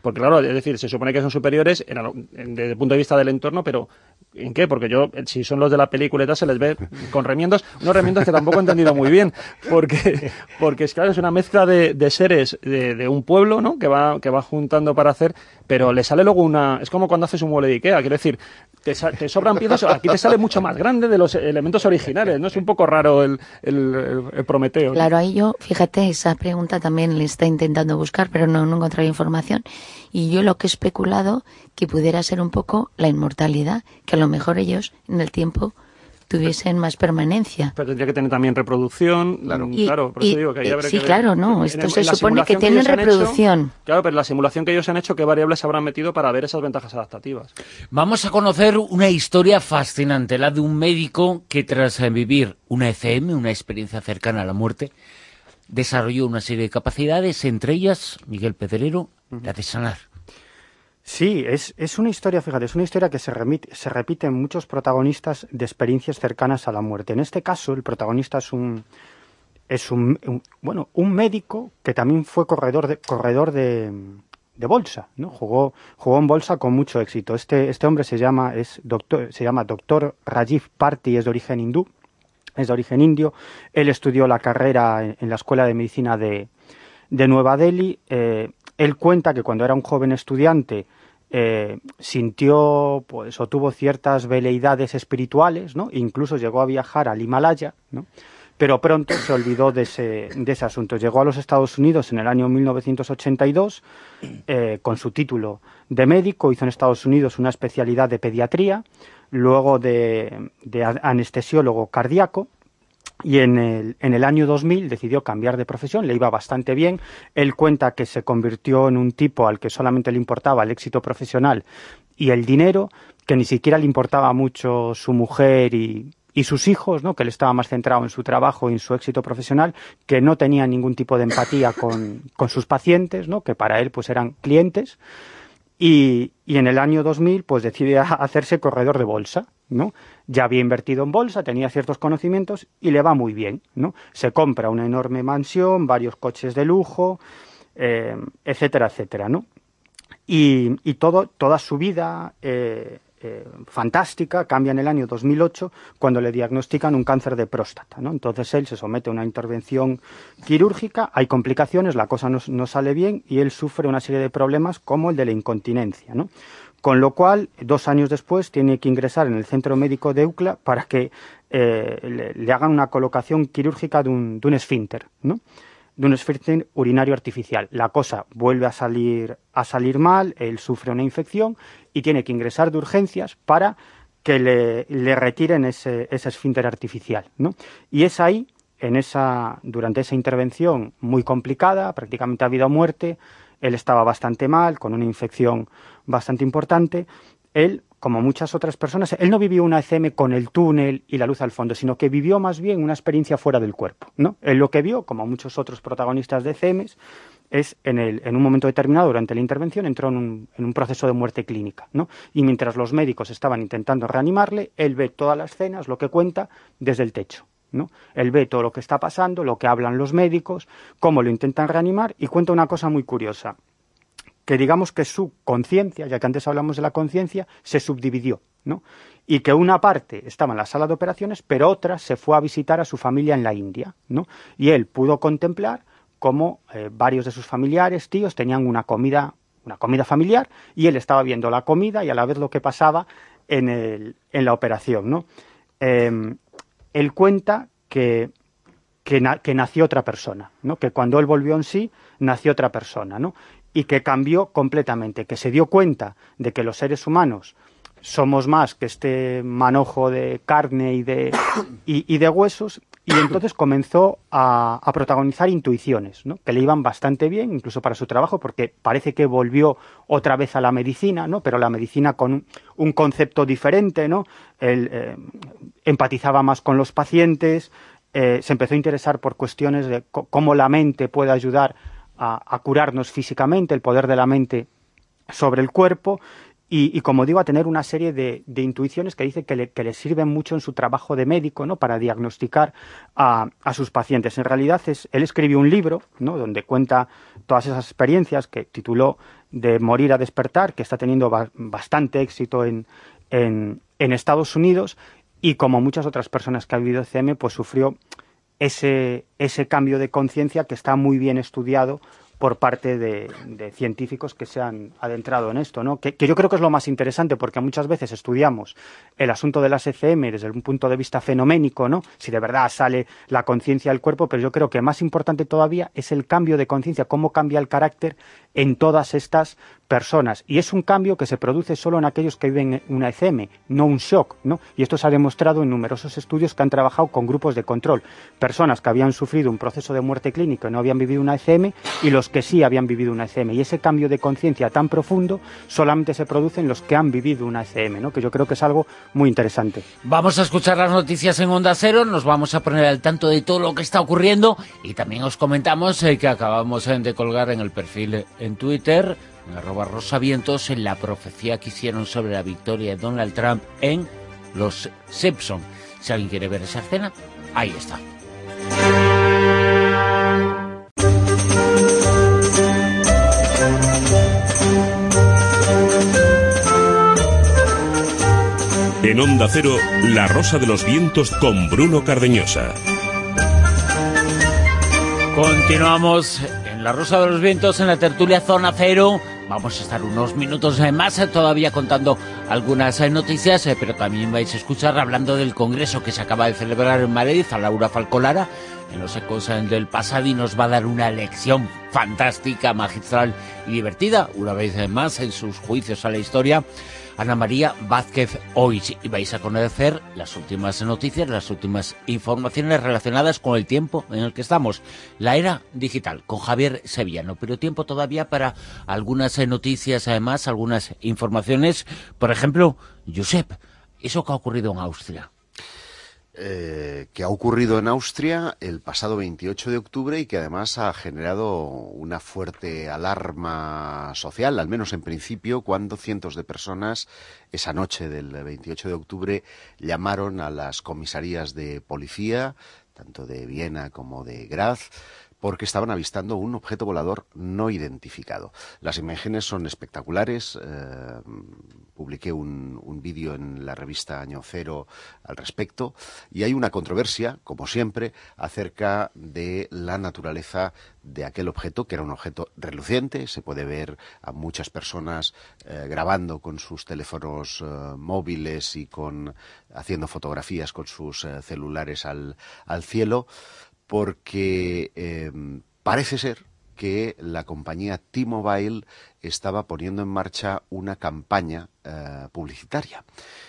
Porque claro, es decir, se supone que son superiores en, en, desde el punto de vista del entorno, pero ¿en qué? Porque yo, si son los de la película y tal, se les ve con remiendos, unos remiendos que tampoco he entendido muy bien, porque, porque es, claro, es una mezcla de, de seres de, de un pueblo, ¿no?, que va, que va juntando para hacer, pero le sale luego una... Es como cuando haces un mueble de Ikea, quiero decir, te, te sobran piezas, aquí te sale mucho más grande de los elementos originales, ¿no? Es un poco raro el, el, el Prometeo, ¿no? Claro, ahí yo, fíjate, esa pregunta también le está intentando buscar, pero no, no encontré información. Y yo lo que he especulado, que pudiera ser un poco la inmortalidad, que a lo mejor ellos en el tiempo tuviesen más permanencia. Pero tendría que tener también reproducción, claro, y, claro por eso y, digo que ahí habría sí, que claro, ver. no, esto en, se en supone que tienen que reproducción. Hecho, claro, pero la simulación que ellos han hecho, ¿qué variables habrán metido para ver esas ventajas adaptativas? Vamos a conocer una historia fascinante, la de un médico que tras vivir una E C M, una experiencia cercana a la muerte, desarrolló una serie de capacidades, entre ellas, Miguel Pedrero, la de sanar. Sí, es, es una historia, fíjate, es una historia que se, remite, se repite en muchos protagonistas de experiencias cercanas a la muerte. En este caso, el protagonista es un, es un, un bueno, un médico que también fue corredor de, corredor de, de bolsa, ¿no? Jugó, jugó en bolsa con mucho éxito. Este, este hombre se llama, es doctor, se llama doctor Rajiv Party, es de origen hindú, es de origen indio. Él estudió la carrera en, en la Escuela de Medicina de, de Nueva Delhi. Eh, Él cuenta que cuando era un joven estudiante eh, sintió, pues, o tuvo ciertas veleidades espirituales, ¿no? Incluso llegó a viajar al Himalaya, ¿no? Pero pronto se olvidó de ese, de ese asunto. Llegó a los Estados Unidos en el año mil novecientos ochenta y dos eh, con su título de médico. Hizo en Estados Unidos una especialidad de pediatría, luego de, de anestesiólogo cardíaco. Y en el, en el año dos mil decidió cambiar de profesión, le iba bastante bien. Él cuenta que se convirtió en un tipo al que solamente le importaba el éxito profesional y el dinero, que ni siquiera le importaba mucho su mujer y, y sus hijos, ¿no? Que él estaba más centrado en su trabajo y en su éxito profesional, que no tenía ningún tipo de empatía con, con sus pacientes, ¿no? Que para él pues eran clientes. Y, y en el año dos mil pues decide hacerse corredor de bolsa, ¿no? Ya había invertido en bolsa, tenía ciertos conocimientos y le va muy bien, ¿no? Se compra una enorme mansión, varios coches de lujo, eh, etcétera, etcétera, ¿no? Y, y todo, toda su vida eh, eh, fantástica cambia en el año dos mil ocho cuando le diagnostican un cáncer de próstata, ¿no? Entonces él se somete a una intervención quirúrgica, hay complicaciones, la cosa no, no sale bien y él sufre una serie de problemas como el de la incontinencia, ¿no? Con lo cual, dos años después, tiene que ingresar en el centro médico de U C L A para que eh, le, le hagan una colocación quirúrgica de un, de un esfínter, ¿no? De un esfínter urinario artificial. La cosa vuelve a salir, a salir mal, él sufre una infección y tiene que ingresar de urgencias para que le, le retiren ese, ese esfínter artificial, ¿no? Y es ahí, en esa, durante esa intervención muy complicada, prácticamente a vida o muerte, él estaba bastante mal, con una infección bastante importante. Él, como muchas otras personas, él no vivió una E C M con el túnel y la luz al fondo, sino que vivió más bien una experiencia fuera del cuerpo, ¿no? Él lo que vio, como muchos otros protagonistas de E C Ms, es en, el, en un momento determinado, durante la intervención, entró en un, en un proceso de muerte clínica, ¿no? Y mientras los médicos estaban intentando reanimarle, él ve todas las escenas, lo que cuenta, desde el techo, ¿no? Él ve todo lo que está pasando, lo que hablan los médicos, cómo lo intentan reanimar y cuenta una cosa muy curiosa, que digamos que su conciencia, ya que antes hablamos de la conciencia, se subdividió, ¿no? Y que una parte estaba en la sala de operaciones, pero otra se fue a visitar a su familia en la India, ¿no? Y él pudo contemplar cómo eh, varios de sus familiares, tíos, tenían una comida, una comida familiar y él estaba viendo la comida y a la vez lo que pasaba en, el, en la operación, ¿no? Eh, él cuenta que, que, na, que nació otra persona, ¿no? Que cuando él volvió en sí, nació otra persona, ¿no? Y que cambió completamente, que se dio cuenta de que los seres humanos somos más que este manojo de carne y de, y, y de huesos, y entonces comenzó a, a protagonizar intuiciones, ¿no? Que le iban bastante bien, incluso para su trabajo, porque parece que volvió otra vez a la medicina, ¿no? Pero la medicina con un, un concepto diferente, ¿no? Él eh, empatizaba más con los pacientes, eh, se empezó a interesar por cuestiones de cómo la mente puede ayudar a, a curarnos físicamente, el poder de la mente sobre el cuerpo, y, y como digo, a tener una serie de, de intuiciones que dice que le, que le sirven mucho en su trabajo de médico, ¿no? Para diagnosticar a, a sus pacientes. En realidad, es, él escribió un libro, ¿no? Donde cuenta todas esas experiencias que tituló De morir a despertar, que está teniendo ba bastante éxito en, en, en Estados Unidos, y como muchas otras personas que han vivido C M, pues sufrió ese, ese cambio de conciencia que está muy bien estudiado por parte de, de científicos que se han adentrado en esto, ¿no? Que, que yo creo que es lo más interesante, porque muchas veces estudiamos el asunto de las E C M desde un punto de vista fenoménico, ¿no? Si de verdad sale la conciencia del cuerpo, pero yo creo que más importante todavía es el cambio de conciencia, cómo cambia el carácter en todas estas personas. Y es un cambio que se produce solo en aquellos que viven una E C M, no un shock, ¿no? Y esto se ha demostrado en numerosos estudios que han trabajado con grupos de control. Personas que habían sufrido un proceso de muerte clínica y no habían vivido una E C M, y los que sí habían vivido una E C M. Y ese cambio de conciencia tan profundo solamente se produce en los que han vivido una E C M, ¿no? Que yo creo que es algo muy interesante. Vamos a escuchar las noticias en Onda Cero, nos vamos a poner al tanto de todo lo que está ocurriendo, y también os comentamos eh, que acabamos eh, de colgar en el perfil en Twitter, en arroba rosavientos, en la profecía que hicieron sobre la victoria de Donald Trump en Los Simpson. Si alguien quiere ver esa escena, ahí está. En Onda Cero, La Rosa de los Vientos con Bruno Cardeñosa. Continuamos en La Rosa de los Vientos, en la tertulia Zona Cero. Vamos a estar unos minutos más todavía contando algunas noticias, pero también vais a escuchar hablando del congreso que se acaba de celebrar en Madrid a Laura Falcolara en los ecos del pasado, y nos va a dar una lección fantástica, magistral y divertida, una vez más en sus juicios a la historia, Ana María Vázquez Oich, y vais a conocer las últimas noticias, las últimas informaciones relacionadas con el tiempo en el que estamos, la era digital, con Javier Sevillano. Pero tiempo todavía para algunas noticias, además, algunas informaciones. Por ejemplo, Josep, eso que ha ocurrido en Austria. Eh, que ha ocurrido en Austria el pasado veintiocho de octubre y que además ha generado una fuerte alarma social, al menos en principio, cuando cientos de personas esa noche del veintiocho de octubre llamaron a las comisarías de policía, tanto de Viena como de Graz, porque estaban avistando un objeto volador no identificado. Las imágenes son espectaculares. Eh, publiqué un, un vídeo en la revista Año Cero al respecto, y hay una controversia, como siempre, acerca de la naturaleza de aquel objeto, que era un objeto reluciente. Se puede ver a muchas personas eh, grabando con sus teléfonos eh, móviles y con haciendo fotografías con sus eh, celulares al, al cielo, porque eh, parece ser que la compañía T-Mobile estaba poniendo en marcha una campaña eh, publicitaria.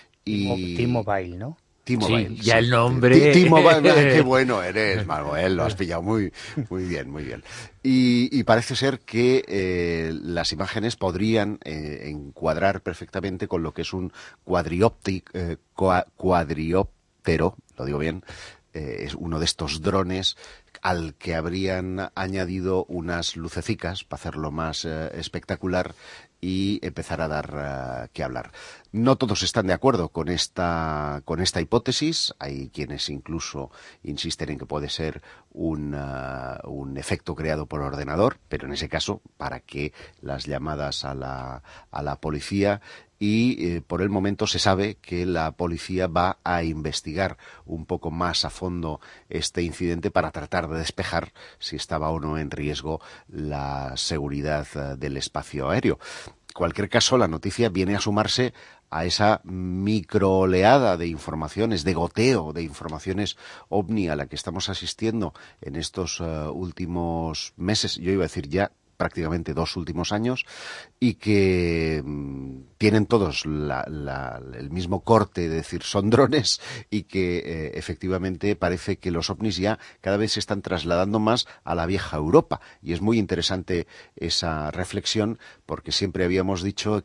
Y T-Mobile, ¿no? T-Mobile, sí, ya sí. El nombre. T-Mobile, qué bueno eres, Manuel, lo has pillado muy, muy bien, muy bien. Y, y parece ser que eh, las imágenes podrían eh, encuadrar perfectamente con lo que es un cuadrióptico, eh, cuadrióptero, lo digo bien. Eh, es uno de estos drones al que habrían añadido unas lucecicas para hacerlo más eh, espectacular y empezar a dar uh, que hablar. No todos están de acuerdo con esta con esta hipótesis. Hay quienes incluso insisten en que puede ser un, uh, un efecto creado por ordenador, pero en ese caso, ¿para qué las llamadas a la, a la policía? Y eh, por el momento se sabe que la policía va a investigar un poco más a fondo este incidente para tratar de despejar si estaba o no en riesgo la seguridad uh, del espacio aéreo. En cualquier caso, la noticia viene a sumarse a esa microoleada de informaciones, de goteo de informaciones ovni a la que estamos asistiendo en estos uh, últimos meses, yo iba a decir ya prácticamente dos últimos años, y que mmm, tienen todos la, la, el mismo corte, de decir, son drones, y que eh, efectivamente parece que los ovnis ya cada vez se están trasladando más a la vieja Europa. Y es muy interesante esa reflexión, porque siempre habíamos dicho que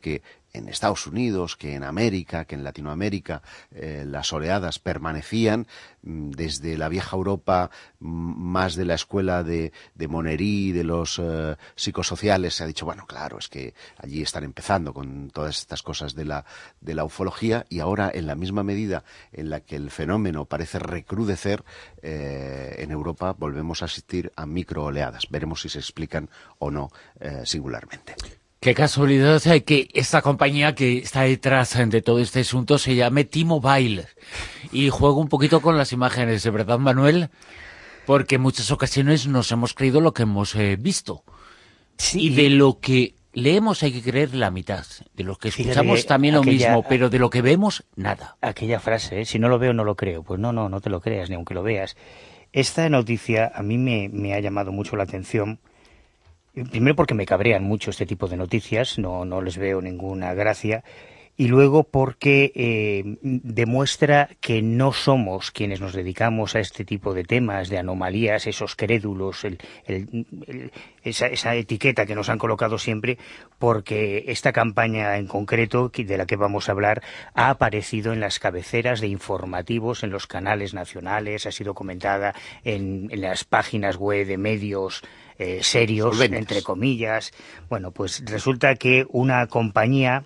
en Estados Unidos, que en América, que en Latinoamérica, eh, las oleadas permanecían. Desde la vieja Europa, más de la escuela de, de Monnerie, de los eh, psicosociales, se ha dicho, bueno, claro, es que allí están empezando con todas estas cosas de la, de la ufología, y ahora, en la misma medida en la que el fenómeno parece recrudecer, eh, en Europa volvemos a asistir a microoleadas. Veremos si se explican o no eh, singularmente. Qué casualidad que esta compañía que está detrás de todo este asunto se llame T-Mobile y juega un poquito con las imágenes, ¿de verdad, Manuel? Porque en muchas ocasiones nos hemos creído lo que hemos eh, visto. Sí. Y de lo que leemos hay que creer la mitad. De lo que escuchamos Fíjate, también lo aquella, mismo, pero de lo que vemos, nada. Aquella frase, ¿eh? Si no lo veo, no lo creo. Pues no, no, no te lo creas, ni aunque lo veas. Esta noticia a mí me, me ha llamado mucho la atención. Primero porque me cabrean mucho este tipo de noticias, no, no les veo ninguna gracia, y luego porque eh, demuestra que no somos quienes nos dedicamos a este tipo de temas, de anomalías, esos crédulos, el, el, el, esa, esa etiqueta que nos han colocado siempre, porque esta campaña en concreto, de la que vamos a hablar, ha aparecido en las cabeceras de informativos, en los canales nacionales, ha sido comentada en, en las páginas web de medios Eh, serios, Solventes. Entre comillas. Bueno, pues resulta que una compañía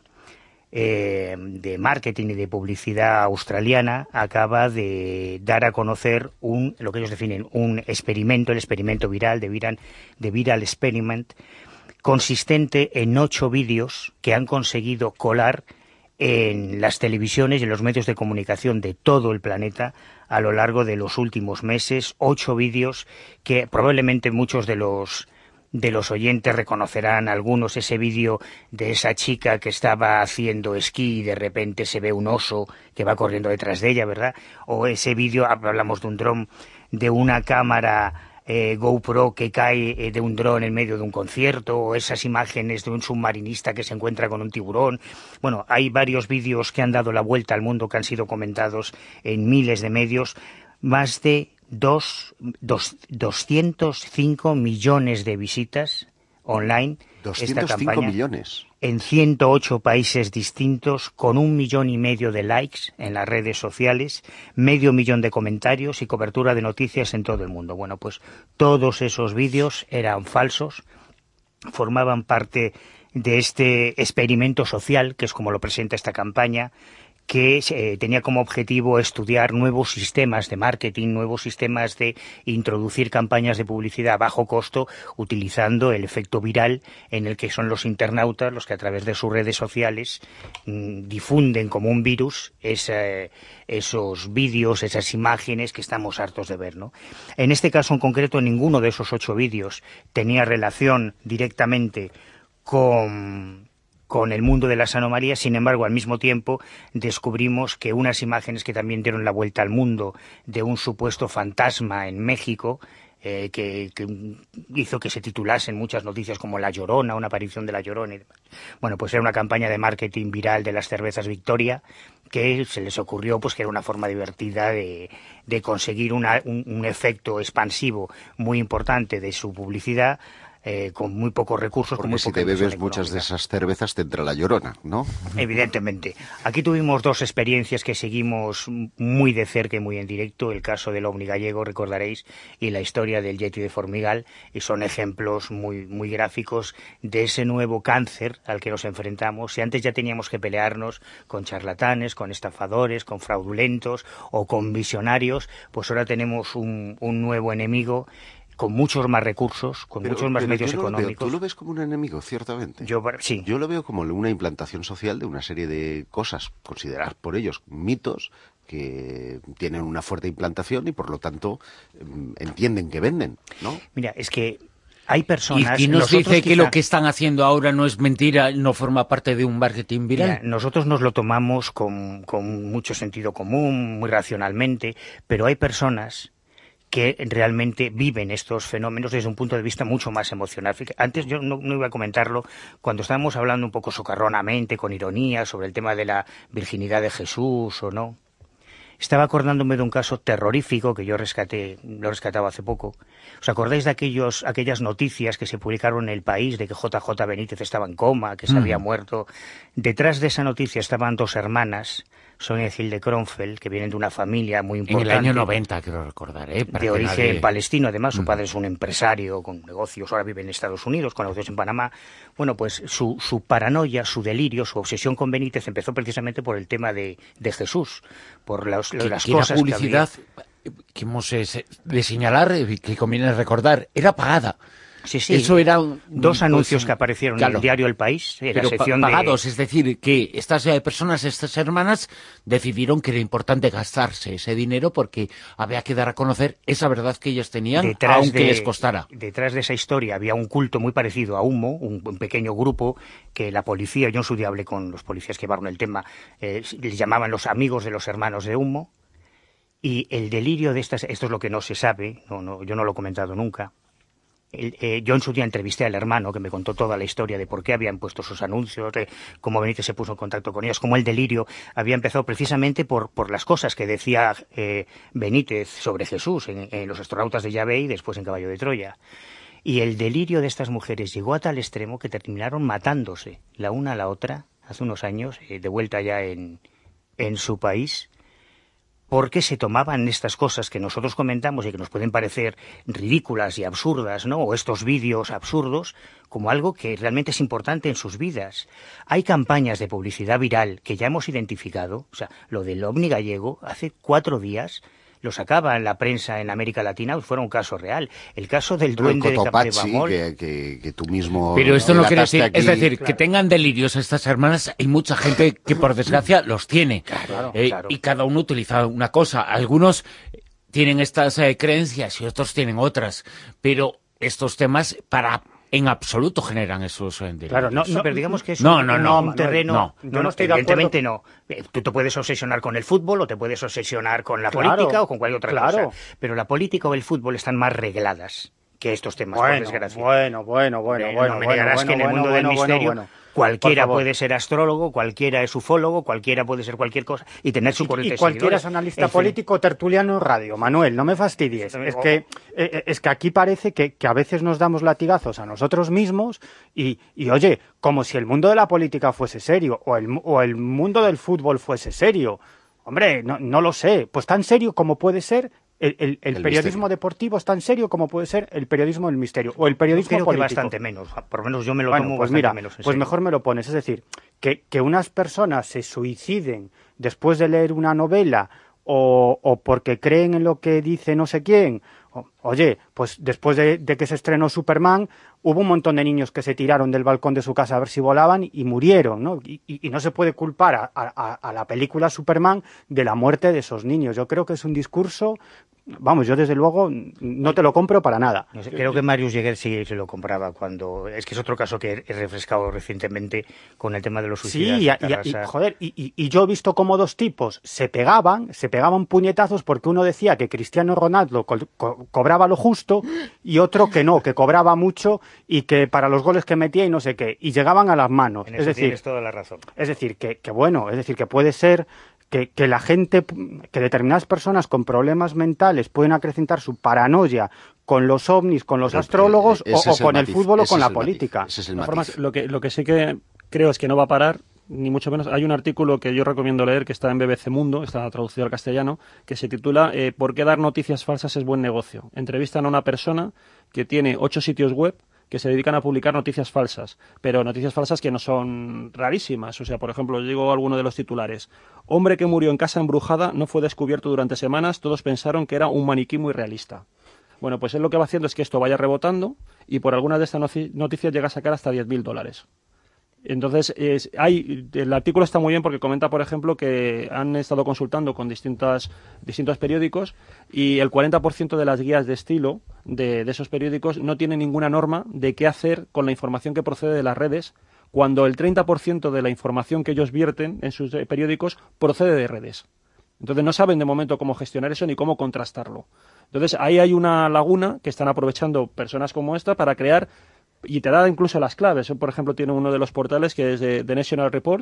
eh, de marketing y de publicidad australiana acaba de dar a conocer un, lo que ellos definen, un experimento, el experimento viral, de Viral, de Viral Experiment, consistente en ocho vídeos que han conseguido colar en las televisiones y en los medios de comunicación de todo el planeta a lo largo de los últimos meses. Ocho vídeos que probablemente muchos de los de los oyentes reconocerán algunos. Ese vídeo de esa chica que estaba haciendo esquí y de repente se ve un oso que va corriendo detrás de ella, ¿verdad? O ese vídeo, hablamos de un dron, de una cámara Eh, GoPro que cae eh, de un dron en medio de un concierto, o esas imágenes de un submarinista que se encuentra con un tiburón. Bueno, hay varios vídeos que han dado la vuelta al mundo, que han sido comentados en miles de medios. Más de dos, dos, doscientos cinco millones de visitas online. doscientos cinco esta campaña, millones. En ciento ocho países distintos, con un millón y medio de likes en las redes sociales, medio millón de comentarios y cobertura de noticias en todo el mundo. Bueno, pues todos esos vídeos eran falsos, formaban parte de este experimento social, que es como lo presenta esta campaña, que eh, tenía como objetivo estudiar nuevos sistemas de marketing, nuevos sistemas de introducir campañas de publicidad a bajo costo, utilizando el efecto viral, en el que son los internautas los que a través de sus redes sociales mmm, difunden como un virus esa, esos vídeos, esas imágenes que estamos hartos de ver, ¿no? En este caso en concreto, ninguno de esos ocho vídeos tenía relación directamente con con el mundo de las anomalías. Sin embargo, al mismo tiempo descubrimos que unas imágenes que también dieron la vuelta al mundo, de un supuesto fantasma en México, eh, que, que hizo que se titulasen muchas noticias como La Llorona, una aparición de La Llorona y demás. Bueno, pues era una campaña de marketing viral de las cervezas Victoria, que se les ocurrió pues que era una forma divertida de, de conseguir una, un, un efecto expansivo muy importante de su publicidad, Eh, con muy pocos recursos. Porque con muy si te bebes muchas de esas cervezas te entra la llorona, ¿no? Evidentemente. Aquí tuvimos dos experiencias que seguimos muy de cerca y muy en directo, el caso del ovni gallego, recordaréis, y la historia del Yeti de Formigal, y son ejemplos muy, muy gráficos de ese nuevo cáncer al que nos enfrentamos. Si antes ya teníamos que pelearnos con charlatanes, con estafadores, con fraudulentos o con visionarios, pues ahora tenemos un, un nuevo enemigo con muchos más recursos, con pero, muchos más pero medios yo no económicos. Lo veo. Tú lo ves como un enemigo, ciertamente. Yo, sí. Yo lo veo como una implantación social de una serie de cosas consideradas por ellos mitos, que tienen una fuerte implantación y por lo tanto entienden que venden, ¿no? Mira, es que hay personas... ¿Y quién nos dice quizá, que lo que están haciendo ahora no es mentira, no forma parte de un marketing viral? Mira, nosotros nos lo tomamos con, con mucho sentido común, muy racionalmente, pero hay personas que realmente viven estos fenómenos desde un punto de vista mucho más emocional. Antes yo no, no iba a comentarlo, cuando estábamos hablando un poco socarronamente, con ironía, sobre el tema de la virginidad de Jesús o no. Estaba acordándome de un caso terrorífico que yo rescaté, lo rescataba hace poco. ¿Os acordáis de aquellos, aquellas noticias que se publicaron en El País de que J J Benítez estaba en coma, que se mm. había muerto? Detrás de esa noticia estaban dos hermanas, Sonia y Hilde Kronfeld, que vienen de una familia muy importante. En el año noventa, quiero recordar, ¿eh? De origen nadie... palestino, además. Su padre es un empresario con negocios, ahora vive en Estados Unidos, con negocios en Panamá. Bueno, pues su, su paranoia, su delirio, su obsesión con Benítez empezó precisamente por el tema de, de Jesús, por las, las cosas la publicidad que, que hemos eh, de señalar, eh, que conviene recordar, era pagada. Sí, sí. Eso eran dos anuncios pues, que aparecieron claro, en el diario El País. En pero la sección pa pagados, de... es decir, que estas eh, personas, estas hermanas, decidieron que era importante gastarse ese dinero porque había que dar a conocer esa verdad que ellos tenían, detrás aunque de, les costara. Detrás de esa historia había un culto muy parecido a Humo, un, un pequeño grupo que la policía, yo en su día hablé con los policías que llevaron el tema, eh, les llamaban los amigos de los hermanos de Humo, y el delirio de estas, esto es lo que no se sabe, no, no, yo no lo he comentado nunca. El, eh, yo en su día entrevisté al hermano que me contó toda la historia de por qué habían puesto sus anuncios, de cómo Benítez se puso en contacto con ellos, cómo el delirio había empezado precisamente por, por las cosas que decía eh, Benítez sobre Jesús en, en Los astronautas de Yahvé y después en Caballo de Troya. Y el delirio de estas mujeres llegó a tal extremo que terminaron matándose la una a la otra hace unos años, eh, de vuelta ya en, en su país, porque se tomaban estas cosas que nosotros comentamos y que nos pueden parecer ridículas y absurdas, ¿no? O estos vídeos absurdos, como algo que realmente es importante en sus vidas. Hay campañas de publicidad viral que ya hemos identificado, o sea, lo del ovni gallego, hace cuatro días lo sacaba en la prensa en América Latina, fuera un caso real. El caso del duende de Capdevamol, que, que, que tú mismo... Pero esto no quiere decir, aquí. Es decir, claro, que tengan delirios estas hermanas, hay mucha gente que por desgracia los tiene. Claro, eh, claro. Y cada uno utiliza una cosa. Algunos tienen estas eh, creencias y otros tienen otras. Pero estos temas para... en absoluto generan esos delirios. Claro, no, no, pero digamos que es no, un, no, no, un terreno... No, no, no, no estoy evidentemente de acuerdo. No. Tú te puedes obsesionar con el fútbol o te puedes obsesionar con la claro, política o con cualquier otra claro. cosa. Pero la política o el fútbol están más regladas que estos temas, bueno, por desgracia. Bueno, bueno, bueno, eh, bueno. No me bueno, negarás bueno, que en el bueno, mundo bueno, del misterio... bueno, bueno. Cualquiera puede ser astrólogo, cualquiera es ufólogo, cualquiera puede ser cualquier cosa y tener su corriente. Y cualquiera es analista político, tertuliano, radio. Manuel, no me fastidies. Es que, eh, es que aquí parece que, que a veces nos damos latigazos a nosotros mismos y, y, oye, como si el mundo de la política fuese serio o el, o el mundo del fútbol fuese serio. Hombre, no, no lo sé. Pues tan serio como puede ser el, el, el, el periodismo misterio. deportivo, es tan serio como puede ser el periodismo del misterio o el periodismo Creo político. Que bastante menos, por lo menos yo me lo bueno, tomo pues bastante mira, menos. En pues serio. mejor me lo pones. Es decir, que, que unas personas se suiciden después de leer una novela o, o porque creen en lo que dice no sé quién. O, oye, pues después de, de que se estrenó Superman, hubo un montón de niños que se tiraron del balcón de su casa a ver si volaban y murieron, ¿no? Y, y, y no se puede culpar a, a, a la película Superman de la muerte de esos niños. Yo creo que es un discurso... Vamos, yo desde luego no te lo compro para nada. No sé, creo que Marius Jäger sí se lo compraba cuando... Es que es otro caso que he refrescado recientemente con el tema de los suicidas. Sí, y, y, y, joder, y, y, y yo he visto cómo dos tipos se pegaban, se pegaban puñetazos porque uno decía que Cristiano Ronaldo co co cobraba lo justo y otro que no, que cobraba mucho y que para los goles que metía y no sé qué, y llegaban a las manos. En es eso decir, tienes toda la razón. Es decir, que, que bueno, es decir, que puede ser... Que, que la gente, que determinadas personas con problemas mentales pueden acrecentar su paranoia con los ovnis, con los Pero, astrólogos o, o con el, el fútbol o con la política. Ese es el matiz. Lo que, lo que sí que creo es que no va a parar, ni mucho menos. Hay un artículo que yo recomiendo leer que está en B B C Mundo, está traducido al castellano, que se titula eh, ¿Por qué dar noticias falsas es buen negocio? Entrevistan a una persona que tiene ocho sitios web que se dedican a publicar noticias falsas, pero noticias falsas que no son rarísimas. O sea, por ejemplo, os digo alguno de los titulares. Hombre que murió en casa embrujada no fue descubierto durante semanas, todos pensaron que era un maniquí muy realista. Bueno, pues él lo que va haciendo es que esto vaya rebotando y por algunas de estas noticias llega a sacar hasta diez mil dólares. Entonces, es, hay, el artículo está muy bien porque comenta, por ejemplo, que han estado consultando con distintas, distintos periódicos y el cuarenta por ciento de las guías de estilo de, de esos periódicos no tienen ninguna norma de qué hacer con la información que procede de las redes, cuando el treinta por ciento de la información que ellos vierten en sus periódicos procede de redes. Entonces no saben de momento cómo gestionar eso ni cómo contrastarlo. Entonces ahí hay una laguna que están aprovechando personas como esta para crear... Y te da incluso las claves. Por ejemplo, tiene uno de los portales que es de The National Report,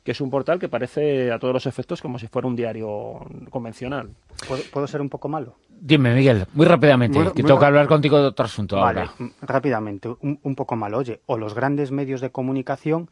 que es un portal que parece a todos los efectos como si fuera un diario convencional. ¿Puedo, ¿puedo ser un poco malo? Dime, Miguel, muy rápidamente, Muy, que muy tengo que ra- hablar contigo de otro asunto Vale, ahora. m- rápidamente, un, un poco malo. Oye, o los grandes medios de comunicación,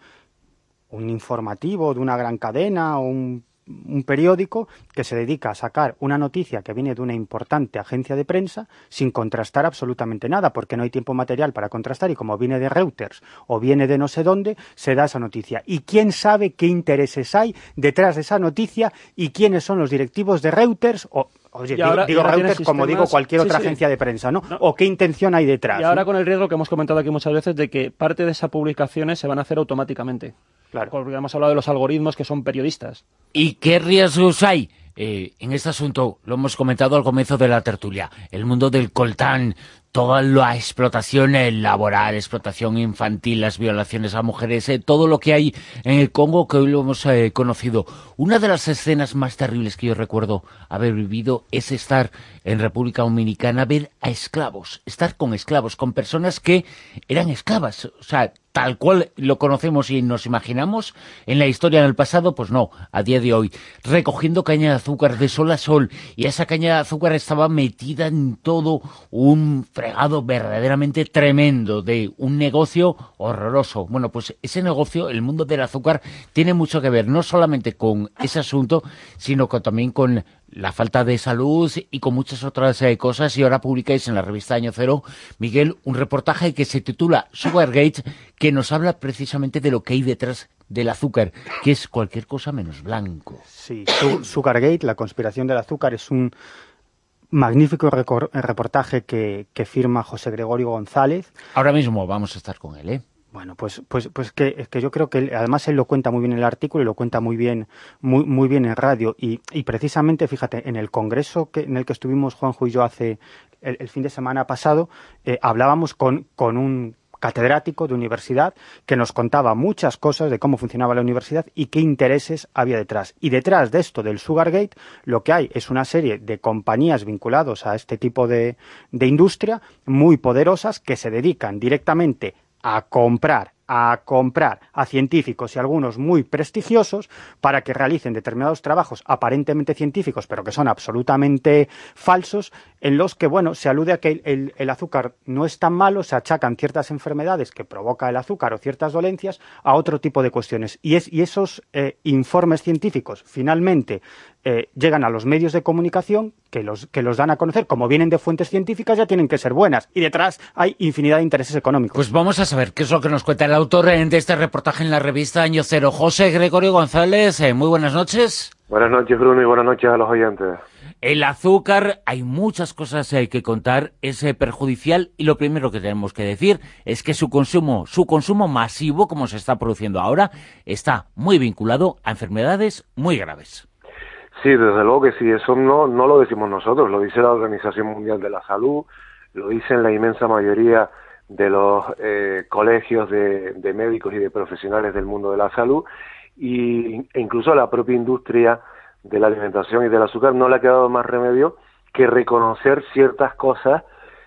un informativo de una gran cadena o un, un periódico que se dedica a sacar una noticia que viene de una importante agencia de prensa sin contrastar absolutamente nada, porque no hay tiempo material para contrastar y como viene de Reuters o viene de no sé dónde, se da esa noticia. ¿Y quién sabe qué intereses hay detrás de esa noticia y quiénes son los directivos de Reuters o... Oye, Y digo, ahora- digo y ahora Reuters tienes como digo sistemas- cualquier sí, otra sí. agencia de prensa, ¿no? No. ¿O qué intención hay detrás? Y ahora ¿no? con el riesgo que hemos comentado aquí muchas veces de que parte de esas publicaciones se van a hacer automáticamente. Claro. Porque hemos hablado de los algoritmos que son periodistas. ¿Y qué riesgos hay? Eh, en este asunto, lo hemos comentado al comienzo de la tertulia, el mundo del coltán, toda la explotación eh, laboral, explotación infantil, las violaciones a mujeres, eh, todo lo que hay en el Congo que hoy lo hemos eh, conocido. Una de las escenas más terribles que yo recuerdo haber vivido es estar en República Dominicana, ver a esclavos, estar con esclavos, con personas que eran esclavas, o sea, tal cual lo conocemos y nos imaginamos en la historia en el pasado, pues no, a día de hoy, recogiendo caña de azúcar de sol a sol, y esa caña de azúcar estaba metida en todo un fregado verdaderamente tremendo de un negocio horroroso. Bueno, pues ese negocio, el mundo del azúcar, tiene mucho que ver, no solamente con ese asunto, sino con, también con la falta de salud y con muchas otras eh, cosas. Y ahora publicáis en la revista Año Cero, Miguel, un reportaje que se titula Sugargate, que nos habla precisamente de lo que hay detrás del azúcar, que es cualquier cosa menos blanco. Sí, Su- Sugargate, la conspiración del azúcar, es un magnífico recor- reportaje que, que firma José Gregorio González. Ahora mismo vamos a estar con él, ¿eh? Bueno, pues, pues, pues que, es que yo creo que él- además él lo cuenta muy bien en el artículo y lo cuenta muy bien, muy, muy bien en radio. Y, y precisamente, fíjate, en el congreso que, en el que estuvimos Juanjo y yo hace el, el fin de semana pasado, eh, hablábamos con, con un catedrático de universidad que nos contaba muchas cosas de cómo funcionaba la universidad y qué intereses había detrás. Y detrás de esto del Sugargate, lo que hay es una serie de compañías vinculadas a este tipo de, de industria muy poderosas que se dedican directamente a comprar, a comprar a científicos y algunos muy prestigiosos para que realicen determinados trabajos aparentemente científicos, pero que son absolutamente falsos, en los que, bueno, se alude a que el, el, el azúcar no es tan malo, se achacan ciertas enfermedades que provoca el azúcar o ciertas dolencias a otro tipo de cuestiones. Y, es, y esos eh, informes científicos finalmente eh, llegan a los medios de comunicación que los, que los dan a conocer, como vienen de fuentes científicas, ya tienen que ser buenas. Y detrás hay infinidad de intereses económicos. Pues vamos a saber qué es lo que nos cuenta el autor eh, de este reportaje en la revista Año Cero, José Gregorio González. Eh, muy buenas noches. Buenas noches, Bruno, y buenas noches a los oyentes. El azúcar, hay muchas cosas eh, que contar, es eh, perjudicial, y lo primero que tenemos que decir es que su consumo, su consumo masivo, como se está produciendo ahora, está muy vinculado a enfermedades muy graves. Sí, desde luego que sí, eso no, no lo decimos nosotros, lo dice la Organización Mundial de la Salud, lo dicen la inmensa mayoría de los eh, colegios de, de médicos y de profesionales del mundo de la salud, y, e incluso la propia industria de la alimentación y del azúcar no le ha quedado más remedio que reconocer ciertas cosas,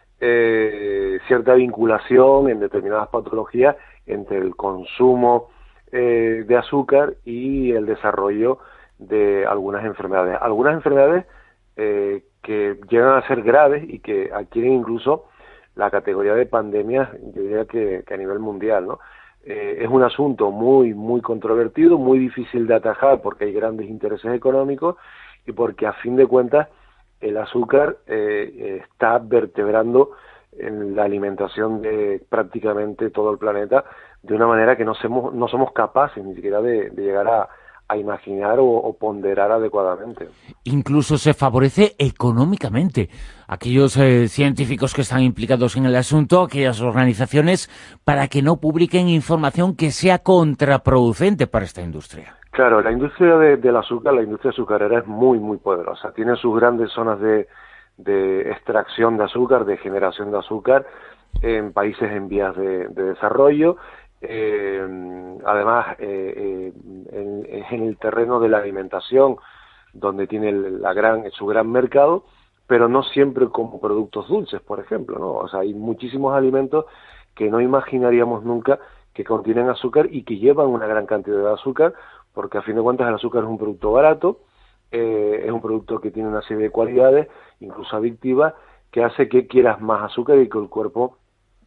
eh, cierta vinculación en determinadas patologías entre el consumo eh, de azúcar y el desarrollo de algunas enfermedades. Algunas enfermedades eh, que llegan a ser graves y que adquieren incluso la categoría de pandemias, yo diría que, que a nivel mundial, ¿no? Eh, es un asunto muy, muy controvertido, muy difícil de atajar porque hay grandes intereses económicos y porque a fin de cuentas el azúcar eh, está vertebrando en la alimentación de prácticamente todo el planeta de una manera que no somos, no somos capaces ni siquiera de, de llegar a, a imaginar o, o ponderar adecuadamente. Incluso se favorece económicamente aquellos eh, científicos que están implicados en el asunto, aquellas organizaciones, para que no publiquen información que sea contraproducente para esta industria. Claro, la industria de, del azúcar, la industria azucarera es muy, muy poderosa. Tiene sus grandes zonas de, de extracción de azúcar, de generación de azúcar en países en vías de, de desarrollo. Eh, además, eh, eh, en, en el terreno de la alimentación, donde tiene el, la gran, su gran mercado, pero no siempre como productos dulces, por ejemplo, ¿no? O sea, hay muchísimos alimentos que no imaginaríamos nunca que contienen azúcar y que llevan una gran cantidad de azúcar, porque a fin de cuentas el azúcar es un producto barato, eh, es un producto que tiene una serie de cualidades, incluso adictivas, que hace que quieras más azúcar y que el cuerpo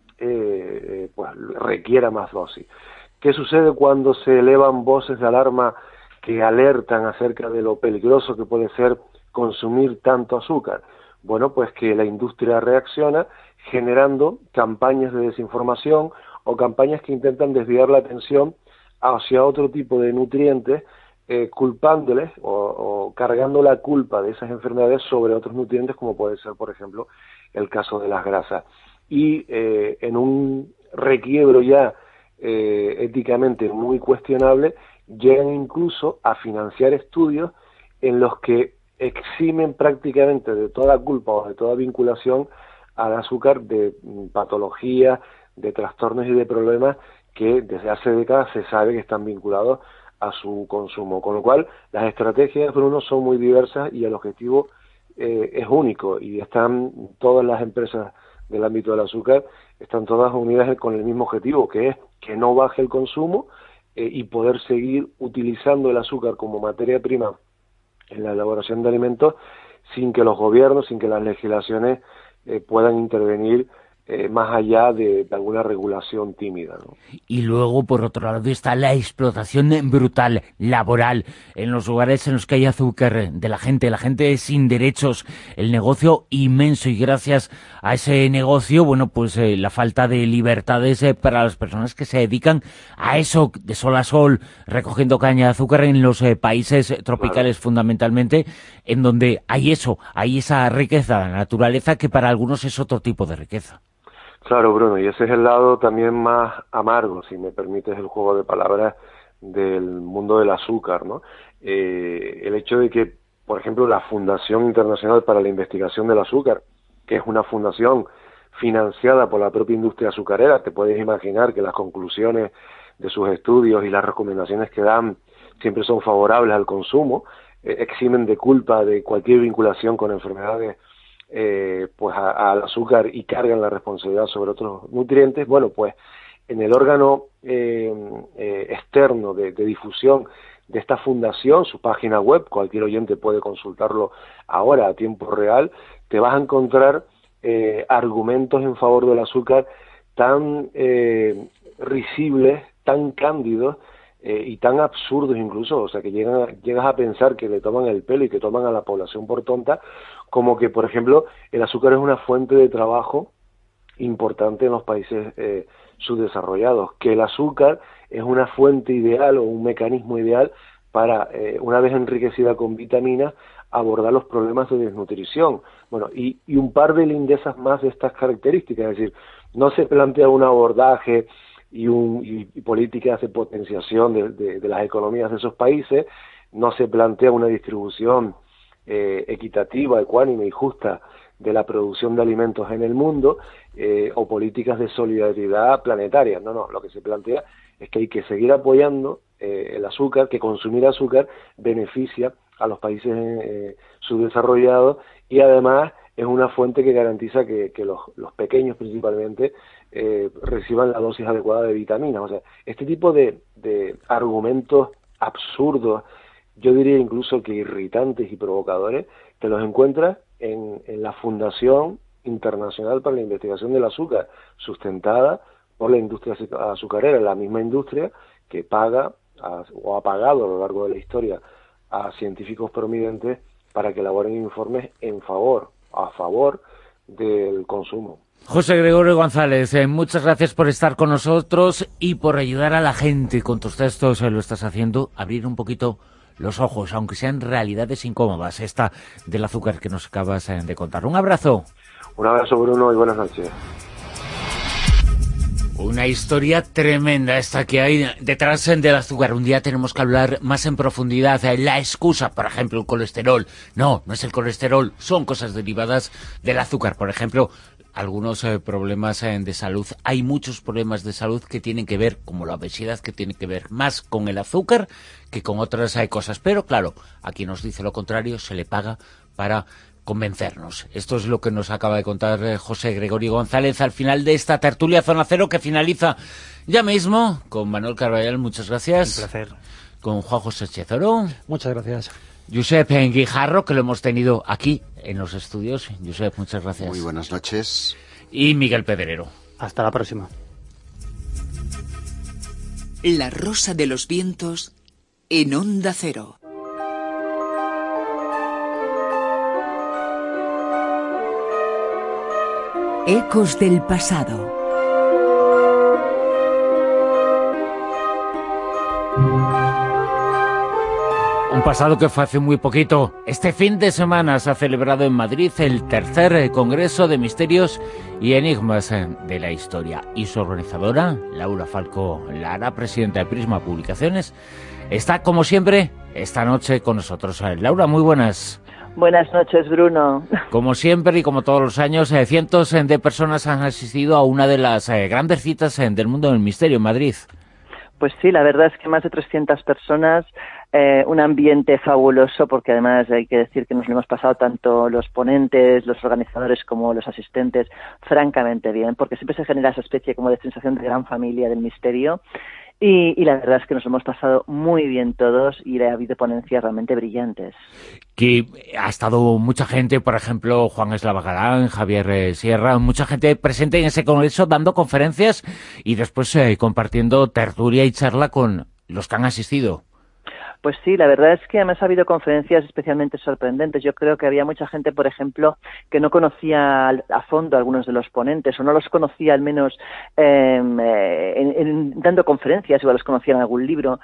eh, pues requiera más dosis. ¿Qué sucede cuando se elevan voces de alarma que alertan acerca de lo peligroso que puede ser consumir tanto azúcar? Bueno, pues que la industria reacciona generando campañas de desinformación o campañas que intentan desviar la atención hacia otro tipo de nutrientes, eh, culpándoles o, o cargando la culpa de esas enfermedades sobre otros nutrientes, como puede ser, por ejemplo, el caso de las grasas. Y eh, en un requiebro ya eh, éticamente muy cuestionable, llegan incluso a financiar estudios en los que eximen prácticamente de toda culpa o de toda vinculación al azúcar de patologías, de trastornos y de problemas que desde hace décadas se sabe que están vinculados a su consumo. Con lo cual, las estrategias, Bruno, son muy diversas y el objetivo eh, es único, y están todas las empresas del ámbito del azúcar, están todas unidas con el mismo objetivo, que es que no baje el consumo eh, y poder seguir utilizando el azúcar como materia prima en la elaboración de alimentos sin que los gobiernos, sin que las legislaciones eh, puedan intervenir eh, más allá de, de alguna regulación tímida, ¿no? Y luego, por otro lado, está la explotación brutal, laboral, en los lugares en los que hay azúcar de la gente, la gente sin derechos, el negocio inmenso, y gracias a ese negocio, bueno, pues eh, la falta de libertades eh, para las personas que se dedican a eso, de sol a sol, recogiendo caña de azúcar en los eh, países tropicales, claro, fundamentalmente, en donde hay eso, hay esa riqueza, la naturaleza, que para algunos es otro tipo de riqueza. Claro, Bruno, y ese es el lado también más amargo, si me permites el juego de palabras, del mundo del azúcar, ¿no? Eh, el hecho de que, por ejemplo, la Fundación Internacional para la Investigación del Azúcar, que es una fundación financiada por la propia industria azucarera, te puedes imaginar que las conclusiones de sus estudios y las recomendaciones que dan siempre son favorables al consumo, eh, eximen de culpa de cualquier vinculación con enfermedades Eh, pues a, al azúcar y cargan la responsabilidad sobre otros nutrientes. Bueno, pues en el órgano eh, eh, externo de, de difusión de esta fundación, su página web, cualquier oyente puede consultarlo ahora a tiempo real, te vas a encontrar eh, argumentos en favor del azúcar tan eh, risibles, tan cándidos eh, y tan absurdos incluso, o sea que llegan, llegas a pensar que le toman el pelo y que toman a la población por tonta, como que, por ejemplo, el azúcar es una fuente de trabajo importante en los países eh, subdesarrollados, que el azúcar es una fuente ideal o un mecanismo ideal para, eh, una vez enriquecida con vitaminas, abordar los problemas de desnutrición. Bueno, y, y un par de lindezas más de estas características, es decir, no se plantea un abordaje y, un, y, y políticas de potenciación de, de, de las economías de esos países, no se plantea una distribución Eh, equitativa, ecuánime y justa de la producción de alimentos en el mundo, eh, o políticas de solidaridad planetaria. No, no, lo que se plantea es que hay que seguir apoyando eh, el azúcar, que consumir azúcar beneficia a los países eh, subdesarrollados, y además es una fuente que garantiza que, que los, los pequeños principalmente eh, reciban la dosis adecuada de vitaminas. O sea, este tipo de, de argumentos absurdos, yo diría incluso que irritantes y provocadores, te los encuentras en, en la Fundación Internacional para la Investigación del Azúcar, sustentada por la industria azucarera, la misma industria que paga a, o ha pagado a lo largo de la historia a científicos prominentes para que elaboren informes en favor, a favor del consumo. José Gregorio González, eh, muchas gracias por estar con nosotros y por ayudar a la gente con tus textos. Eh, lo estás haciendo, abrir un poquito los ojos, aunque sean realidades incómodas, esta del azúcar que nos acabas de contar. Un abrazo. Un abrazo, Bruno, y buenas noches. Una historia tremenda esta que hay detrás del azúcar. Un día tenemos que hablar más en profundidad. La excusa, por ejemplo, el colesterol. No, no es el colesterol, son cosas derivadas del azúcar. Por ejemplo, algunos eh, problemas eh, de salud. Hay muchos problemas de salud que tienen que ver, como la obesidad, que tienen que ver más con el azúcar que con otras eh, cosas. Pero claro, a quien nos dice lo contrario se le paga para convencernos. Esto es lo que nos acaba de contar eh, José Gregorio González al final de esta tertulia Zona Cero, que finaliza ya mismo con Manuel Carballal. Muchas gracias. Un placer. con Juan José Chezoro. Muchas gracias. Josep Guijarro, que lo hemos tenido aquí en los estudios. Josep, muchas gracias. Muy buenas noches. Y Miguel Pedrero. Hasta la próxima. La Rosa de los Vientos en Onda Cero. Ecos del pasado. Un pasado que fue hace muy poquito. Este fin de semana se ha celebrado en Madrid el tercer Congreso de Misterios y Enigmas de la Historia. Y su organizadora, Laura Falcó Lara, presidenta de Prisma Publicaciones, está, como siempre, esta noche con nosotros. Laura, muy buenas. Buenas noches, Bruno. Como siempre y como todos los años, eh, cientos eh, de personas han asistido a una de las eh, grandes citas eh, del mundo del misterio en Madrid. Pues sí, la verdad es que más de trescientas personas, eh, un ambiente fabuloso, porque además hay que decir que nos lo hemos pasado tanto los ponentes, los organizadores como los asistentes francamente bien, porque siempre se genera esa especie como de sensación de gran familia del misterio. Y, y la verdad es que nos hemos pasado muy bien todos y ha habido ponencias realmente brillantes. Que ha estado mucha gente, por ejemplo, Juan Eslava Galán, Javier eh, Sierra, mucha gente presente en ese congreso dando conferencias y después eh, compartiendo tertulia y charla con los que han asistido. Pues sí, la verdad es que además ha habido conferencias especialmente sorprendentes. Yo creo que había mucha gente, por ejemplo, que no conocía a fondo a algunos de los ponentes o no los conocía al menos eh, en, en, dando conferencias, igual los conocían en algún libro.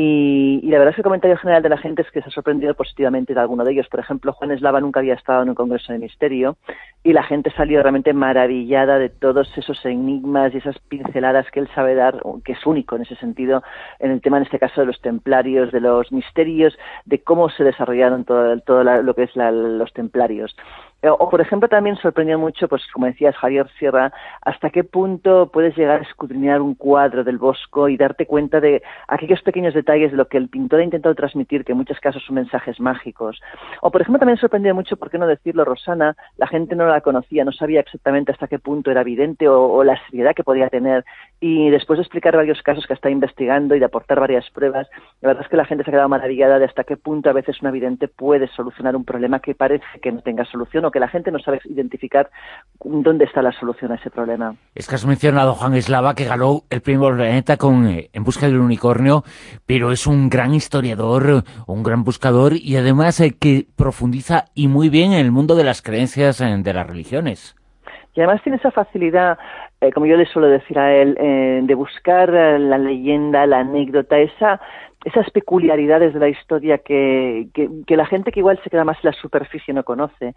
Y, y la verdad es que el comentario general de la gente es que se ha sorprendido positivamente de alguno de ellos. Por ejemplo, Juan Eslava nunca había estado en un congreso de misterio y la gente salió realmente maravillada de todos esos enigmas y esas pinceladas que él sabe dar, que es único en ese sentido, en el tema en este caso de los templarios, de los misterios, de cómo se desarrollaron todo, todo la, lo que es la, los templarios. O, por ejemplo, también sorprendió mucho, pues como decías, Javier Sierra, hasta qué punto puedes llegar a escudriñar un cuadro del Bosco y darte cuenta de aquellos pequeños detalles de lo que el pintor ha intentado transmitir, que en muchos casos son mensajes mágicos. O, por ejemplo, también sorprendió mucho, por qué no decirlo, Rosana, la gente no la conocía, no sabía exactamente hasta qué punto era evidente o, o la seriedad que podía tener. Y después de explicar varios casos que está investigando y de aportar varias pruebas, la verdad es que la gente se ha quedado maravillada de hasta qué punto a veces un evidente puede solucionar un problema que parece que no tenga solución o que la gente no sabe identificar dónde está la solución a ese problema. Es que has mencionado a Juan Eslava, que ganó el Premio Planeta con eh, En busca del unicornio, pero es un gran historiador, un gran buscador y además eh, que profundiza y muy bien en el mundo de las creencias eh, de las religiones. Y además tiene esa facilidad, eh, como yo le suelo decir a él, eh, de buscar eh, la leyenda, la anécdota, esa esas peculiaridades de la historia que, que, que la gente que igual se queda más en la superficie no conoce.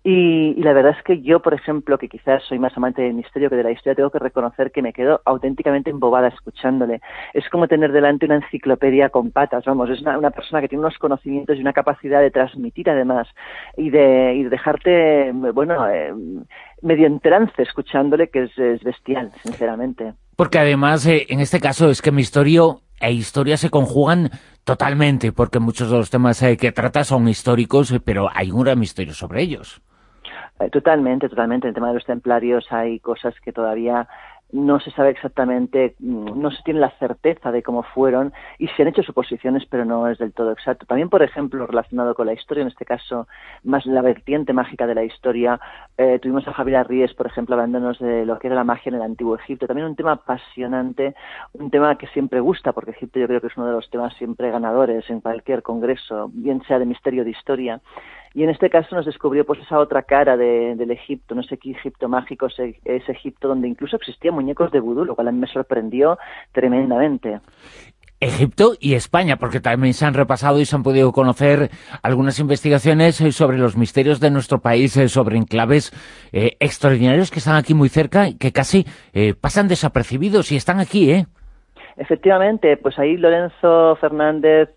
Y, y la verdad es que yo, por ejemplo, que quizás soy más amante del misterio que de la historia, tengo que reconocer que me quedo auténticamente embobada escuchándole. Es como tener delante una enciclopedia con patas, vamos, es una, una persona que tiene unos conocimientos y una capacidad de transmitir además y de, y de dejarte, bueno, eh, medio en trance escuchándole, que es, es bestial, sinceramente. Porque además, eh, en este caso, es que misterio e historia se conjugan totalmente, porque muchos de los temas eh, que trata son históricos, eh, pero hay un gran misterio sobre ellos. Eh, totalmente, totalmente. En el tema de los templarios hay cosas que todavía no se sabe exactamente, no se tiene la certeza de cómo fueron y se han hecho suposiciones, pero no es del todo exacto. También, por ejemplo, relacionado con la historia, en este caso, más la vertiente mágica de la historia, eh, tuvimos a Javier Arríes, por ejemplo, hablándonos de lo que era la magia en el Antiguo Egipto. También un tema apasionante, un tema que siempre gusta, porque Egipto yo creo que es uno de los temas siempre ganadores en cualquier congreso, bien sea de misterio o de historia. Y en este caso nos descubrió pues esa otra cara de, del Egipto, no sé qué Egipto mágico, ese, ese Egipto donde incluso existían muñecos de vudú, lo cual a mí me sorprendió tremendamente. Egipto y España, porque también se han repasado y se han podido conocer algunas investigaciones sobre los misterios de nuestro país, sobre enclaves eh, extraordinarios que están aquí muy cerca y que casi eh, pasan desapercibidos y están aquí, ¿eh? Efectivamente, pues ahí Lorenzo Fernández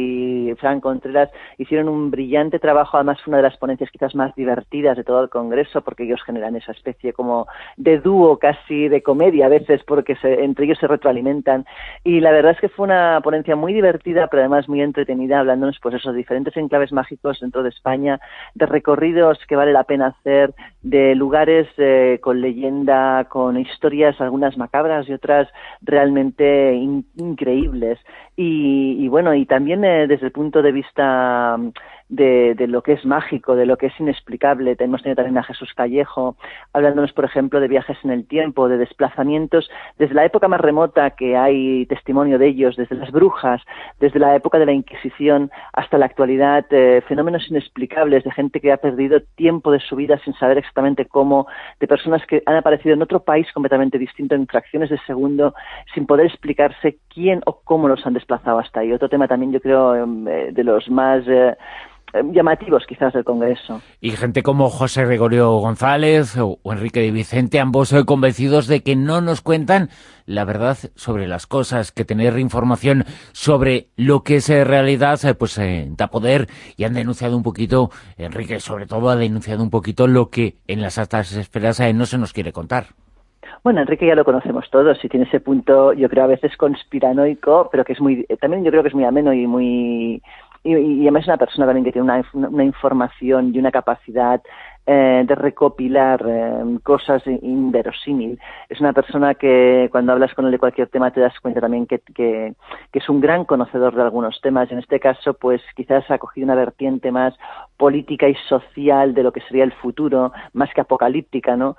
y Fran Contreras hicieron un brillante trabajo, además una de las ponencias quizás más divertidas de todo el Congreso, porque ellos generan esa especie como de dúo, casi de comedia a veces, porque se, entre ellos se retroalimentan, y la verdad es que fue una ponencia muy divertida, pero además muy entretenida, hablándonos pues esos diferentes enclaves mágicos dentro de España, de recorridos que vale la pena hacer, de lugares eh, con leyenda, con historias, algunas macabras y otras realmente in increíbles. Y, y bueno, y también eh, desde el punto de vista de, de lo que es mágico, de lo que es inexplicable, hemos tenido también a Jesús Callejo hablándonos, por ejemplo, de viajes en el tiempo, de desplazamientos desde la época más remota, que hay testimonio de ellos, desde las brujas, desde la época de la Inquisición hasta la actualidad, eh, fenómenos inexplicables de gente que ha perdido tiempo de su vida sin saber exactamente cómo, de personas que han aparecido en otro país completamente distinto en fracciones de segundo, sin poder explicarse quién o cómo los han desplazado hasta ahí. Otro tema también, yo creo, eh, de los más eh, llamativos quizás del Congreso. Y gente como José Gregorio González o, o Enrique de Vicente, ambos eh, convencidos de que no nos cuentan la verdad sobre las cosas, que tener información sobre lo que es eh, realidad eh, pues eh, da poder, y han denunciado un poquito, Enrique sobre todo ha denunciado un poquito lo que en las altas esferas eh, no se nos quiere contar. Bueno, Enrique ya lo conocemos todos y tiene ese punto, yo creo, a veces conspiranoico, pero que es muy, también yo creo que es muy ameno y muy, y, y además es una persona también que tiene una, una información y una capacidad eh, de recopilar eh, cosas inverosímil. Es una persona que cuando hablas con él de cualquier tema te das cuenta también que, que, que es un gran conocedor de algunos temas. En este caso, pues quizás ha cogido una vertiente más política y social de lo que sería el futuro, más que apocalíptica, ¿no?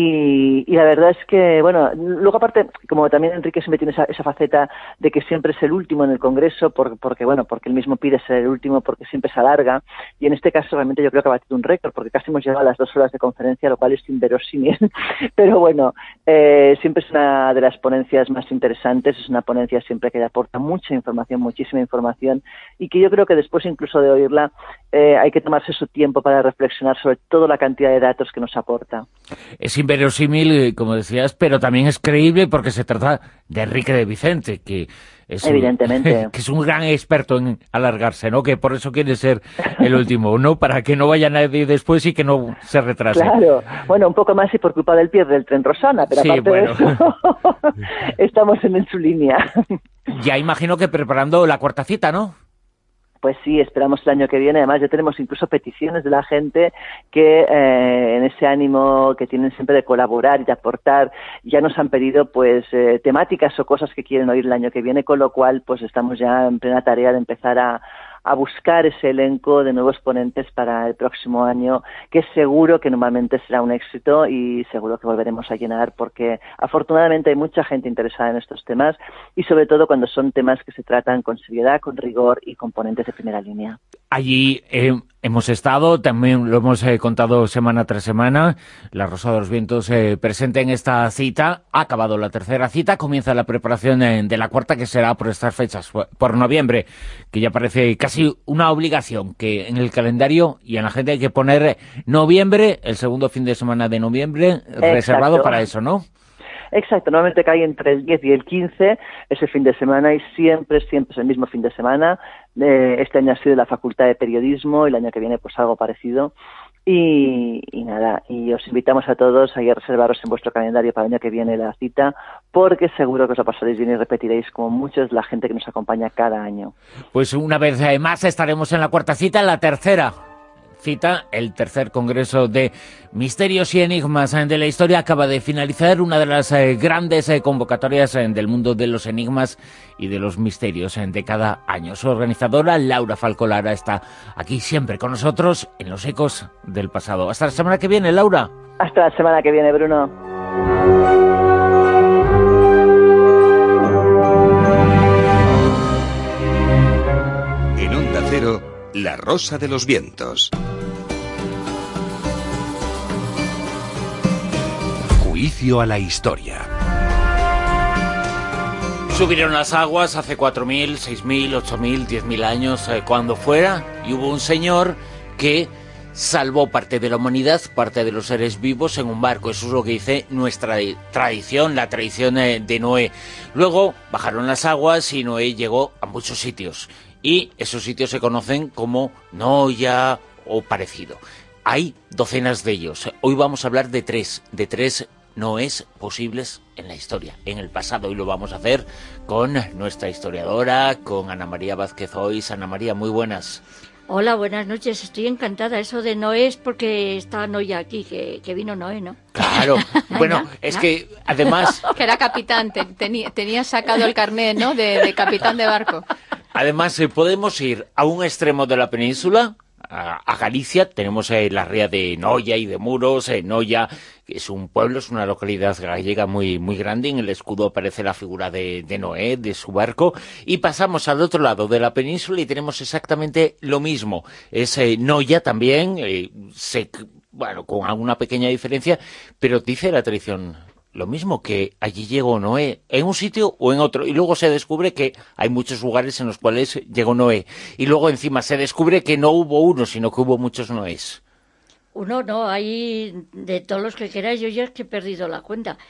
Y, y la verdad es que, bueno, luego aparte, como también Enrique siempre tiene esa, esa faceta de que siempre es el último en el Congreso, por, porque, bueno, porque él mismo pide ser el último porque siempre se alarga, y en este caso realmente yo creo que ha batido un récord, porque casi hemos llegado a las dos horas de conferencia, lo cual es inverosímil, pero bueno, eh, siempre es una de las ponencias más interesantes, es una ponencia siempre que aporta mucha información, muchísima información, y que yo creo que después incluso de oírla, eh, hay que tomarse su tiempo para reflexionar sobre toda la cantidad de datos que nos aporta. Es inverosímil, como decías, pero también es creíble porque se trata de Enrique de Vicente, que es evidentemente un, que es un gran experto en alargarse, ¿no? Que por eso quiere ser el último, ¿no? Para que no vaya nadie después y que no se retrase. Claro, bueno, un poco más y por culpa del pie del tren Rosana, pero sí, aparte bueno. de eso, estamos en, en su línea. Ya imagino que preparando la cuarta cita, ¿no? Pues sí, esperamos el año que viene. Además, ya tenemos incluso peticiones de la gente que eh, en ese ánimo que tienen siempre de colaborar y de aportar, ya nos han pedido pues eh, temáticas o cosas que quieren oír el año que viene, con lo cual pues estamos ya en plena tarea de empezar a, a buscar ese elenco de nuevos ponentes para el próximo año, que seguro que normalmente será un éxito y seguro que volveremos a llenar, porque afortunadamente hay mucha gente interesada en estos temas y sobre todo cuando son temas que se tratan con seriedad, con rigor y con ponentes de primera línea. Allí eh, hemos estado, también lo hemos eh, contado semana tras semana, La Rosa de los Vientos eh, presente en esta cita, ha acabado la tercera cita, comienza la preparación eh, de la cuarta, que será por estas fechas, por, por noviembre, que ya parece casi una obligación, que en el calendario y en la gente hay que poner noviembre, el segundo fin de semana de noviembre, Exacto. Reservado para eso, ¿no? Exacto, normalmente cae entre el diez y el quince ese fin de semana y siempre, siempre es el mismo fin de semana. Eh, este año ha sido la Facultad de Periodismo y el año que viene pues algo parecido. Y, y nada, y os invitamos a todos a ir a reservaros en vuestro calendario para el año que viene la cita, porque seguro que os lo pasaréis bien y repetiréis como muchos la gente que nos acompaña cada año. Pues una vez más estaremos en la cuarta cita, en la tercera cita, el tercer Congreso de Misterios y Enigmas de la Historia. Acaba de finalizar una de las eh, grandes eh, convocatorias eh, del mundo de los enigmas y de los misterios eh, de cada año. Su organizadora, Laura Falcolara, está aquí siempre con nosotros en los ecos del pasado. Hasta la semana que viene, Laura. Hasta la semana que viene, Bruno. En Onda Cero, La Rosa de los Vientos. Juicio a la historia. Subieron las aguas hace cuatro mil, seis mil, ocho mil, diez mil años, eh, cuando fuera, y hubo un señor que salvó parte de la humanidad, parte de los seres vivos en un barco. Eso es lo que dice nuestra tradición, la tradición eh, de Noé. Luego bajaron las aguas y Noé llegó a muchos sitios. Y esos sitios se conocen como Noya o parecido. Hay docenas de ellos. Hoy vamos a hablar de tres, de tres Noés posibles en la historia, en el pasado, y lo vamos a hacer con nuestra historiadora, con Ana María Vázquez Ois. Ana María, muy buenas. Hola, buenas noches. Estoy encantada. Eso de Noé es porque está Noé aquí, que, que vino Noé, ¿no? Claro. Bueno, es ¿no? que además... Que era capitán, te, tenía, tenía sacado el carnet, ¿no? De, de capitán de barco. Además, eh, podemos ir a un extremo de la península, a, a Galicia. Tenemos eh, la ría de Noia y de Muros. Eh, Noia es un pueblo, es una localidad gallega muy muy grande. En el escudo aparece la figura de, de Noé, de su barco. Y pasamos al otro lado de la península y tenemos exactamente lo mismo. Es eh, Noia también, eh, se, bueno, con alguna pequeña diferencia, pero dice la tradición lo mismo, que allí llegó Noé en un sitio o en otro, y luego se descubre que hay muchos lugares en los cuales llegó Noé, y luego encima se descubre que no hubo uno, sino que hubo muchos Noés. Uno no, hay de todos los que queráis, yo ya es que he perdido la cuenta,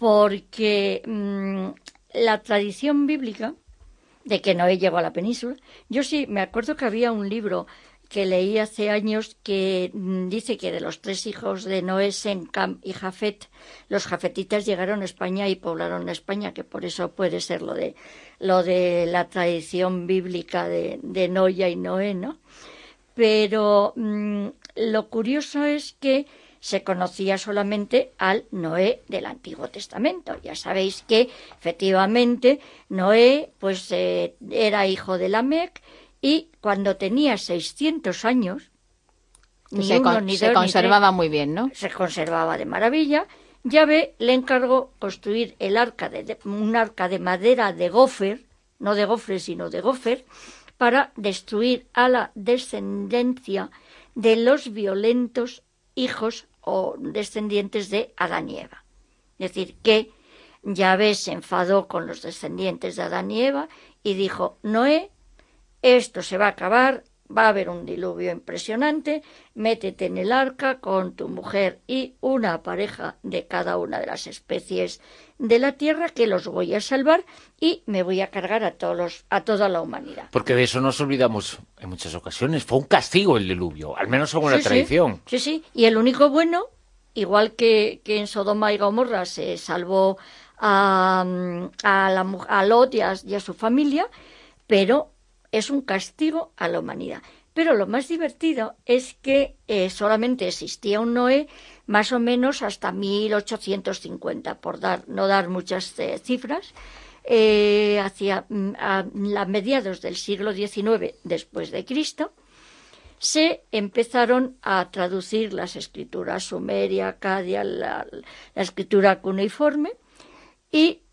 porque mmm, la tradición bíblica de que Noé llegó a la península, yo sí me acuerdo que había un libro que leí hace años que mmm, dice que de los tres hijos de Noé, Sem, Cam y Jafet, los jafetitas llegaron a España y poblaron España, que por eso puede ser lo de lo de la tradición bíblica de, de Noia y Noé, ¿no? Pero mmm, lo curioso es que se conocía solamente al Noé del Antiguo Testamento. Ya sabéis que efectivamente Noé pues eh, era hijo de Lamec, y cuando tenía seiscientos años, ni se, uno, con, ni se dos, conservaba ni tres, muy bien, ¿no? Se conservaba de maravilla. Yahvé le encargó construir el arca de, de, un arca de madera de gofer, no de gofre, sino de gofer, para destruir a la descendencia de los violentos hijos o descendientes de Adán y Eva. Es decir, que Yahvé se enfadó con los descendientes de Adán y Eva y dijo: Noé, esto se va a acabar, va a haber un diluvio impresionante, métete en el arca con tu mujer y una pareja de cada una de las especies de la tierra, que los voy a salvar y me voy a cargar a todos los, a toda la humanidad. Porque de eso nos olvidamos en muchas ocasiones. Fue un castigo el diluvio, al menos según sí, la tradición. Sí, sí, sí, y el único bueno, igual que, que en Sodoma y Gomorra se salvó a, a, la, a Lot y a, y a su familia, pero es un castigo a la humanidad. Pero lo más divertido es que eh, solamente existía un Noé más o menos hasta mil ochocientos cincuenta, por dar, no dar muchas eh, cifras, eh, hacia a, a mediados del siglo diecinueve después de Cristo, se empezaron a traducir las escrituras sumeria, acadia, la, la escritura cuneiforme, y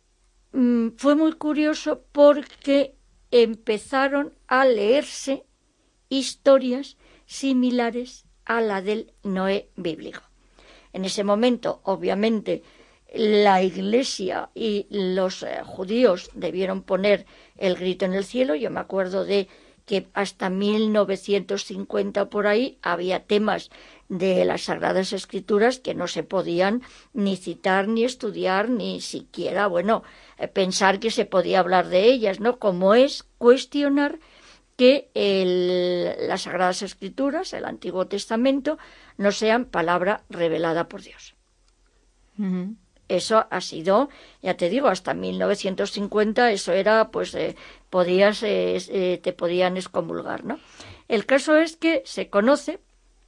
mm, fue muy curioso porque empezaron a leerse historias similares a la del Noé bíblico. En ese momento, obviamente, la Iglesia y los eh, judíos debieron poner el grito en el cielo. Yo me acuerdo de que hasta mil novecientos cincuenta por ahí había temas de las Sagradas Escrituras que no se podían ni citar, ni estudiar, ni siquiera, bueno, eh, pensar que se podía hablar de ellas, ¿no? Como es cuestionar que el, las Sagradas Escrituras, el Antiguo Testamento, no sean palabra revelada por Dios. Uh-huh. Eso ha sido, ya te digo, hasta mil novecientos cincuenta, eso era, pues, eh, podías, eh, eh, te podían excomulgar, ¿no? El caso es que se conoce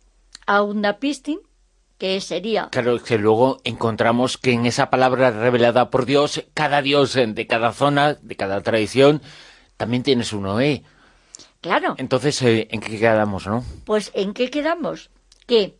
a Undapistin, que sería... Claro, que luego encontramos que en esa palabra revelada por Dios, cada dios de cada zona, de cada tradición, también tiene su Noé. Claro. Entonces, eh, ¿en qué quedamos, no? Pues, ¿en qué quedamos? Que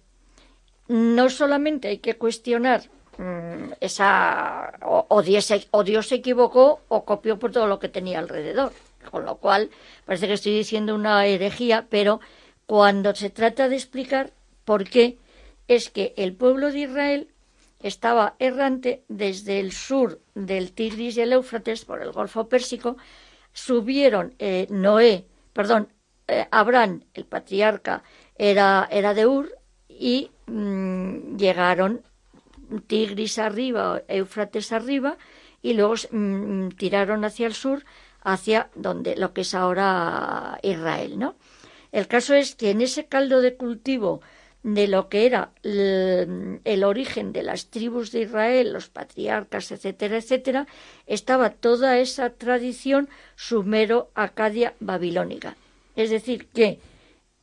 no solamente hay que cuestionar mmm, esa... O, o, Dios, o Dios se equivocó o copió por todo lo que tenía alrededor. Con lo cual, parece que estoy diciendo una herejía, pero cuando se trata de explicar por qué es que el pueblo de Israel estaba errante desde el sur del Tigris y el Éufrates, por el Golfo Pérsico, subieron eh, Noé, perdón, eh, Abraham, el patriarca, era, era de Ur, y mmm, llegaron Tigris arriba, Éufrates arriba, y luego mmm, tiraron hacia el sur, hacia donde lo que es ahora Israel, ¿no? El caso es que en ese caldo de cultivo de lo que era el, el origen de las tribus de Israel, los patriarcas, etcétera, etcétera, estaba toda esa tradición sumero-acadia babilónica. Es decir, que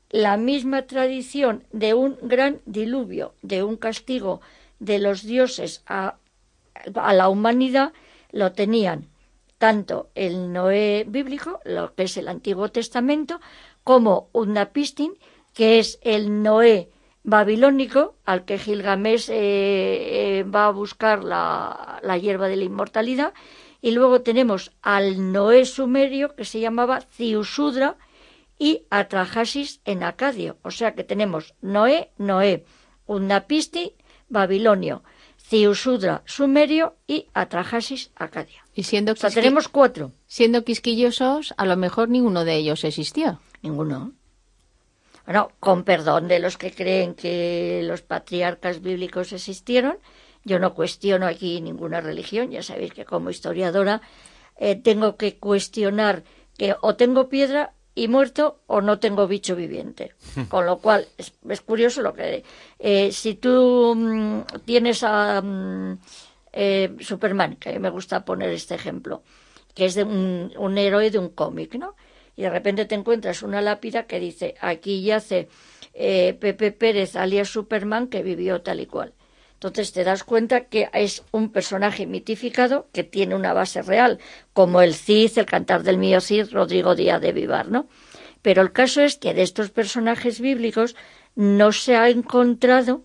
la misma tradición de un gran diluvio, de un castigo de los dioses a, a la humanidad, lo tenían tanto el Noé bíblico, lo que es el Antiguo Testamento, como Utnapishtim, que es el Noé babilónico, al que Gilgamesh eh, eh, va a buscar la, la hierba de la inmortalidad, y luego tenemos al Noé sumerio, que se llamaba Ziusudra, y Atrahasis en acadio. O sea que tenemos Noé, Noé, Utnapishtim, babilonio, Ziusudra, sumerio, y Atrahasis, acadio. Y siendo o sea, tenemos cuatro. Siendo quisquillosos, a lo mejor ninguno de ellos existió. Ninguno. Bueno, con perdón de los que creen que los patriarcas bíblicos existieron, yo no cuestiono aquí ninguna religión. Ya sabéis que como historiadora eh, tengo que cuestionar que o tengo piedra y muerto o no tengo bicho viviente. Con lo cual, es, es curioso lo que... Eh, si tú mmm, tienes a mmm, eh, Superman, que a mí me gusta poner este ejemplo, que es de un, un héroe de un cómic, ¿no? Y de repente te encuentras una lápida que dice, aquí yace eh, Pepe Pérez, alias Superman, que vivió tal y cual. Entonces te das cuenta que es un personaje mitificado que tiene una base real, como el Cid, el Cantar del mío Cid, Rodrigo Díaz de Vivar, ¿no? Pero el caso es que de estos personajes bíblicos no se ha encontrado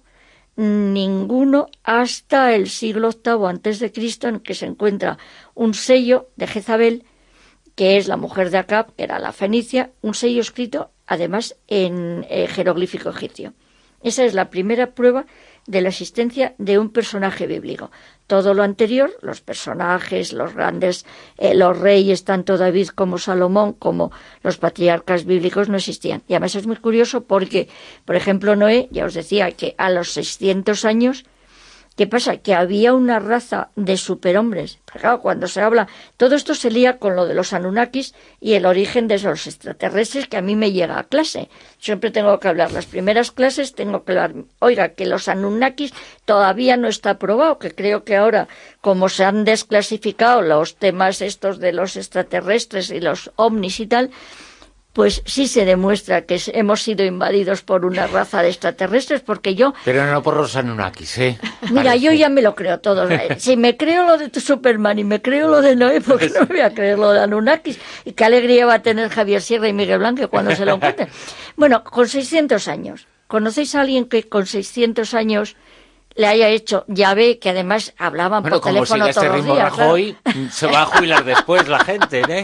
ninguno hasta el siglo octavo antes de Cristo, en que se encuentra un sello de Jezabel, que es la mujer de Acab, que era la fenicia, un sello escrito además en eh, jeroglífico egipcio. Esa es la primera prueba de la existencia de un personaje bíblico. Todo lo anterior, los personajes, los grandes, eh, los reyes, tanto David como Salomón, como los patriarcas bíblicos, no existían. Y además es muy curioso porque, por ejemplo, Noé, ya os decía que a los seiscientos años, ¿qué pasa? Que había una raza de superhombres. Pero claro, cuando se habla, todo esto se lía con lo de los Anunnakis y el origen de los extraterrestres, que a mí me llega a clase. Siempre tengo que hablar, las primeras clases tengo que hablar, oiga, que los Anunnakis todavía no está probado, que creo que ahora, como se han desclasificado los temas estos de los extraterrestres y los ovnis y tal, pues sí se demuestra que hemos sido invadidos por una raza de extraterrestres, porque yo... Pero no por los Anunnakis, ¿eh? Mira, Parece. yo ya me lo creo todo. Si me creo lo de tu Superman y me creo lo de Noé, ¿por qué no me voy a creer lo de Anunnakis? Y qué alegría va a tener Javier Sierra y Miguel Blanco cuando se lo encuentren. Bueno, con seiscientos años. ¿Conocéis a alguien que con seiscientos años le haya hecho Yahvé, que además hablaban bueno, por teléfono este todos los días? Rajoy, claro. Se va a jubilar después la gente, ¿eh?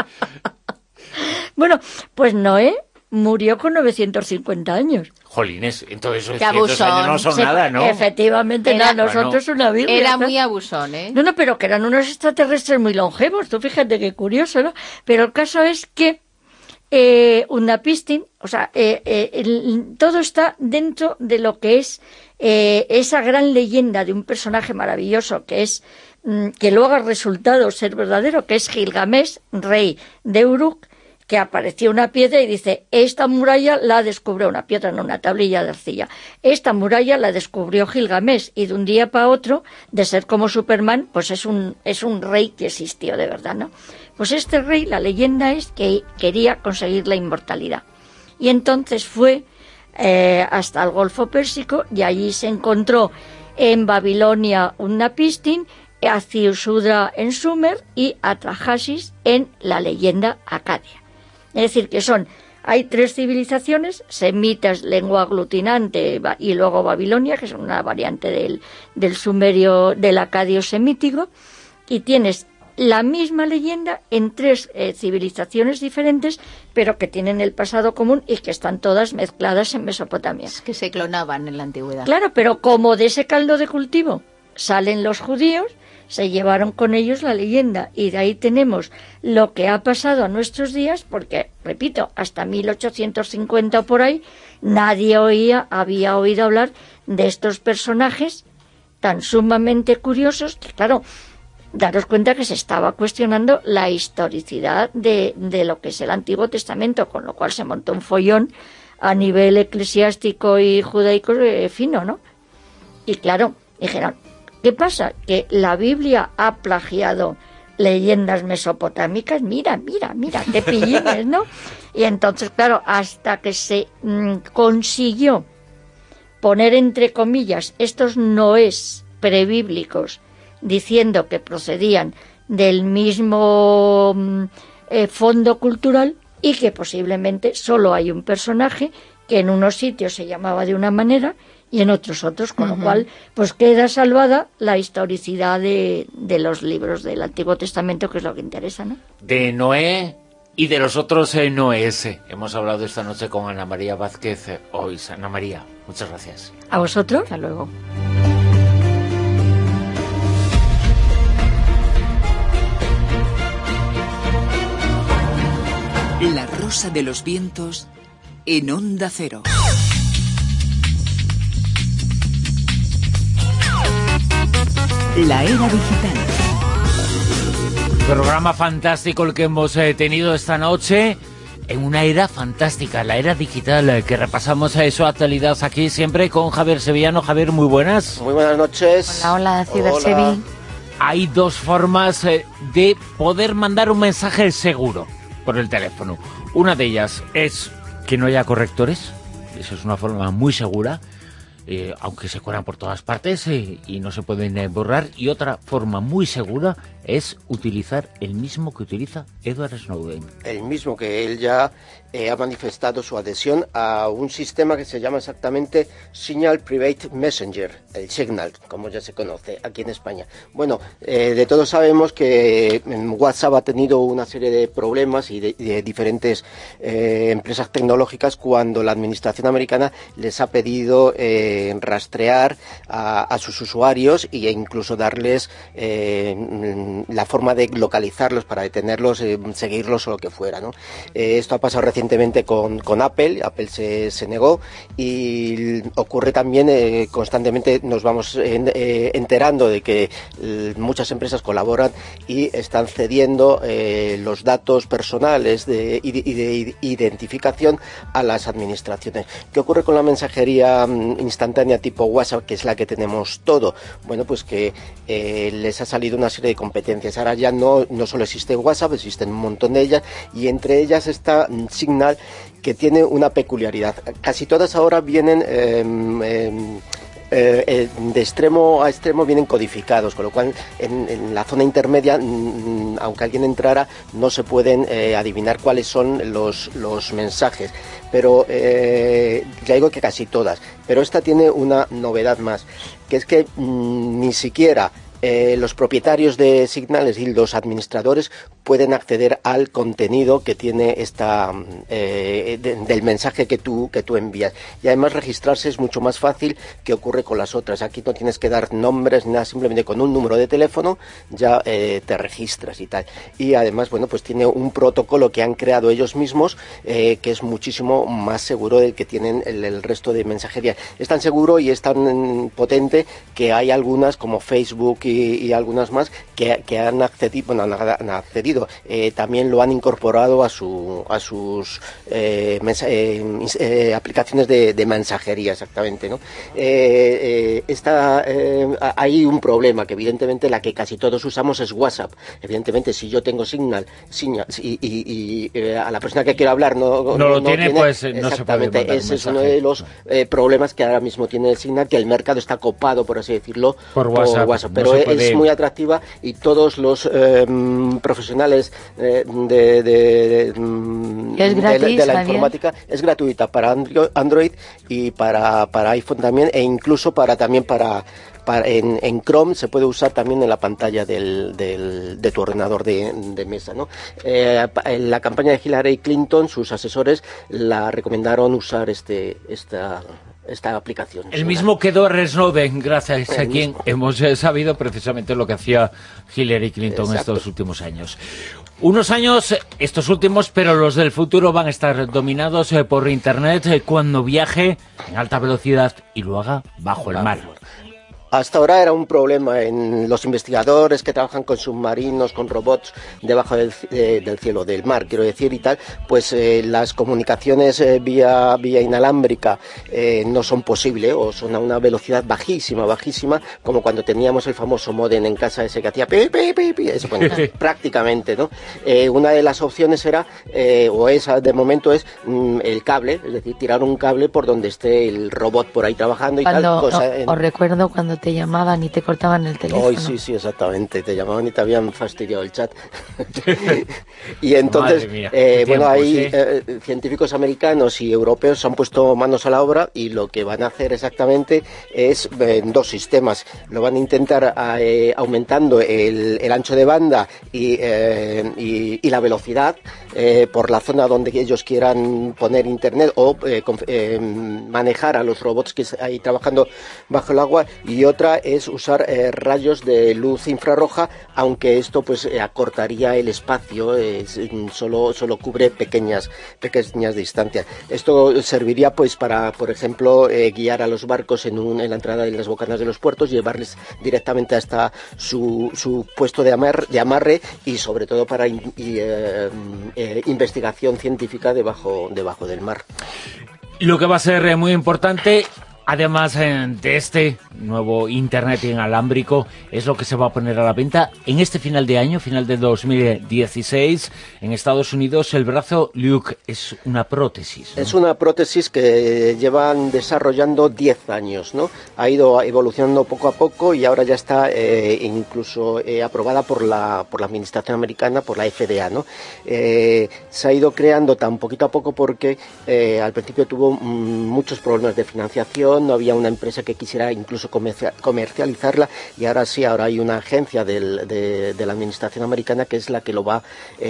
Bueno, pues Noé murió con novecientos cincuenta años. Jolines, entonces esos cientos años no son sí, nada, ¿no? Efectivamente, era, nada, nosotros bueno, una birria. Era ¿no? muy abusón, ¿eh? No, no, pero que eran unos extraterrestres muy longevos, tú fíjate qué curioso, ¿no? Pero el caso es que eh, Utnapishtim, o sea, eh, eh, el, todo está dentro de lo que es eh, esa gran leyenda de un personaje maravilloso que es mm, que luego ha resultado ser verdadero, que es Gilgamesh, rey de Uruk, que apareció una piedra y dice, esta muralla la descubrió, una piedra, no una tablilla de arcilla, esta muralla la descubrió Gilgamesh, y de un día para otro, de ser como Superman, pues es un, es un rey que existió de verdad, ¿no? Pues este rey, la leyenda es que quería conseguir la inmortalidad, y entonces fue eh, hasta el Golfo Pérsico, y allí se encontró en Babilonia Utnapishtim, a Ziusudra en Sumer y a Atrahasis en la leyenda acadia. Es decir, que son, hay tres civilizaciones, semitas, lengua aglutinante, y luego Babilonia, que es una variante del, del sumerio, del acadio semítico, y tienes la misma leyenda en tres eh, civilizaciones diferentes, pero que tienen el pasado común y que están todas mezcladas en Mesopotamia. Es que se clonaban en la antigüedad. Claro, pero como de ese caldo de cultivo salen los judíos, se llevaron con ellos la leyenda, y de ahí tenemos lo que ha pasado a nuestros días, porque, repito, hasta mil ochocientos cincuenta o por ahí, nadie oía, había oído hablar de estos personajes tan sumamente curiosos que, claro, daros cuenta que se estaba cuestionando la historicidad de, de lo que es el Antiguo Testamento, con lo cual se montó un follón a nivel eclesiástico y judaico eh, fino, ¿no? Y claro, dijeron, ¿qué pasa? Que la Biblia ha plagiado leyendas mesopotámicas, mira, mira, mira, qué pillines, ¿no? Y entonces, claro, hasta que se mmm, consiguió poner entre comillas estos noés prebíblicos, diciendo que procedían del mismo eh, fondo cultural y que posiblemente solo hay un personaje que en unos sitios se llamaba de una manera y en otros otros, con uh-huh. lo cual pues queda salvada la historicidad de, de los libros del Antiguo Testamento, que es lo que interesa, ¿no? De Noé y de los otros eh, Noés. Hemos hablado esta noche con Ana María Vázquez eh, hoy. Ana María, muchas gracias. A vosotros. Hasta luego. La Rosa de los Vientos en Onda Cero. La era digital. Programa fantástico el que hemos eh, tenido esta noche en una era fantástica, la era digital, eh, que repasamos a su actualidad aquí siempre con Javier Sevillano. Javier, muy buenas. Muy buenas noches. Hola, hola, Cibersevi. Hay dos formas eh, de poder mandar un mensaje seguro por el teléfono. Una de ellas es que no haya correctores. Esa es una forma muy segura. Eh, aunque se cuelan por todas partes eh, y no se pueden eh, borrar. Y otra forma muy segura es utilizar el mismo que utiliza Edward Snowden. El mismo que él ya eh, ha manifestado su adhesión a un sistema que se llama exactamente Signal Private Messenger, el Signal, como ya se conoce aquí en España. Bueno, eh, de todos sabemos que WhatsApp ha tenido una serie de problemas y de, de diferentes eh, empresas tecnológicas cuando la administración americana les ha pedido eh, rastrear a, a sus usuarios e incluso darles eh, la forma de localizarlos para detenerlos, eh, seguirlos o lo que fuera, ¿no? Eh, esto ha pasado recientemente con, con Apple. Apple se, se negó y ocurre también eh, constantemente, nos vamos en, eh, enterando de que eh, muchas empresas colaboran y están cediendo eh, los datos personales de, y, de, y de identificación a las administraciones. ¿Qué ocurre con la mensajería instantánea tipo WhatsApp, que es la que tenemos todo? Bueno, pues que eh, les ha salido una serie de competencias. Ahora ya no, no solo existe WhatsApp, existen un montón de ellas, y entre ellas está Signal, que tiene una peculiaridad. Casi todas ahora vienen eh, eh, eh, de extremo a extremo, vienen codificados, con lo cual en, en la zona intermedia, mm, aunque alguien entrara, no se pueden eh, adivinar cuáles son los, los mensajes. Pero eh, ya digo que casi todas. Pero esta tiene una novedad más, que es que mmm, ni siquiera Eh, los propietarios de Signales y los administradores pueden acceder al contenido que tiene esta eh, de, del mensaje que tú que tú envías, y además registrarse es mucho más fácil que ocurre con las otras. Aquí no tienes que dar nombres ni nada, simplemente con un número de teléfono ya eh, te registras y tal. Y además, bueno, pues tiene un protocolo que han creado ellos mismos eh, que es muchísimo más seguro del que tienen el, el resto de mensajería. Es tan seguro y es tan potente que hay algunas como Facebook Y, y algunas más que, que han accedido, bueno, han, han accedido, eh, también lo han incorporado a su a sus eh, eh, eh, aplicaciones de, de mensajería, exactamente, ¿no? Eh, eh, esta, eh, hay un problema, que evidentemente la que casi todos usamos es WhatsApp. Evidentemente, si yo tengo Signal, Signal y, y, y eh, a la persona que quiero hablar no, no, no lo no tiene, tiene, pues no se puede mandar ese es uno de los eh, problemas que ahora mismo tiene el Signal, que el mercado está copado, por así decirlo, por WhatsApp, por WhatsApp. Pero no es muy atractiva y todos los eh, profesionales eh, de, de, de, es gratis, de, de la Javier. informática, es gratuita para Android y para, para iPhone también, e incluso para también para, para en, en Chrome se puede usar también en la pantalla del, del, de tu ordenador de, de mesa, ¿no? Eh, en la campaña de Hillary Clinton, sus asesores la recomendaron usar este esta esta aplicación. El mismo que Edward Snowden, gracias a quien hemos sabido precisamente lo que hacía Hillary Clinton Exacto. estos últimos años. Unos años, estos últimos, pero los del futuro van a estar dominados por Internet cuando viaje en alta velocidad y lo haga bajo el mar. hasta ahora era un problema en los investigadores que trabajan con submarinos, con robots debajo del, eh, del cielo, del mar, quiero decir, y tal, pues eh, las comunicaciones eh, vía, vía inalámbrica eh, no son posibles o son a una velocidad bajísima, bajísima, como cuando teníamos el famoso modem en casa ese que hacía pi, pi, pi, pi, eso, bueno, prácticamente, ¿no? Eh, una de las opciones era, eh, o esa de momento es mm, el cable, es decir, tirar un cable por donde esté el robot por ahí trabajando y cuando, tal. Cosa, o, en... Os recuerdo cuando te llamaban y te cortaban el teléfono. Hoy sí, sí, exactamente, te llamaban y te habían fastidiado el chat. Y entonces, mía, eh, bueno, ahí ¿sí? eh, científicos americanos y europeos se han puesto manos a la obra y lo que van a hacer exactamente es eh, dos sistemas. Lo van a intentar eh, aumentando el, el ancho de banda y, eh, y, y la velocidad eh, por la zona donde ellos quieran poner internet o eh, eh, manejar a los robots que hay trabajando bajo el agua, y otra es usar eh, rayos de luz infrarroja, aunque esto pues eh, acortaría el espacio, eh, solo, solo cubre pequeñas, pequeñas distancias. Esto serviría pues para, por ejemplo, eh, guiar a los barcos en, un, en la entrada de las bocanas de los puertos, llevarles directamente hasta su, su puesto de, amar, de amarre y sobre todo para in, y, eh, eh, investigación científica debajo, debajo del mar. Lo que va a ser muy importante, además de este nuevo Internet inalámbrico, es lo que se va a poner a la venta en este final de año, final de dos mil dieciséis, en Estados Unidos. El brazo Luke es una prótesis, ¿no? Es una prótesis que llevan desarrollando diez años, ¿no? Ha ido evolucionando poco a poco y ahora ya está eh, incluso eh, aprobada por la, por la administración americana, por la F D A, ¿no? Eh, se ha ido creando tan poquito a poco porque eh, al principio tuvo mm, muchos problemas de financiación, no había una empresa que quisiera incluso comercializarla, y ahora sí, ahora hay una agencia del, de, de la administración americana que es la que lo va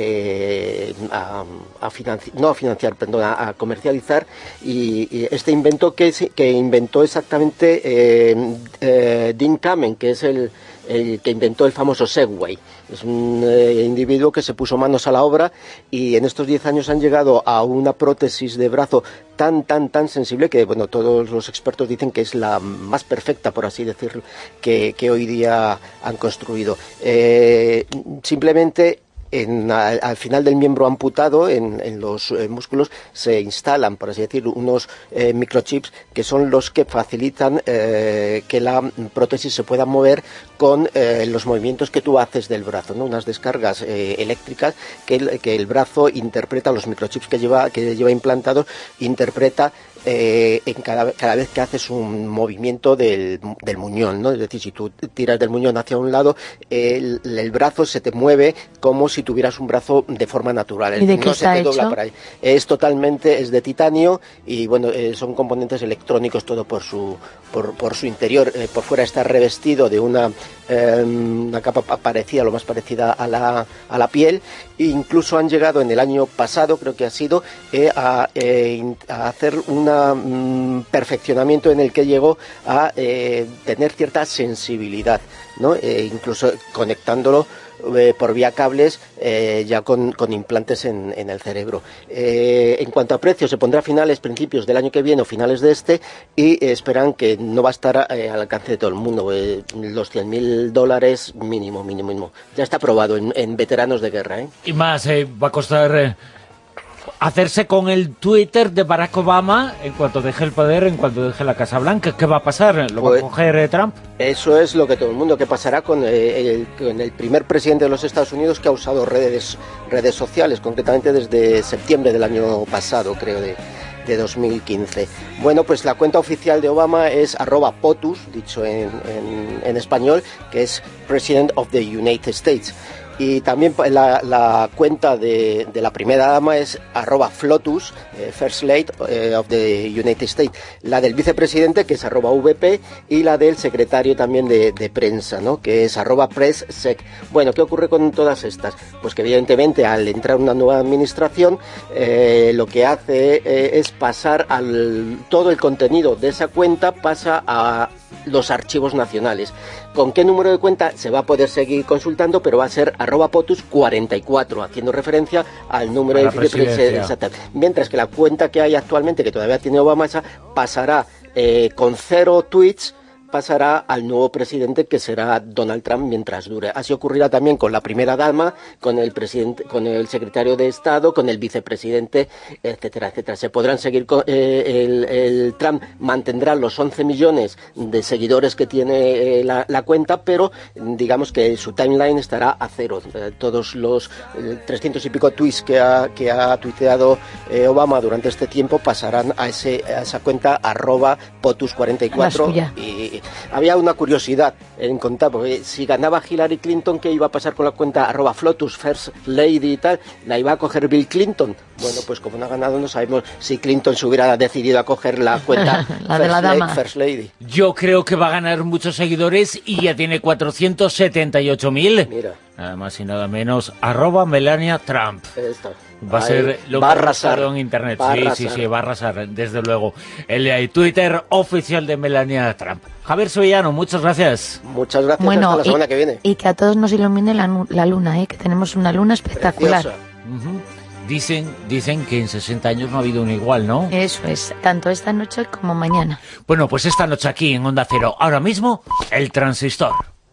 eh, a, a financiar, no a financiar, perdón, a, a comercializar, y, y este invento que, que inventó exactamente eh, eh, Dean Kamen, que es el el que inventó el famoso Segway. Es un eh, individuo que se puso manos a la obra y en estos diez años han llegado a una prótesis de brazo tan, tan, tan sensible que, bueno, todos los expertos dicen que es la más perfecta, por así decirlo, que, que hoy día han construido. Eh, simplemente... En, al, al final del miembro amputado, en, en los eh, músculos, se instalan, por así decirlo, unos eh, microchips que son los que facilitan eh, que la prótesis se pueda mover con eh, los movimientos que tú haces del brazo, ¿no? Unas descargas eh, eléctricas que el, que el brazo interpreta, los microchips que lleva, que lleva implantados, interpreta Eh, en cada, cada vez que haces un movimiento del, del muñón, ¿no? Es decir, si tú tiras del muñón hacia un lado, el, el brazo se te mueve como si tuvieras un brazo de forma natural. ¿Y de qué no está se te dobla hecho? por ahí. Es totalmente, es de titanio y bueno, eh, son componentes electrónicos todo por su, por, por su interior. Eh, por fuera está revestido de una, eh, una capa parecida, lo más parecida a la, a la piel, e incluso han llegado en el año pasado, creo que ha sido, eh, a, eh, a hacer un un perfeccionamiento en el que llegó a eh, tener cierta sensibilidad, ¿no? Eh, incluso conectándolo eh, por vía cables eh, ya con, con implantes en, en el cerebro. Eh, en cuanto a precio, se pondrá a finales, principios del año que viene o finales de este, y eh, esperan que no va a estar eh, al alcance de todo el mundo. Eh, los cien mil dólares mínimo, mínimo, mínimo. Ya está aprobado en, en veteranos de guerra, ¿eh? Y más, eh, va a costar... Eh... hacerse con el Twitter de Barack Obama en cuanto deje el poder, en cuanto deje la Casa Blanca. ¿Qué va a pasar? ¿Lo pues, va a coger eh, Trump? Eso es lo que todo el mundo, que pasará con, eh, el, con el primer presidente de los Estados Unidos que ha usado redes, redes sociales, concretamente desde septiembre del año pasado, creo, de, de dos mil quince. Bueno, pues la cuenta oficial de Obama es arroba POTUS, dicho en, en, en español, que es President of the United States. Y también la, la cuenta de, de la primera dama es arroba Flotus, eh, First Lady eh, of the United States. La del vicepresidente, que es arroba V P, y la del secretario también de, de prensa, ¿no? Que es arroba PressSec. Bueno, ¿qué ocurre con todas estas? Pues que evidentemente al entrar una nueva administración, eh, lo que hace eh, es pasar al todo el contenido de esa cuenta, pasa a los archivos nacionales. ¿Con qué número de cuenta? Se va a poder seguir consultando, pero va a ser arroba potus cuarenta y cuatro, haciendo referencia al número de vicepresidencia. Mientras que la cuenta que hay actualmente, que todavía tiene Obama, esa pasará eh, con cero tweets pasará al nuevo presidente, que será Donald Trump mientras dure. Así ocurrirá también con la primera dama, con el presidente, con el secretario de Estado, con el vicepresidente, etcétera, etcétera. Se podrán seguir con, eh, el, el Trump mantendrá los once millones de seguidores que tiene eh, la, la cuenta, pero digamos que su timeline estará a cero. Eh, todos los eh, trescientos y pico tweets que ha, que ha tuiteado eh, Obama durante este tiempo pasarán a, ese, a esa cuenta arroba potus cuarenta y cuatro. Y había una curiosidad en contar, porque si ganaba Hillary Clinton, ¿qué iba a pasar con la cuenta arroba Flotus First Lady y tal? ¿La iba a coger Bill Clinton? Bueno, pues como no ha ganado, no sabemos si Clinton se hubiera decidido a coger la cuenta la First, de la dama. Lady, First Lady. Yo creo que va a ganar muchos seguidores y ya tiene cuatrocientos setenta y ocho mil. Mira. Nada más y nada menos, arroba Melania Trump. Esta. Va a ser lo va que a arrasar en internet. va Sí, sí, sí, va a arrasar, desde luego. El, el Twitter oficial de Melania Trump. Javier Sevillano, muchas gracias. Muchas gracias, bueno, hasta la semana y, que viene. Y que a todos nos ilumine la, la luna, ¿eh? Que tenemos una luna espectacular. Uh-huh. Dicen, dicen que en sesenta años no ha habido un igual, ¿no? Eso es, tanto esta noche como mañana. Bueno, pues esta noche aquí en Onda Cero, ahora mismo, el transistor.